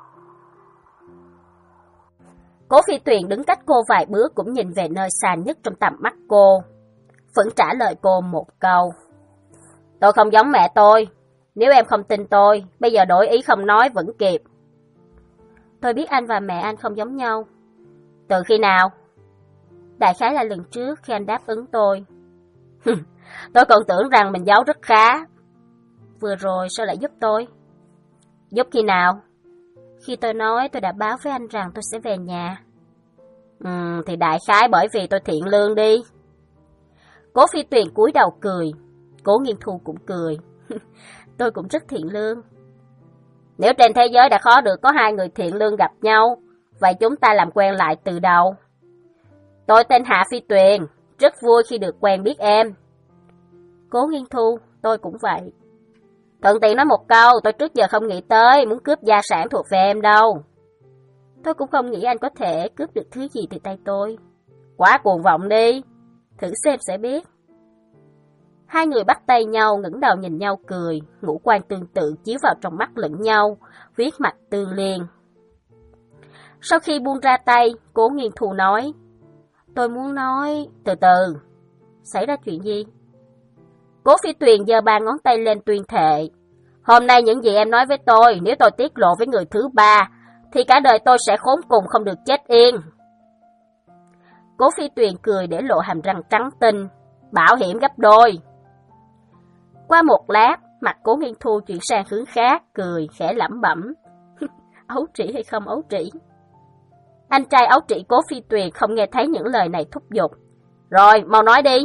Cố Phi Tuyền đứng cách cô vài bước cũng nhìn về nơi xa nhất trong tầm mắt cô. Vẫn trả lời cô một câu. Tôi không giống mẹ tôi. Nếu em không tin tôi, bây giờ đổi ý không nói vẫn kịp. Tôi biết anh và mẹ anh không giống nhau. Từ khi nào? Đại khái là lần trước khi anh đáp ứng tôi. Tôi còn tưởng rằng mình giấu rất khá. Vừa rồi sao lại giúp tôi? Giúp khi nào? Khi tôi nói tôi đã báo với anh rằng tôi sẽ về nhà. Ừ, thì đại khái bởi vì tôi thiện lương đi. Cố Phi Tuyền cúi đầu cười. Cố Nghiên Thu cũng cười. Tôi cũng rất thiện lương. Nếu trên thế giới đã khó được có hai người thiện lương gặp nhau, vậy chúng ta làm quen lại từ đầu. Tôi tên Hạ Phi Tuyền, rất vui khi được quen biết em. Cố Nghiên Thu, tôi cũng vậy. Thuận tiện nói một câu, tôi trước giờ không nghĩ tới muốn cướp gia sản thuộc về em đâu. Tôi cũng không nghĩ anh có thể cướp được thứ gì từ tay tôi. Quá cuồng vọng đi, thử xem sẽ biết. Hai người bắt tay nhau, ngẩng đầu nhìn nhau cười, ngũ quan tương tự chiếu vào trong mắt lẫn nhau, viết mặt tương liên. Sau khi buông ra tay, Cố Nghiên Thu nói, tôi muốn nói, từ từ, xảy ra chuyện gì? Cố Phi Tuyền giơ ba ngón tay lên tuyên thệ, hôm nay những gì em nói với tôi, nếu tôi tiết lộ với người thứ ba, thì cả đời tôi sẽ khốn cùng không được chết yên. Cố Phi Tuyền cười để lộ hàm răng trắng tinh, bảo hiểm gấp đôi. Qua một lát, mặt Cố Nghiên Thu chuyển sang hướng khác, cười, khẽ lẩm bẩm. Ấu trĩ hay không ấu trĩ? Anh trai ấu trĩ Cố Phi Tuyền không nghe thấy những lời này thúc giục. Rồi, mau nói đi.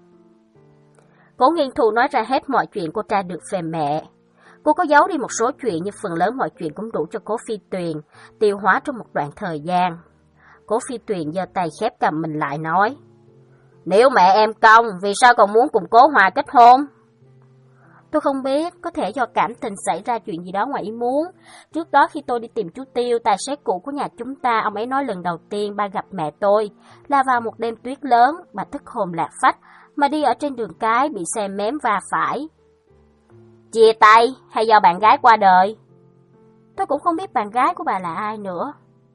Cố Nghiên Thu nói ra hết mọi chuyện cô tra được về mẹ. Cô có giấu đi một số chuyện nhưng phần lớn mọi chuyện cũng đủ cho Cố Phi Tuyền tiêu hóa trong một đoạn thời gian. Cố Phi Tuyền giơ tay khép cầm mình lại nói, nếu mẹ em công, vì sao còn muốn cùng Cố Hòa kết hôn? Tôi không biết, có thể do cảm tình xảy ra chuyện gì đó ngoài ý muốn. Trước đó khi tôi đi tìm chú Tiêu, tài xế cũ của nhà chúng ta, ông ấy nói lần đầu tiên ba gặp mẹ tôi là vào một đêm tuyết lớn, bà thức hồn lạc phách, mà đi ở trên đường cái bị xe mém va phải. Chia tay hay do bạn gái qua đời? Tôi cũng không biết bạn gái của bà là ai nữa.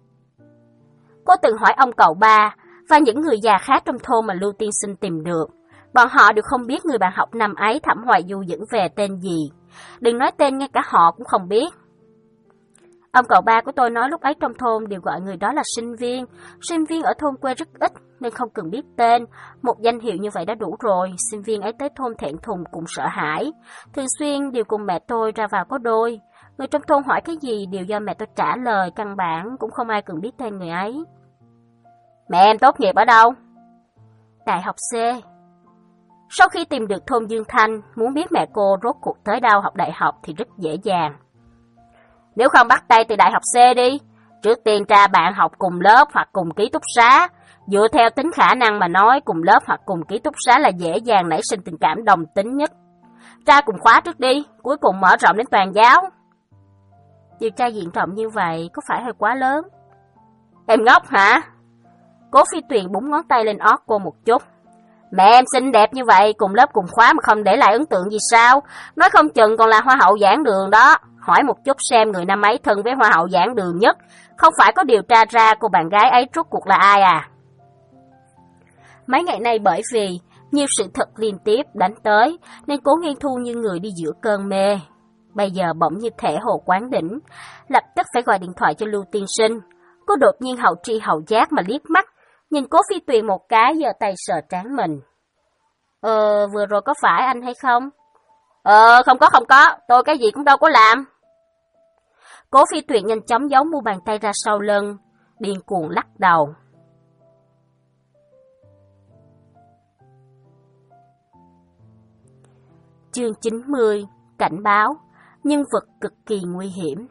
Cô từng hỏi ông cậu ba và những người già khác trong thôn mà Lưu Tiên Sinh tìm được. Bọn họ đều không biết người bạn học năm ấy Thẩm Hoài Du dẫn về tên gì. Đừng nói tên, ngay cả họ cũng không biết. Ông cậu ba của tôi nói lúc ấy trong thôn đều gọi người đó là sinh viên. Sinh viên ở thôn quê rất ít nên không cần biết tên. Một danh hiệu như vậy đã đủ rồi. Sinh viên ấy tới thôn thẹn thùng cùng sợ hãi. Thường xuyên đều cùng mẹ tôi ra vào có đôi. Người trong thôn hỏi cái gì đều do mẹ tôi trả lời, căn bản cũng không ai cần biết tên người ấy. Mẹ em tốt nghiệp ở đâu? Đại học C. Sau khi tìm được thôn Dương Thanh, muốn biết mẹ cô rốt cuộc tới đâu học đại học thì rất dễ dàng. Nếu không bắt tay từ đại học C đi, trước tiên tra bạn học cùng lớp hoặc cùng ký túc xá. Dựa theo tính khả năng mà nói, cùng lớp hoặc cùng ký túc xá là dễ dàng nảy sinh tình cảm đồng tính nhất. Tra cùng khóa trước đi, cuối cùng mở rộng đến toàn giáo. Điều tra diện rộng như vậy có phải hơi quá lớn? Em ngốc hả? Cố Phi Tuyền búng ngón tay lên ót cô một chút. Mẹ em xinh đẹp như vậy, cùng lớp cùng khóa mà không để lại ấn tượng gì sao? Nói không chừng còn là hoa hậu giảng đường đó. Hỏi một chút xem người năm ấy thân với hoa hậu giảng đường nhất, không phải có điều tra ra cô bạn gái ấy rốt cuộc là ai à? Mấy ngày nay bởi vì nhiều sự thật liên tiếp đánh tới, nên Cố Nghiên Thu như người đi giữa cơn mê. Bây giờ bỗng như thể hồ quán đỉnh, lập tức phải gọi điện thoại cho Lưu Tiên Sinh. Cô đột nhiên hậu tri hậu giác mà liếc mắt, nhìn Cố Phi Tuyền một cái, giơ tay sờ trán mình. Ờ, vừa rồi có phải anh hay không? Ờ, không có không có, tôi cái gì cũng đâu có làm. Cố Phi Tuyền nhanh chóng giấu mu bàn tay ra sau lưng, điên cuồng lắc đầu. Chương chín mươi, cảnh báo, nhân vật cực kỳ nguy hiểm.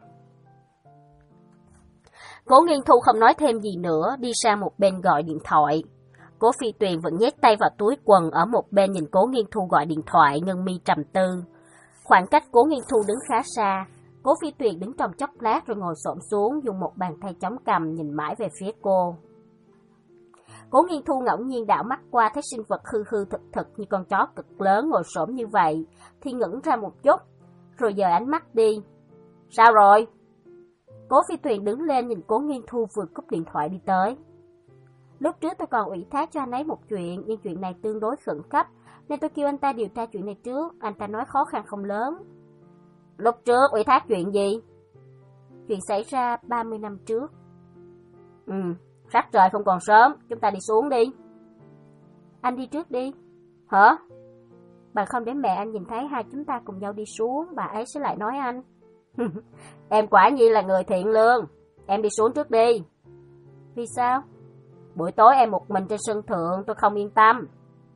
Cố Nghiên Thu không nói thêm gì nữa, đi sang một bên gọi điện thoại. Cố Phi Tuyền vẫn nhét tay vào túi quần ở một bên nhìn Cố Nghiên Thu gọi điện thoại, ngân mi trầm tư. Khoảng cách Cố Nghiên Thu đứng khá xa, Cố Phi Tuyền đứng trong chốc lát rồi ngồi xổm xuống, dùng một bàn tay chống cằm nhìn mãi về phía cô. Cố Nghiên Thu ngẫu nhiên đảo mắt qua thấy sinh vật hư hư thực thực như con chó cực lớn ngồi xổm như vậy, thì ngẩng ra một chút, rồi dời ánh mắt đi. Sao rồi? Cố Phi Tuyền đứng lên nhìn Cố Nghiên Thu vừa cúp điện thoại đi tới. Lúc trước tôi còn ủy thác cho anh ấy một chuyện, nhưng chuyện này tương đối khẩn cấp, nên tôi kêu anh ta điều tra chuyện này trước. Anh ta nói khó khăn không lớn. Lúc trước ủy thác chuyện gì? Chuyện xảy ra ba mươi năm trước. Ừ, sắc trời không còn sớm, chúng ta đi xuống đi. Anh đi trước đi. Hả? Bằng không để mẹ anh nhìn thấy hai chúng ta cùng nhau đi xuống, bà ấy sẽ lại nói anh. Em quả nhiên là người thiện lương. Em đi xuống trước đi. Vì sao? Buổi tối em một mình trên sân thượng, tôi không yên tâm.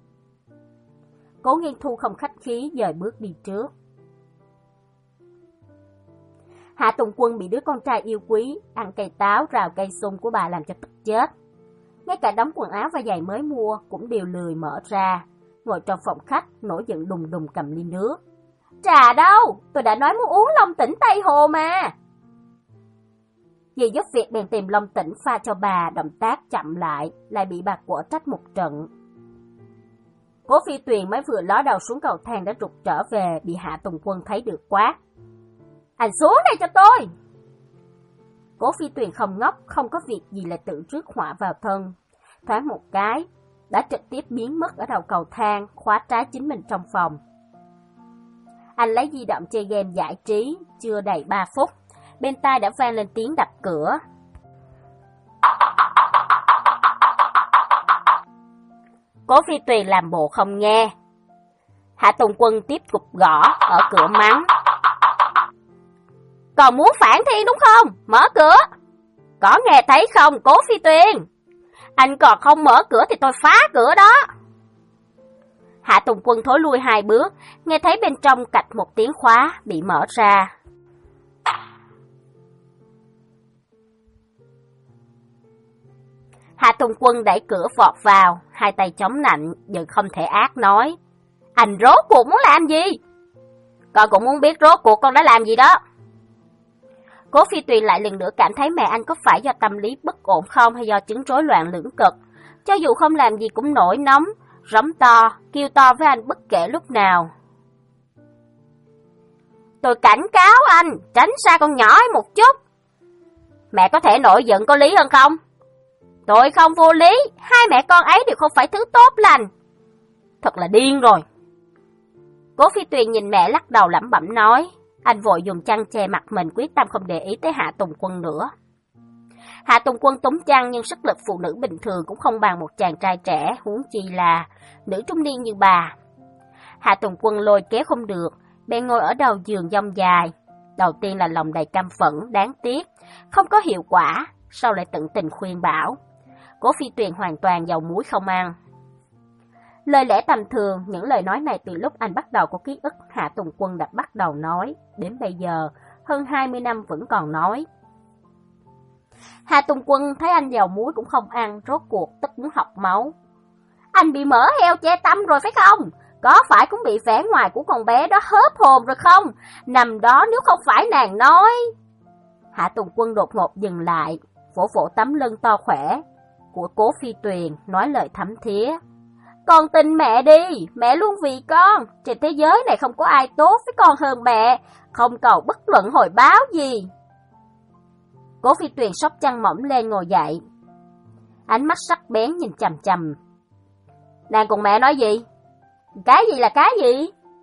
Cố Nghiên Thu không khách khí dời bước đi trước. Hạ Tùng Quân bị đứa con trai yêu quý ăn cây táo rào cây sung của bà làm cho tức chết. Ngay cả đống quần áo và giày mới mua cũng đều lười mở ra, ngồi trong phòng khách nổi giận đùng đùng cầm ly nước. Trà đâu? Tôi đã nói muốn uống Long Tỉnh Tây Hồ mà. Dì giúp việc bèn tìm Long Tỉnh pha cho bà, động tác chậm lại, lại bị bà quở trách một trận. Cố Phi Tuyền mới vừa ló đầu xuống cầu thang đã rụt trở về, bị Hạ Tùng Quân thấy được quát. Anh xuống đây cho tôi! Cố Phi Tuyền không ngốc, không có việc gì lại tự rước họa vào thân. Thoáng một cái, đã trực tiếp biến mất ở đầu cầu thang, khóa trái chính mình trong phòng. Anh lấy di động chơi game giải trí, chưa đầy ba phút, bên tai đã vang lên tiếng đập cửa. Cố Phi Tuyền làm bộ không nghe. Hạ Tùng Quân tiếp tục gõ ở cửa mắng. Còn muốn phản thiên đúng không? Mở cửa! Có nghe thấy không, Cố Phi Tuyền? Anh còn không mở cửa thì tôi phá cửa đó. Hạ Tùng Quân thối lui hai bước, nghe thấy bên trong cạch một tiếng khóa bị mở ra. Hạ Tùng Quân đẩy cửa vọt vào, hai tay chống nạnh, nhưng không thể ác nói. Anh rốt cuộc muốn làm gì? Con cũng muốn biết rốt cuộc con đã làm gì đó. Cố Phi Tuyền lại lần nữa cảm thấy mẹ anh có phải do tâm lý bất ổn không hay do chứng rối loạn lưỡng cực. Cho dù không làm gì cũng nổi nóng, rống to, kêu to với anh bất kể lúc nào. Tôi cảnh cáo anh, tránh xa con nhỏ ấy một chút. Mẹ có thể nổi giận có lý hơn không? Tôi không vô lý, hai mẹ con ấy đều không phải thứ tốt lành. Thật là điên rồi. Cố Phi Tuyền nhìn mẹ lắc đầu lẩm bẩm nói. Anh vội dùng chăn che mặt mình, quyết tâm không để ý tới Hạ Tùng Quân nữa. Hạ Tùng Quân túm chăn nhưng sức lực phụ nữ bình thường cũng không bằng một chàng trai trẻ, huống chi là nữ trung niên như bà. Hạ Tùng Quân lôi kéo không được, bèn ngồi ở đầu giường dông dài. Đầu tiên là lòng đầy căm phẫn, đáng tiếc, không có hiệu quả, sau lại tận tình khuyên bảo. Cố Phi Tuyền hoàn toàn dầu muối không ăn. Lời lẽ tầm thường, những lời nói này từ lúc anh bắt đầu có ký ức Hạ Tùng Quân đã bắt đầu nói, đến bây giờ, hơn hai mươi năm vẫn còn nói. Hạ Tùng Quân thấy anh dầu muối cũng không ăn, rốt cuộc tức muốn học máu. Anh bị mỡ heo che tâm rồi phải không? Có phải cũng bị vẻ ngoài của con bé đó hớp hồn rồi không? Nằm đó nếu không phải nàng nói. Hạ Tùng Quân đột ngột dừng lại, vỗ vỗ tấm lưng to khỏe của Cố Phi Tuyền, nói lời thấm thía. Con tin mẹ đi, mẹ luôn vì con, trên thế giới này không có ai tốt với con hơn mẹ, không cầu bất luận hồi báo gì. Cố Phi Tuyền xốc chăn mỏng lên ngồi dậy, ánh mắt sắc bén nhìn chằm chằm. Nàng cùng mẹ nói gì? Cái gì là cái gì?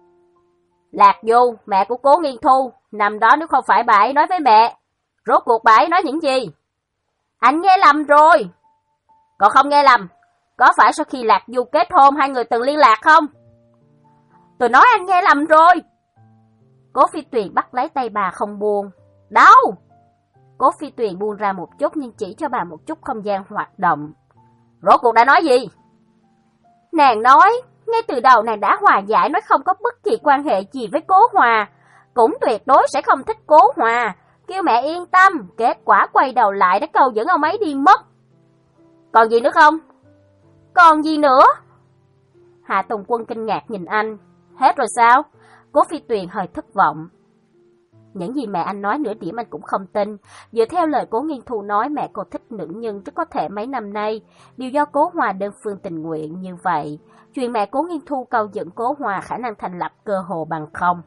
Lạc Du, mẹ của Cố Nghiên Thu, nằm đó nếu không phải bà ấy nói với mẹ. Rốt cuộc bà ấy nói những gì? Anh nghe lầm rồi. Còn không nghe lầm, có phải sau khi Lạc Du kết hôn hai người từng liên lạc không? Tôi nói anh nghe lầm rồi. Cố Phi Tuyền bắt lấy tay bà không buông. Đâu? Cố Phi Tuyền buông ra một chút nhưng chỉ cho bà một chút không gian hoạt động. Rốt cuộc đã nói gì? Nàng nói, ngay từ đầu nàng đã hòa giải, nói không có bất kỳ quan hệ gì với Cố Hòa, cũng tuyệt đối sẽ không thích Cố Hòa, kêu mẹ yên tâm, kết quả quay đầu lại đã câu dẫn ông ấy đi mất. Còn gì nữa không? Còn gì nữa? Hạ Tùng Quân kinh ngạc nhìn anh. Hết rồi sao? Cố Phi Tuyền hơi thất vọng. Những gì mẹ anh nói nửa điểm anh cũng không tin. Dựa theo lời Cố Nghiên Thu nói, mẹ cô thích nữ nhân rất có thể mấy năm nay đều do Cố Hòa đơn phương tình nguyện. Như vậy, chuyện mẹ Cố Nghiên Thu câu dẫn Cố Hòa khả năng thành lập cơ hồ bằng không.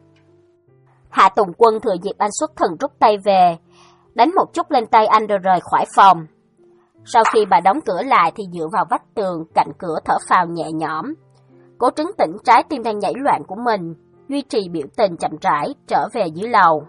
Hạ Tùng Quân thừa dịp anh xuất thần rút tay về, đánh một chút lên tay anh rồi rời khỏi phòng. Sau khi bà đóng cửa lại thì dựa vào vách tường cạnh cửa thở phào nhẹ nhõm. Cố trấn tĩnh trái tim đang nhảy loạn của mình, duy trì biểu tình chậm rãi trở về dưới lầu.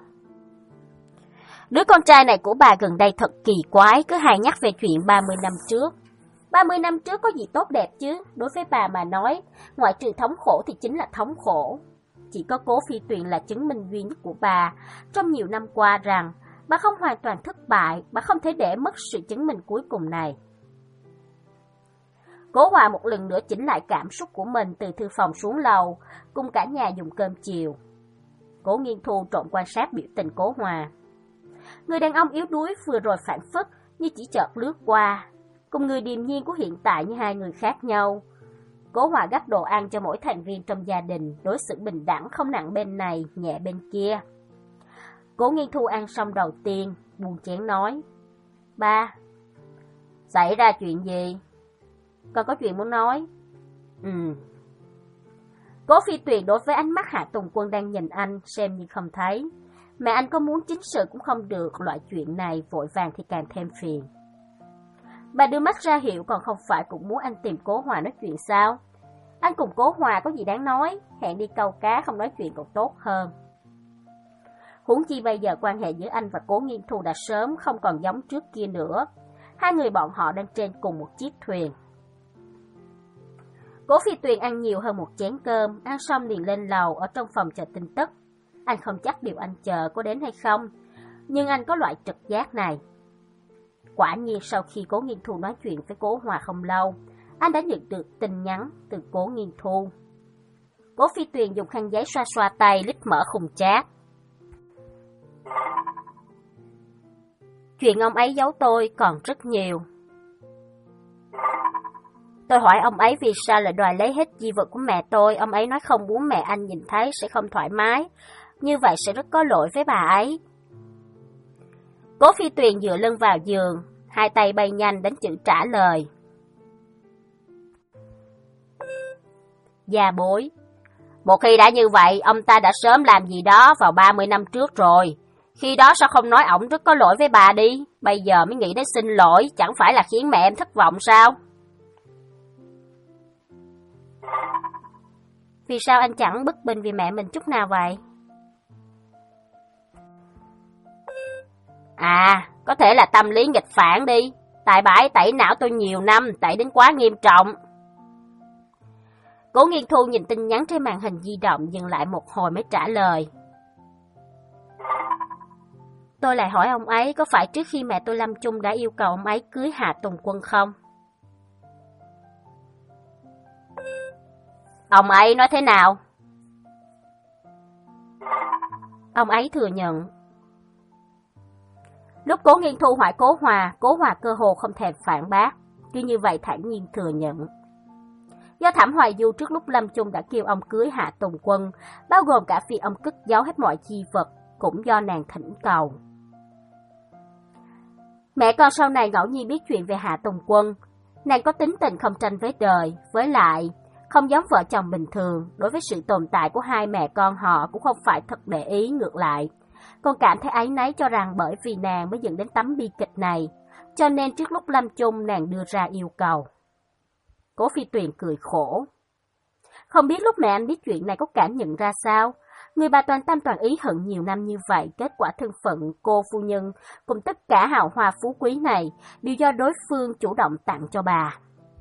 Đứa con trai này của bà gần đây thật kỳ quái, cứ hay nhắc về chuyện ba mươi năm trước. ba mươi năm trước có gì tốt đẹp chứ? Đối với bà mà nói, ngoại trừ thống khổ thì chính là thống khổ. Chỉ có Cố Phi Tuyền là chứng minh duy nhất của bà trong nhiều năm qua rằng bà không hoàn toàn thất bại, bà không thể để mất sự chứng minh cuối cùng này. Cố Hòa một lần nữa chỉnh lại cảm xúc của mình, từ thư phòng xuống lầu, cùng cả nhà dùng cơm chiều. Cố Nghiên Thu trộn quan sát biểu tình Cố Hòa. Người đàn ông yếu đuối vừa rồi phản phất như chỉ chợt lướt qua, cùng người điềm nhiên của hiện tại như hai người khác nhau. Cố Hòa gắp đồ ăn cho mỗi thành viên trong gia đình, đối xử bình đẳng, không nặng bên này, nhẹ bên kia. Cố Nghiên Thu ăn xong đầu tiên, buông chén nói: Ba, xảy ra chuyện gì? Con có chuyện muốn nói. Ừ. Cố Phi Tuyền đối với ánh mắt Hạ Tùng Quân đang nhìn anh, xem như không thấy. Mẹ anh có muốn chính sự cũng không được, loại chuyện này vội vàng thì càng thêm phiền. Bà đưa mắt ra hiệu, còn không phải cũng muốn anh tìm Cố Hòa nói chuyện sao? Anh cùng Cố Hòa có gì đáng nói, hẹn đi câu cá không nói chuyện còn tốt hơn. Huống chi bây giờ quan hệ giữa anh và Cố Nghiên Thu đã sớm không còn giống trước kia nữa. Hai người bọn họ đang trên cùng một chiếc thuyền. Cố Phi Tuyền ăn nhiều hơn một chén cơm, ăn xong liền lên lầu ở trong phòng chờ tin tức. Anh không chắc điều anh chờ có đến hay không, nhưng anh có loại trực giác này. Quả nhiên sau khi Cố Nghiên Thu nói chuyện với Cố Hòa không lâu, anh đã nhận được tin nhắn từ Cố Nghiên Thu. Cố Phi Tuyền dùng khăn giấy xoa xoa tay, lít mở khung chat. Chuyện ông ấy giấu tôi còn rất nhiều. Tôi hỏi ông ấy vì sao lại đòi lấy hết di vật của mẹ tôi. Ông ấy nói không muốn mẹ anh nhìn thấy sẽ không thoải mái, như vậy sẽ rất có lỗi với bà ấy. Cố Phi Tuyền dựa lưng vào giường, hai tay bay nhanh đến chữ trả lời. Gia bối, một khi đã như vậy, ông ta đã sớm làm gì đó vào ba mươi năm trước rồi. Khi đó sao không nói ổng rất có lỗi với bà đi, bây giờ mới nghĩ đến xin lỗi, chẳng phải là khiến mẹ em thất vọng sao? Vì sao anh chẳng bực binh vì mẹ mình chút nào vậy? À, có thể là tâm lý nghịch phản đi. Tại bà ấy tẩy não tôi nhiều năm, tẩy đến quá nghiêm trọng. Cố Nghiên Thu nhìn tin nhắn trên màn hình di động, dừng lại một hồi mới trả lời. Tôi lại hỏi ông ấy có phải trước khi mẹ tôi lâm chung đã yêu cầu ông ấy cưới Hạ Tùng Quân không? Ông ấy nói thế nào? Ông ấy thừa nhận. Lúc Cố Nghiên Thu hỏi Cố Hòa, Cố Hòa cơ hồ không thèm phản bác, cứ như vậy thản nhiên thừa nhận. Do Thẩm Hoài Du trước lúc lâm chung đã kêu ông cưới Hạ Tùng Quân, bao gồm cả việc ông cất giấu hết mọi chi vật, cũng do nàng thỉnh cầu. Mẹ con sau này ngẫu nhiên biết chuyện về Hạ Tùng Quân, nàng có tính tình không tranh với đời, với lại không giống vợ chồng bình thường, đối với sự tồn tại của hai mẹ con họ cũng không phải thật để ý, ngược lại. Con cảm thấy áy náy cho rằng bởi vì nàng mới dẫn đến tấm bi kịch này, cho nên trước lúc lâm chung nàng đưa ra yêu cầu. Cố Phi Tuyền cười khổ. Không biết lúc mẹ anh biết chuyện này có cảm nhận ra sao? Người bà toàn tâm toàn ý hận nhiều năm như vậy, kết quả thân phận cô phu nhân cùng tất cả hào hoa phú quý này đều do đối phương chủ động tặng cho bà.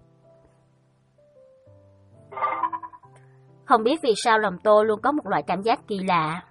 Không biết vì sao lòng tôi luôn có một loại cảm giác kỳ lạ.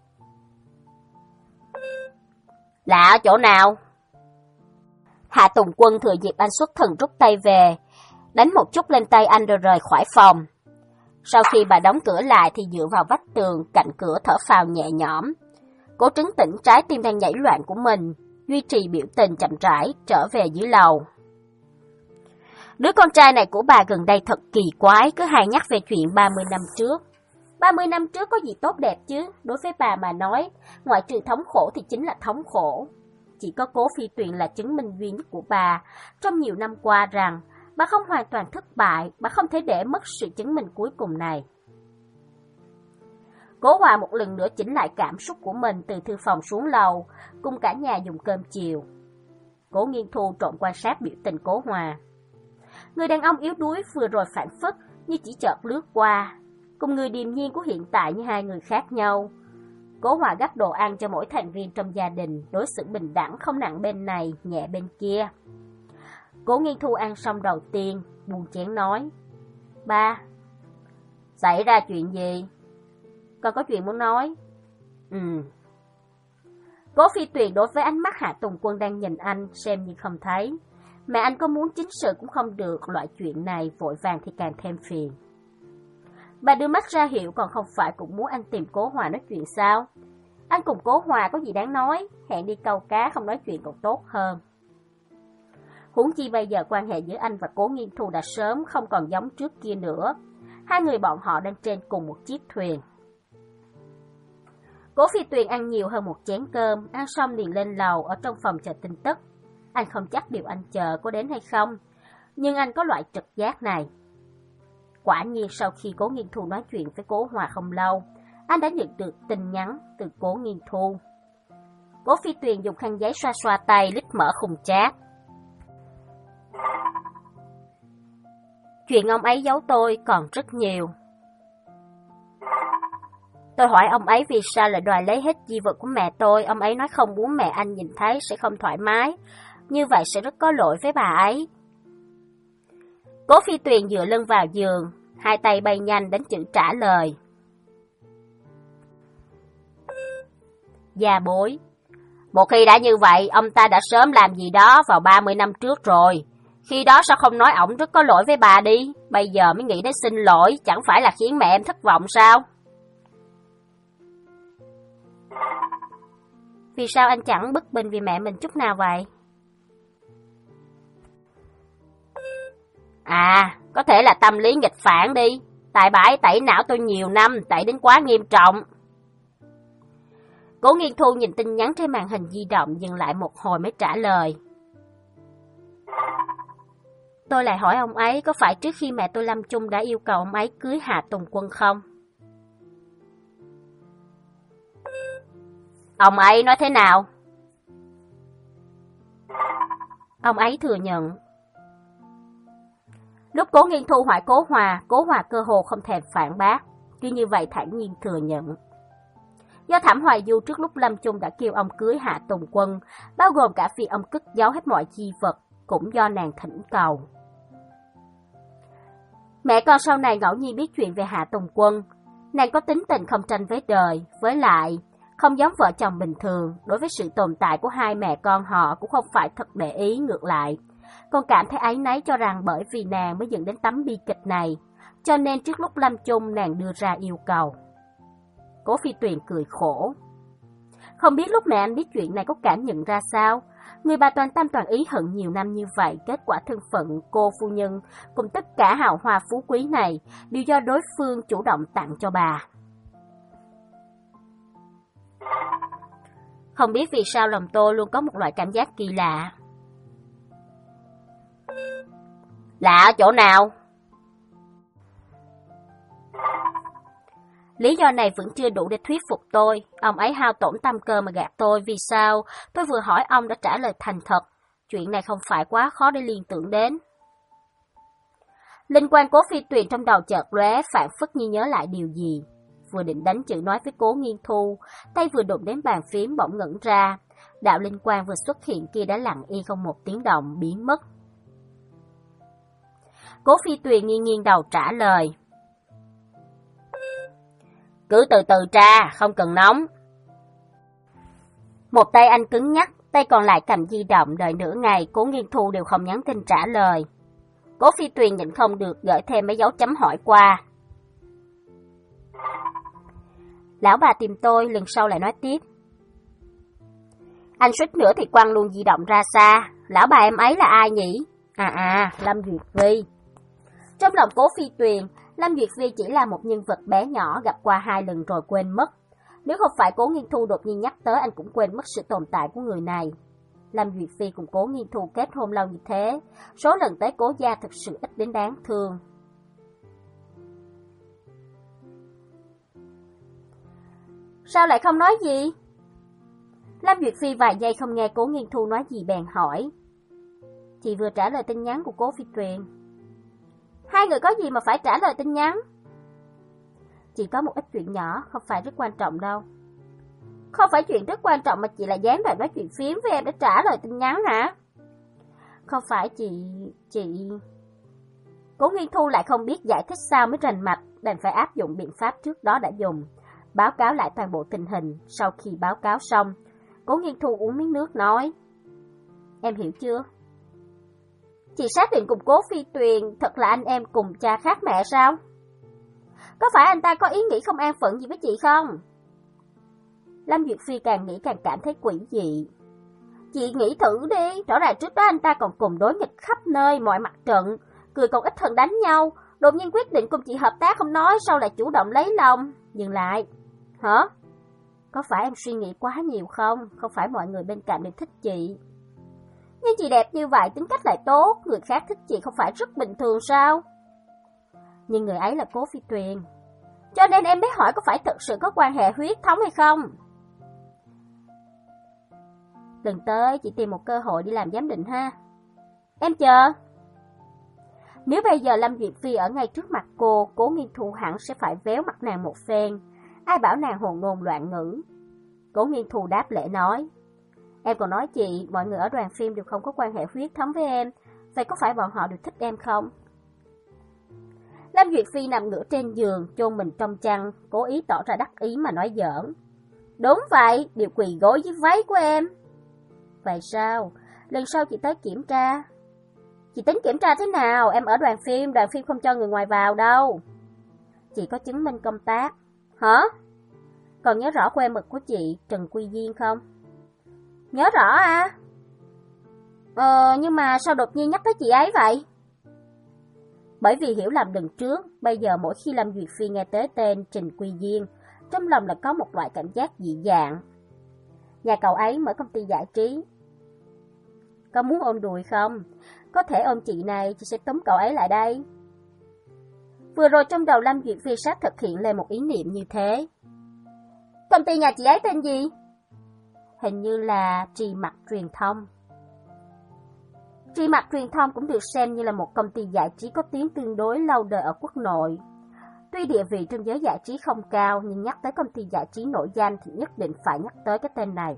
Lạ ở chỗ nào? Hạ Tùng Quân thừa dịp anh xuất thần rút tay về, đánh một chút lên tay anh rồi rời khỏi phòng. Sau khi bà đóng cửa lại thì dựa vào vách tường cạnh cửa thở phào nhẹ nhõm. Cố trấn tĩnh trái tim đang nhảy loạn của mình, duy trì biểu tình chậm rãi trở về dưới lầu. Đứa con trai này của bà gần đây thật kỳ quái, cứ hay nhắc về chuyện ba mươi năm trước. ba mươi năm trước có gì tốt đẹp chứ? Đối với bà mà nói, ngoại trừ thống khổ thì chính là thống khổ. Chỉ có Cố Phi Tuyền là chứng minh duy nhất của bà trong nhiều năm qua rằng bà không hoàn toàn thất bại, bà không thể để mất sự chứng minh cuối cùng này. Cố Hòa một lần nữa chỉnh lại cảm xúc của mình, từ thư phòng xuống lầu, cùng cả nhà dùng cơm chiều. Cố Nghiên Thu trộm quan sát biểu tình Cố Hòa. Người đàn ông yếu đuối vừa rồi phản phất như chỉ chợt lướt qua, cùng người điềm nhiên của hiện tại như hai người khác nhau. Cố Hòa gắp đồ ăn cho mỗi thành viên trong gia đình, đối xử bình đẳng, không nặng bên này, nhẹ bên kia. Cố Nghiên Thu ăn xong đầu tiên, buông chén nói. Ba, xảy ra chuyện gì? Con có chuyện muốn nói. Ừ. Cố Phi Tuyền đối với ánh mắt Hạ Tùng Quân đang nhìn anh, xem như không thấy. Mẹ anh có muốn chính sự cũng không được, loại chuyện này vội vàng thì càng thêm phiền. Bà đưa mắt ra hiệu, còn không phải cũng muốn anh tìm Cố Hòa nói chuyện sao? Anh cùng Cố Hòa có gì đáng nói, hẹn đi câu cá không nói chuyện còn tốt hơn. Huống chi bây giờ quan hệ giữa anh và Cố Nghiên Thu đã sớm không còn giống trước kia nữa. Hai người bọn họ đang trên cùng một chiếc thuyền. Cố Phi Tuyền ăn nhiều hơn một chén cơm, ăn xong liền lên lầu ở trong phòng chờ tin tức. Anh không chắc điều anh chờ có đến hay không, nhưng anh có loại trực giác này. Quả nhiên sau khi Cố Nghiên Thu nói chuyện với Cố Hòa không lâu, anh đã nhận được tin nhắn từ Cố Nghiên Thu. Cố Phi Tuyền dùng khăn giấy xoa xoa tay, lít mở khung chat. Chuyện ông ấy giấu tôi còn rất nhiều. Tôi hỏi ông ấy vì sao lại đòi lấy hết di vật của mẹ tôi. Ông ấy nói không muốn mẹ anh nhìn thấy sẽ không thoải mái. Như vậy sẽ rất có lỗi với bà ấy. Cố Phi Tuyền dựa lưng vào giường, hai tay bay nhanh đến chữ trả lời. Gia bối. Một khi đã như vậy, ông ta đã sớm làm gì đó vào ba mươi năm trước rồi. Khi đó sao không nói ổng rất có lỗi với bà đi. Bây giờ mới nghĩ đến xin lỗi, chẳng phải là khiến mẹ em thất vọng sao? Vì sao anh chẳng bực binh vì mẹ mình chút nào vậy? À, có thể là tâm lý nghịch phản đi. Tại bà ấy tẩy não tôi nhiều năm, tẩy đến quá nghiêm trọng. Cố Nghiên Thu nhìn tin nhắn trên màn hình di động dừng lại một hồi mới trả lời. Tôi lại hỏi ông ấy có phải trước khi mẹ tôi lâm chung đã yêu cầu ông ấy cưới Hạ Tùng Quân không? Ông ấy nói thế nào? Ông ấy thừa nhận. Lúc Cố Nghiên Thu hỏi Cố Hòa, Cố Hòa cơ hồ không thèm phản bác, cứ như vậy thản nhiên thừa nhận. Do Thẩm Hoài Du trước lúc lâm chung đã kêu ông cưới Hạ Tùng Quân, bao gồm cả việc ông cất giấu hết mọi di vật, cũng do nàng thỉnh cầu. Mẹ con sau này ngẫu nhiên biết chuyện về Hạ Tùng Quân, nàng có tính tình không tranh với đời, với lại không giống vợ chồng bình thường, đối với sự tồn tại của hai mẹ con họ cũng không phải thật để ý, ngược lại. Con cảm thấy áy náy cho rằng bởi vì nàng mới dẫn đến tấm bi kịch này, cho nên trước lúc lâm chung nàng đưa ra yêu cầu. Cố Phi Tuyền cười khổ. Không biết lúc mẹ anh biết chuyện này có cảm nhận ra sao? Người bà toàn tâm toàn ý hận nhiều năm như vậy, kết quả thân phận cô phu nhân cùng tất cả hào hoa phú quý này đều do đối phương chủ động tặng cho bà. Không biết vì sao lòng tôi luôn có một loại cảm giác kỳ lạ. Lạ ở chỗ nào? Lý do này vẫn chưa đủ để thuyết phục tôi. Ông ấy hao tổn tâm cơ mà gạt tôi. Vì sao? Tôi vừa hỏi ông đã trả lời thành thật. Chuyện này không phải quá khó để liên tưởng đến. Linh quan Cố Phi Tuyền trong đầu chợt lóe, phảng phất như nhớ lại điều gì. Vừa định đánh chữ nói với Cố Nghiên Thu, tay vừa đụng đến bàn phím bỗng ngẩn ra. Đạo linh quan vừa xuất hiện kia đã lặng yên không một tiếng động biến mất. Cố Phi Tuyền nghiêng nghiêng đầu trả lời. Cứ từ từ tra, không cần nóng. Một tay anh cứng nhắc, tay còn lại cầm di động, đợi nửa ngày, Cố Nghiên Thu đều không nhắn tin trả lời. Cố Phi Tuyền nhịn không được gửi thêm mấy dấu chấm hỏi qua. Lão bà tìm tôi, lần sau lại nói tiếp. Anh suýt nữa thì quăng luôn di động ra xa. Lão bà em ấy là ai nhỉ? À à, Lâm Duyệt Vi. Trong lòng Cố Phi Tuyền, Lâm Duyệt Vi chỉ là một nhân vật bé nhỏ gặp qua hai lần rồi quên mất. Nếu không phải Cố Nghiên Thu đột nhiên nhắc tới, anh cũng quên mất sự tồn tại của người này. Lâm Duyệt Vi cùng Cố Nghiên Thu kết hôn lâu như thế, số lần tới Cố gia thực sự ít đến đáng thương. Sao lại không nói gì? Lâm Duyệt Phi vài giây không nghe Cố Nghiên Thu nói gì bèn hỏi. Chị vừa trả lời tin nhắn của Cố Phi Tuyền. Hai người có gì mà phải trả lời tin nhắn? Chỉ có một ít chuyện nhỏ, không phải rất quan trọng đâu. Không phải chuyện rất quan trọng mà chị lại dám vào nói chuyện phím với em để trả lời tin nhắn hả? Không phải chị... chị... Cố Nghiên Thu lại không biết giải thích sao mới rành mạch, đành phải áp dụng biện pháp trước đó đã dùng. Báo cáo lại toàn bộ tình hình. Sau khi báo cáo xong, Cố Nghiên Thu uống miếng nước nói. Em hiểu chưa? Chị xác định cùng Cố Phi Tuyền thật là anh em cùng cha khác mẹ sao? Có phải anh ta có ý nghĩ không an phận gì với chị không? Lâm Duyệt Phi càng nghĩ càng cảm thấy quỷ dị. Chị nghĩ thử đi, rõ ràng trước đó anh ta còn cùng đối nghịch khắp nơi, mọi mặt trận, cười còn ít hơn đánh nhau, đột nhiên quyết định cùng chị hợp tác không nói, sau lại chủ động lấy lòng. Dừng lại. Hả? Có phải em suy nghĩ quá nhiều không? Không phải mọi người bên cạnh đều thích chị. Nhưng chị đẹp như vậy, tính cách lại tốt, người khác thích chị không phải rất bình thường sao? Nhưng người ấy là Cố Phi Tuyền. Cho nên em mới hỏi có phải thực sự có quan hệ huyết thống hay không? Lần tới chị tìm một cơ hội đi làm giám định ha. Em chờ. Nếu bây giờ Lâm Duyệt Phi ở ngay trước mặt cô, Cố Nghiên Thu hẳn sẽ phải véo mặt nàng một phen. Ai bảo nàng hồ ngôn loạn ngữ. Cố Nghiên Thu đáp lễ nói. Em còn nói chị, mọi người ở đoàn phim đều không có quan hệ huyết thống với em. Vậy có phải bọn họ đều thích em không? Lâm Duyệt Phi nằm ngửa trên giường, chôn mình trong chăn, cố ý tỏ ra đắc ý mà nói giỡn. Đúng vậy, đều quỳ gối dưới váy của em. Vậy sao? Lần sau chị tới kiểm tra. Chị tính kiểm tra thế nào? Em ở đoàn phim, đoàn phim không cho người ngoài vào đâu. Chị có chứng minh công tác. Hả? Còn nhớ rõ que mực của chị, Trần Quy Diên không? Nhớ rõ à? Ờ, nhưng mà sao đột nhiên nhắc tới chị ấy vậy? Bởi vì hiểu lầm lần trước, bây giờ mỗi khi Lâm Duyệt Phi nghe tới tên Trình Quy Diên, trong lòng là có một loại cảm giác dị dạng. Nhà cậu ấy mở công ty giải trí. Có muốn ôm đùi không? Có thể ôm chị này, chị sẽ túm cậu ấy lại đây. Vừa rồi trong đầu Lâm Duyệt Phi sát thực hiện lên một ý niệm như thế. Công ty nhà chị ấy tên gì? Hình như là Trì Mặc Truyền thông. Trì Mặc Truyền thông cũng được xem như là một công ty giải trí có tiếng tương đối lâu đời ở quốc nội. Tuy địa vị trong giới giải trí không cao, nhưng nhắc tới công ty giải trí nổi danh thì nhất định phải nhắc tới cái tên này.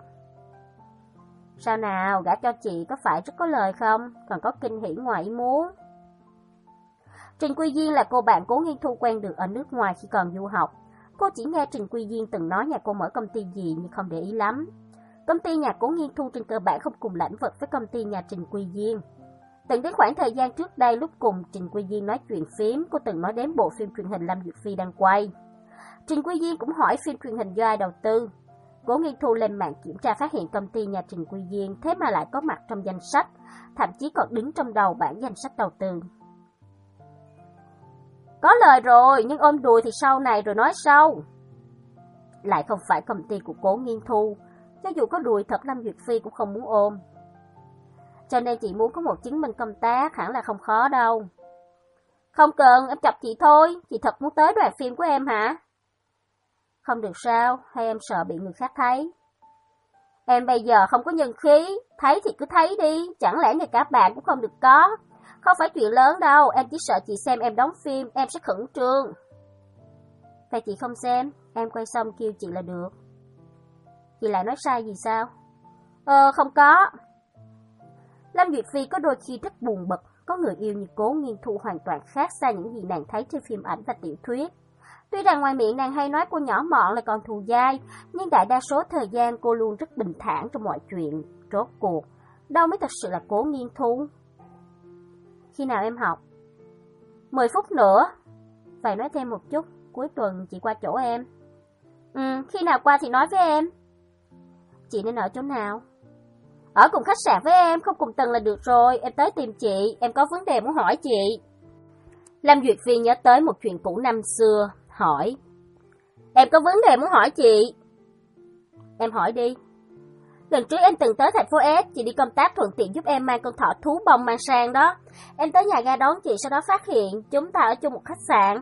Sao nào, gả cho chị có phải rất có lời không? Còn có kinh hỉ ngoài ý muốn. Trình Quy Diên là cô bạn Cố Nghiên Thu quen được ở nước ngoài khi còn du học. Cô chỉ nghe Trình Quy Diên từng nói nhà cô mở công ty gì nhưng không để ý lắm. Công ty nhà Cố Nghiên Thu trên cơ bản không cùng lãnh vực với công ty nhà Trình Quy Diên. Từng đến khoảng thời gian trước đây lúc cùng Trình Quy Diên nói chuyện phím, cô từng nói đến bộ phim truyền hình Lâm Duyệt Phi đang quay. Trình Quy Diên cũng hỏi phim truyền hình do ai đầu tư. Cố Nghiên Thu lên mạng kiểm tra phát hiện công ty nhà Trình Quy Diên thế mà lại có mặt trong danh sách, thậm chí còn đứng trong đầu bảng danh sách đầu tư. Có lời rồi, nhưng ôm đùi thì sau này rồi nói sau. Lại không phải công ty của Cố Nghiên Thu, cho dù có đùi thật Lâm Duyệt Phi cũng không muốn ôm. Cho nên chị muốn có một chứng minh công tác hẳn là không khó đâu. Không cần, em chọc chị thôi, chị thật muốn tới đoàn phim của em hả? Không được sao, hay em sợ bị người khác thấy? Em bây giờ không có nhân khí, thấy thì cứ thấy đi, chẳng lẽ ngay cả bạn cũng không được có. Không phải chuyện lớn đâu, em chỉ sợ chị xem em đóng phim, em sẽ khẩn trương. Vậy chị không xem, em quay xong kêu chị là được. Chị lại nói sai gì sao? Ờ, không có. Lâm Duyệt Phi có đôi khi rất buồn bực, có người yêu như Cố Nghiên Thu hoàn toàn khác xa những gì nàng thấy trên phim ảnh và tiểu thuyết. Tuy rằng ngoài miệng nàng hay nói cô nhỏ mọn là còn thù dai, nhưng đại đa số thời gian cô luôn rất bình thản trong mọi chuyện. Rốt cuộc, đâu mới thật sự là Cố Nghiên Thu? Khi nào em học? Mười phút nữa. Vậy nói thêm một chút, cuối tuần chị qua chỗ em. Ừ, khi nào qua thì nói với em. Chị nên ở chỗ nào? Ở cùng khách sạn với em, không cùng tầng là được rồi. Em tới tìm chị, em có vấn đề muốn hỏi chị. Lâm Duyệt Phi nhớ tới một chuyện cũ năm xưa, hỏi. Em có vấn đề muốn hỏi chị. Em hỏi đi. Lần trước em từng tới thành phố S, chị đi công tác thuận tiện giúp em mang con thỏ thú bông mang sang đó. Em tới nhà ga đón chị, sau đó phát hiện chúng ta ở chung một khách sạn.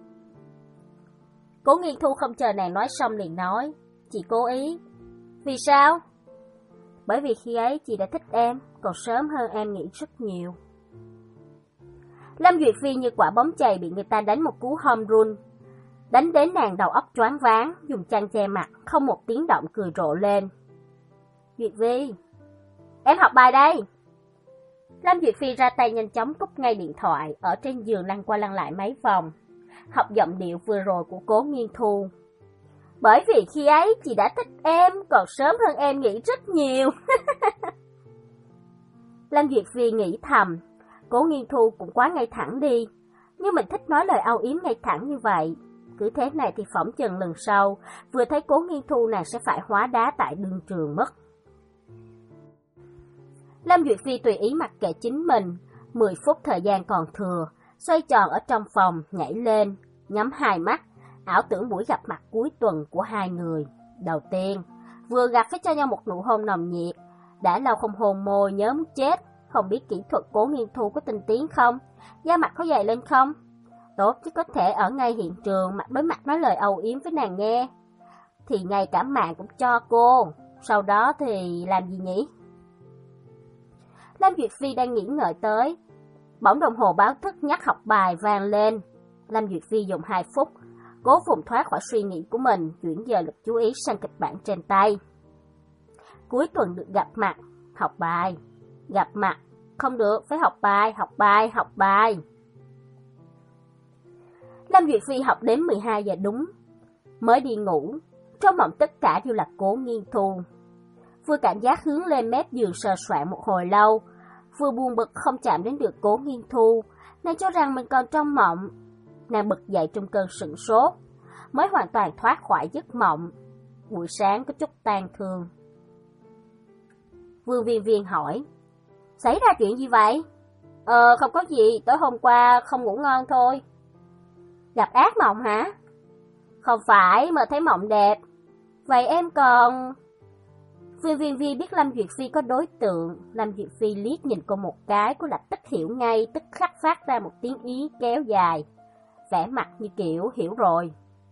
Cố Nghiên Thu không chờ nàng nói xong liền nói. Chị cố ý. Vì sao? Bởi vì khi ấy chị đã thích em, còn sớm hơn em nghĩ rất nhiều. Lâm Duyệt Phi như quả bóng chày bị người ta đánh một cú home run. Đánh đến nàng đầu óc choáng váng, dùng chăn che mặt, không một tiếng động cười rộ lên. Duyệt Phi, em học bài đây. Lâm Duyệt Phi ra tay nhanh chóng cúp ngay điện thoại, ở trên giường lăn qua lăn lại mấy vòng. Học giọng điệu vừa rồi của Cố Nghiên Thu. Bởi vì khi ấy chị đã thích em, còn sớm hơn em nghĩ rất nhiều. Lâm Duyệt Phi nghĩ thầm, Cố Nghiên Thu cũng quá ngay thẳng đi. Nhưng mình thích nói lời âu yếm ngay thẳng như vậy. Cứ thế này thì phỏng chừng lần sau, vừa thấy Cố Nghiên Thu nàng sẽ phải hóa đá tại đương trường mất. Lâm Duyệt Phi tùy ý mặc kệ chính mình, mười phút thời gian còn thừa, xoay tròn ở trong phòng, nhảy lên, nhắm hai mắt, ảo tưởng buổi gặp mặt cuối tuần của hai người. Đầu tiên, vừa gặp phải cho nhau một nụ hôn nồng nhiệt, đã lâu không hôn môi nhớ muốn chết, không biết kỹ thuật Cố Nghiên Thu có tinh tiến không, da mặt có dày lên không. Tốt chứ có thể ở ngay hiện trường mặt đối mặt nói lời âu yếm với nàng nghe, thì ngay cả mạng cũng cho cô, sau đó thì làm gì nhỉ? Lâm Duyệt Phi đang nghĩ ngợi tới, bỗng đồng hồ báo thức nhắc học bài vang lên. Lâm Duyệt Phi dùng hai phút, cố vùng thoát khỏi suy nghĩ của mình, chuyển dời lực chú ý sang kịch bản trên tay. Cuối tuần được gặp mặt, học bài, gặp mặt, không được, phải học bài, học bài, học bài. Lâm Duyệt Phi học đến mười hai giờ đúng, mới đi ngủ, trong mộng tất cả đều là Cố Nghiên Thu. Vừa cảm giác hướng lên mép giường sờ soạn một hồi lâu, vừa buồn bực không chạm đến được Cố Nghiên Thu, nàng cho rằng mình còn trong mộng. Nàng bật dậy trong cơn sửng sốt, mới hoàn toàn thoát khỏi giấc mộng. Buổi sáng có chút tang thương. Vương Viên Viên hỏi, xảy ra chuyện gì vậy? Ờ, không có gì, tối hôm qua không ngủ ngon thôi. Gặp ác mộng hả? Không phải, mà thấy mộng đẹp. Vậy em còn... Vương Viên Viên biết Lâm Duyệt Phi có đối tượng, Lâm Duyệt Phi liếc nhìn cô một cái, cô lập tức hiểu ngay, tức khắc phát ra một tiếng ý kéo dài, vẻ mặt như kiểu hiểu rồi.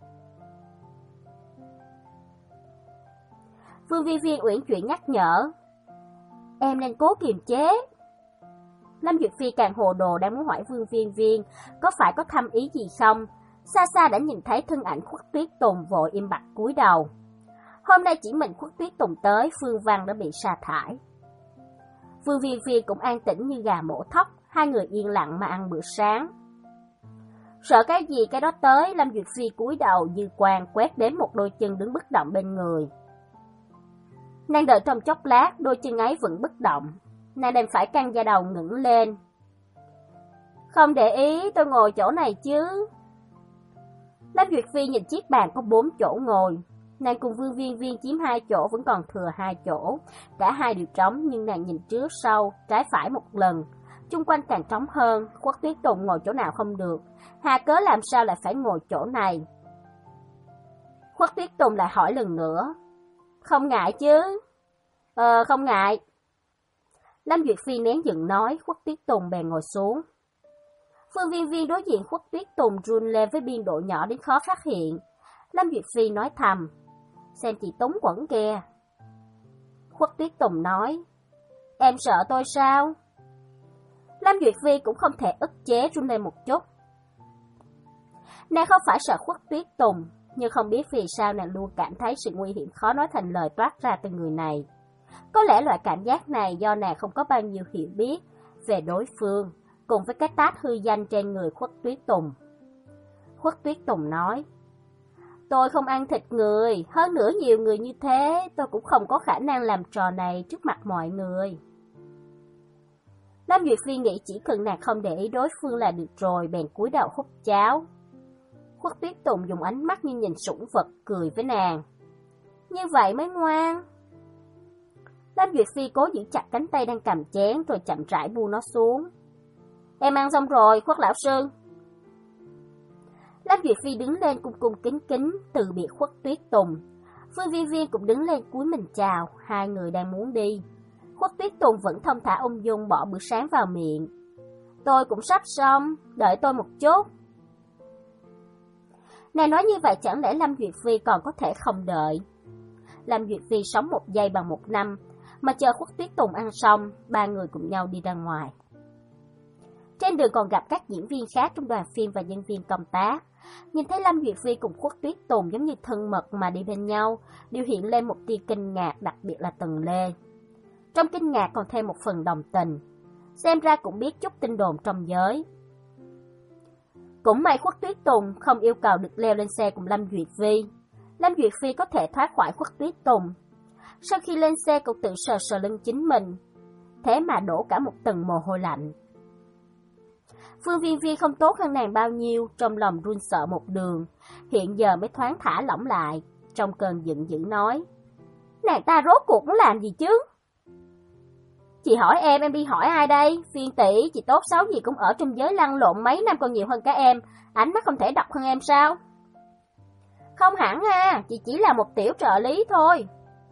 Vương Viên Viên uyển chuyển nhắc nhở, em nên cố kiềm chế. Lâm Duyệt Phi càng hồ đồ đang muốn hỏi Vương Viên Viên có phải có thâm ý gì không, xa xa đã nhìn thấy thân ảnh Khuất Tuyết Tùng vội im bặt cúi đầu. Hôm nay chỉ mình Khuất Tuyết Tùng tới, Phương Văn đã bị sa thải. Vương Viên Viên cũng an tĩnh như gà mổ thóc, hai người yên lặng mà ăn bữa sáng. Sợ cái gì cái đó tới, Lâm Duyệt Phi cúi đầu dư quang quét đến một đôi chân đứng bất động bên người. Nàng đợi trong chốc lát, đôi chân ấy vẫn bất động, nàng đành phải căng da đầu ngẩng lên. Không để ý, tôi ngồi chỗ này chứ. Lâm Duyệt Phi nhìn chiếc bàn có bốn chỗ ngồi, nàng cùng Vương Viên Viên chiếm hai chỗ, vẫn còn thừa hai chỗ, cả hai đều trống, nhưng nàng nhìn trước sau, trái phải một lần, chung quanh càng trống hơn. Khuất Tuyết Tùng ngồi chỗ nào không được, hà cớ làm sao lại phải ngồi chỗ này? Khuất Tuyết Tùng lại hỏi lần nữa, không ngại chứ? Ờ, không ngại. Lâm Duyệt Phi nén giận nói, Khuất Tuyết Tùng bèn ngồi xuống. Phương Viên Viên đối diện Khuất Tuyết Tùng run lên với biên độ nhỏ đến khó phát hiện. Lâm Duyệt Phi nói thầm, xem chị túng quẩn kìa. Khuất Tuyết Tùng nói, em sợ tôi sao? Lâm Duyệt Phi cũng không thể ức chế run lên một chút. Nàng không phải sợ Khuất Tuyết Tùng, nhưng không biết vì sao nàng luôn cảm thấy sự nguy hiểm khó nói thành lời toát ra từ người này. Có lẽ loại cảm giác này do nàng không có bao nhiêu hiểu biết về đối phương, cùng với cái tát hư danh trên người Khuất Tuyết Tùng. Khuất Tuyết Tùng nói, tôi không ăn thịt người, hơn nữa nhiều người như thế, tôi cũng không có khả năng làm trò này trước mặt mọi người. Lâm Duyệt Phi nghĩ chỉ cần nàng không để ý đối phương là được rồi, bèn cúi đầu hút cháo. Khuất Tuyết Tùng dùng ánh mắt như nhìn sủng vật, cười với nàng. Như vậy mới ngoan. Lâm Duyệt Phi cố giữ chặt cánh tay đang cầm chén rồi chậm rãi buông nó xuống. Em ăn xong rồi, Khuất lão sư. Lâm Duyệt Phi đứng lên cung cung kính kính từ biệt Khuất Tuyết Tùng. Phương Viên Viên cũng đứng lên cúi mình chào, hai người đang muốn đi. Khuất Tuyết Tùng vẫn thông thả ung dung bỏ bữa sáng vào miệng. Tôi cũng sắp xong, đợi tôi một chút. Nàng nói như vậy chẳng lẽ Lâm Duyệt Phi còn có thể không đợi? Lâm Duyệt Phi sống một giây bằng một năm, mà chờ Khuất Tuyết Tùng ăn xong, ba người cùng nhau đi ra ngoài. Trên đường còn gặp các diễn viên khác trong đoàn phim và nhân viên công tác. Nhìn thấy Lâm Duyệt Phi cùng Khuất Tuyết Tùng giống như thân mật mà đi bên nhau, đều hiện lên một tia kinh ngạc, đặc biệt là Tần Lê. Trong kinh ngạc còn thêm một phần đồng tình, xem ra cũng biết chút tin đồn trong giới. Cũng may Khuất Tuyết Tùng không yêu cầu được leo lên xe cùng Lâm Duyệt Phi. Lâm Duyệt Phi có thể thoát khỏi Khuất Tuyết Tùng. Sau khi lên xe cậu tự sờ sờ lưng chính mình, thế mà đổ cả một tầng mồ hôi lạnh. Phương Viên Viên không tốt hơn nàng bao nhiêu, trong lòng run sợ một đường, hiện giờ mới thoáng thả lỏng lại, trong cơn giận dữ nói, nàng ta rốt cuộc muốn làm gì chứ? Chị hỏi em, em đi hỏi ai đây? Phiên tỷ, chị tốt xấu gì cũng ở trong giới lăn lộn mấy năm còn nhiều hơn cả em. Ánh mắt không thể độc hơn em sao? Không hẳn ha, chị chỉ là một tiểu trợ lý thôi.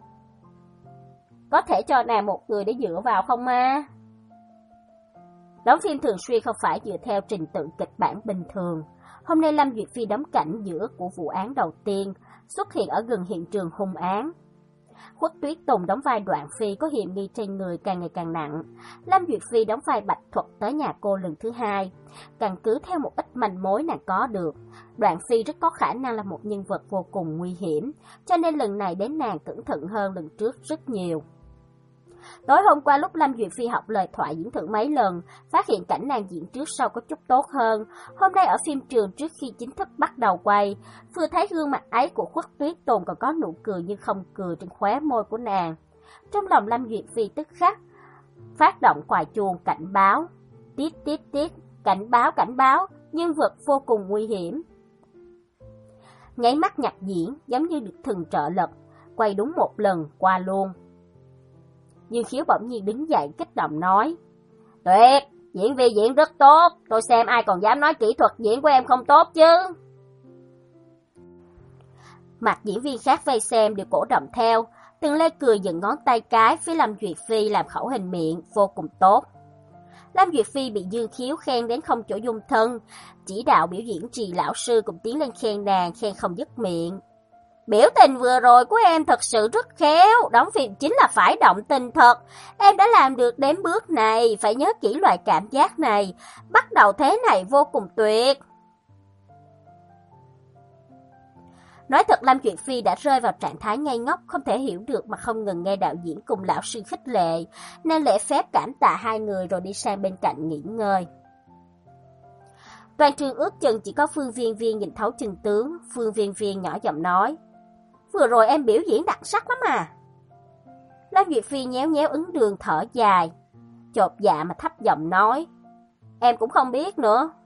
Có thể cho nàng một người để dựa vào không ma? Đóng phim thường xuyên không phải dựa theo trình tự kịch bản bình thường. Hôm nay Lâm Duyệt Phi đóng cảnh giữa của vụ án đầu tiên, xuất hiện ở gần hiện trường hung án. Khuất Tuyết Tùng đóng vai Đoạn Phi có hiểm nghi trên người càng ngày càng nặng. Lâm Duyệt Phi đóng vai Bạch Thuật tới nhà cô lần thứ hai. Căn cứ theo một ít manh mối nàng có được, Đoạn Phi rất có khả năng là một nhân vật vô cùng nguy hiểm, cho nên lần này đến nàng cẩn thận hơn lần trước rất nhiều. Tối hôm qua lúc Lâm Duyệt Phi học lời thoại diễn thử mấy lần, phát hiện cảnh nàng diễn trước sau có chút tốt hơn. Hôm nay ở phim trường trước khi chính thức bắt đầu quay, vừa thấy gương mặt ấy của Khuất Tuyết Tùng còn có nụ cười nhưng không cười trên khóe môi của nàng. Trong lòng Lâm Duyệt Phi tức khắc phát động còi chuông cảnh báo. Tít tít tít, cảnh báo cảnh báo, nhân vật vô cùng nguy hiểm. Nháy mắt nhập diễn giống như được thần trợ lực, quay đúng một lần qua luôn. Dương Khiếu bỗng nhiên đứng dậy kích động nói: Tuyệt, diễn viên diễn rất tốt, tôi xem ai còn dám nói kỹ thuật diễn của em không tốt chứ. Mặt diễn viên khác vây xem đều cổ động theo, Từng Lê cười dựng ngón tay cái phía Lâm Duyệt Phi làm khẩu hình miệng vô cùng tốt. Lâm Duyệt Phi bị Dương Khiếu khen đến không chỗ dung thân, chỉ đạo biểu diễn Trì lão sư cũng tiến lên khen nàng, khen không dứt miệng. Biểu tình vừa rồi của em thật sự rất khéo, đóng phim chính là phải động tình thật. Em đã làm được đến bước này, phải nhớ kỹ loại cảm giác này. Bắt đầu thế này vô cùng tuyệt. Nói thật Lâm Duyệt Phi đã rơi vào trạng thái ngây ngốc, không thể hiểu được mà không ngừng nghe đạo diễn cùng lão sư khích lệ, nên lễ phép cảm tạ hai người rồi đi sang bên cạnh nghỉ ngơi. Toàn trường ước chừng chỉ có Phương Viên Viên nhìn thấu chân tướng, Phương Viên Viên nhỏ giọng nói: Vừa rồi em biểu diễn đặc sắc lắm à. Lâm Duyệt Phi nhéo nhéo ứng đường thở dài, chột dạ mà thấp giọng nói: Em cũng không biết nữa.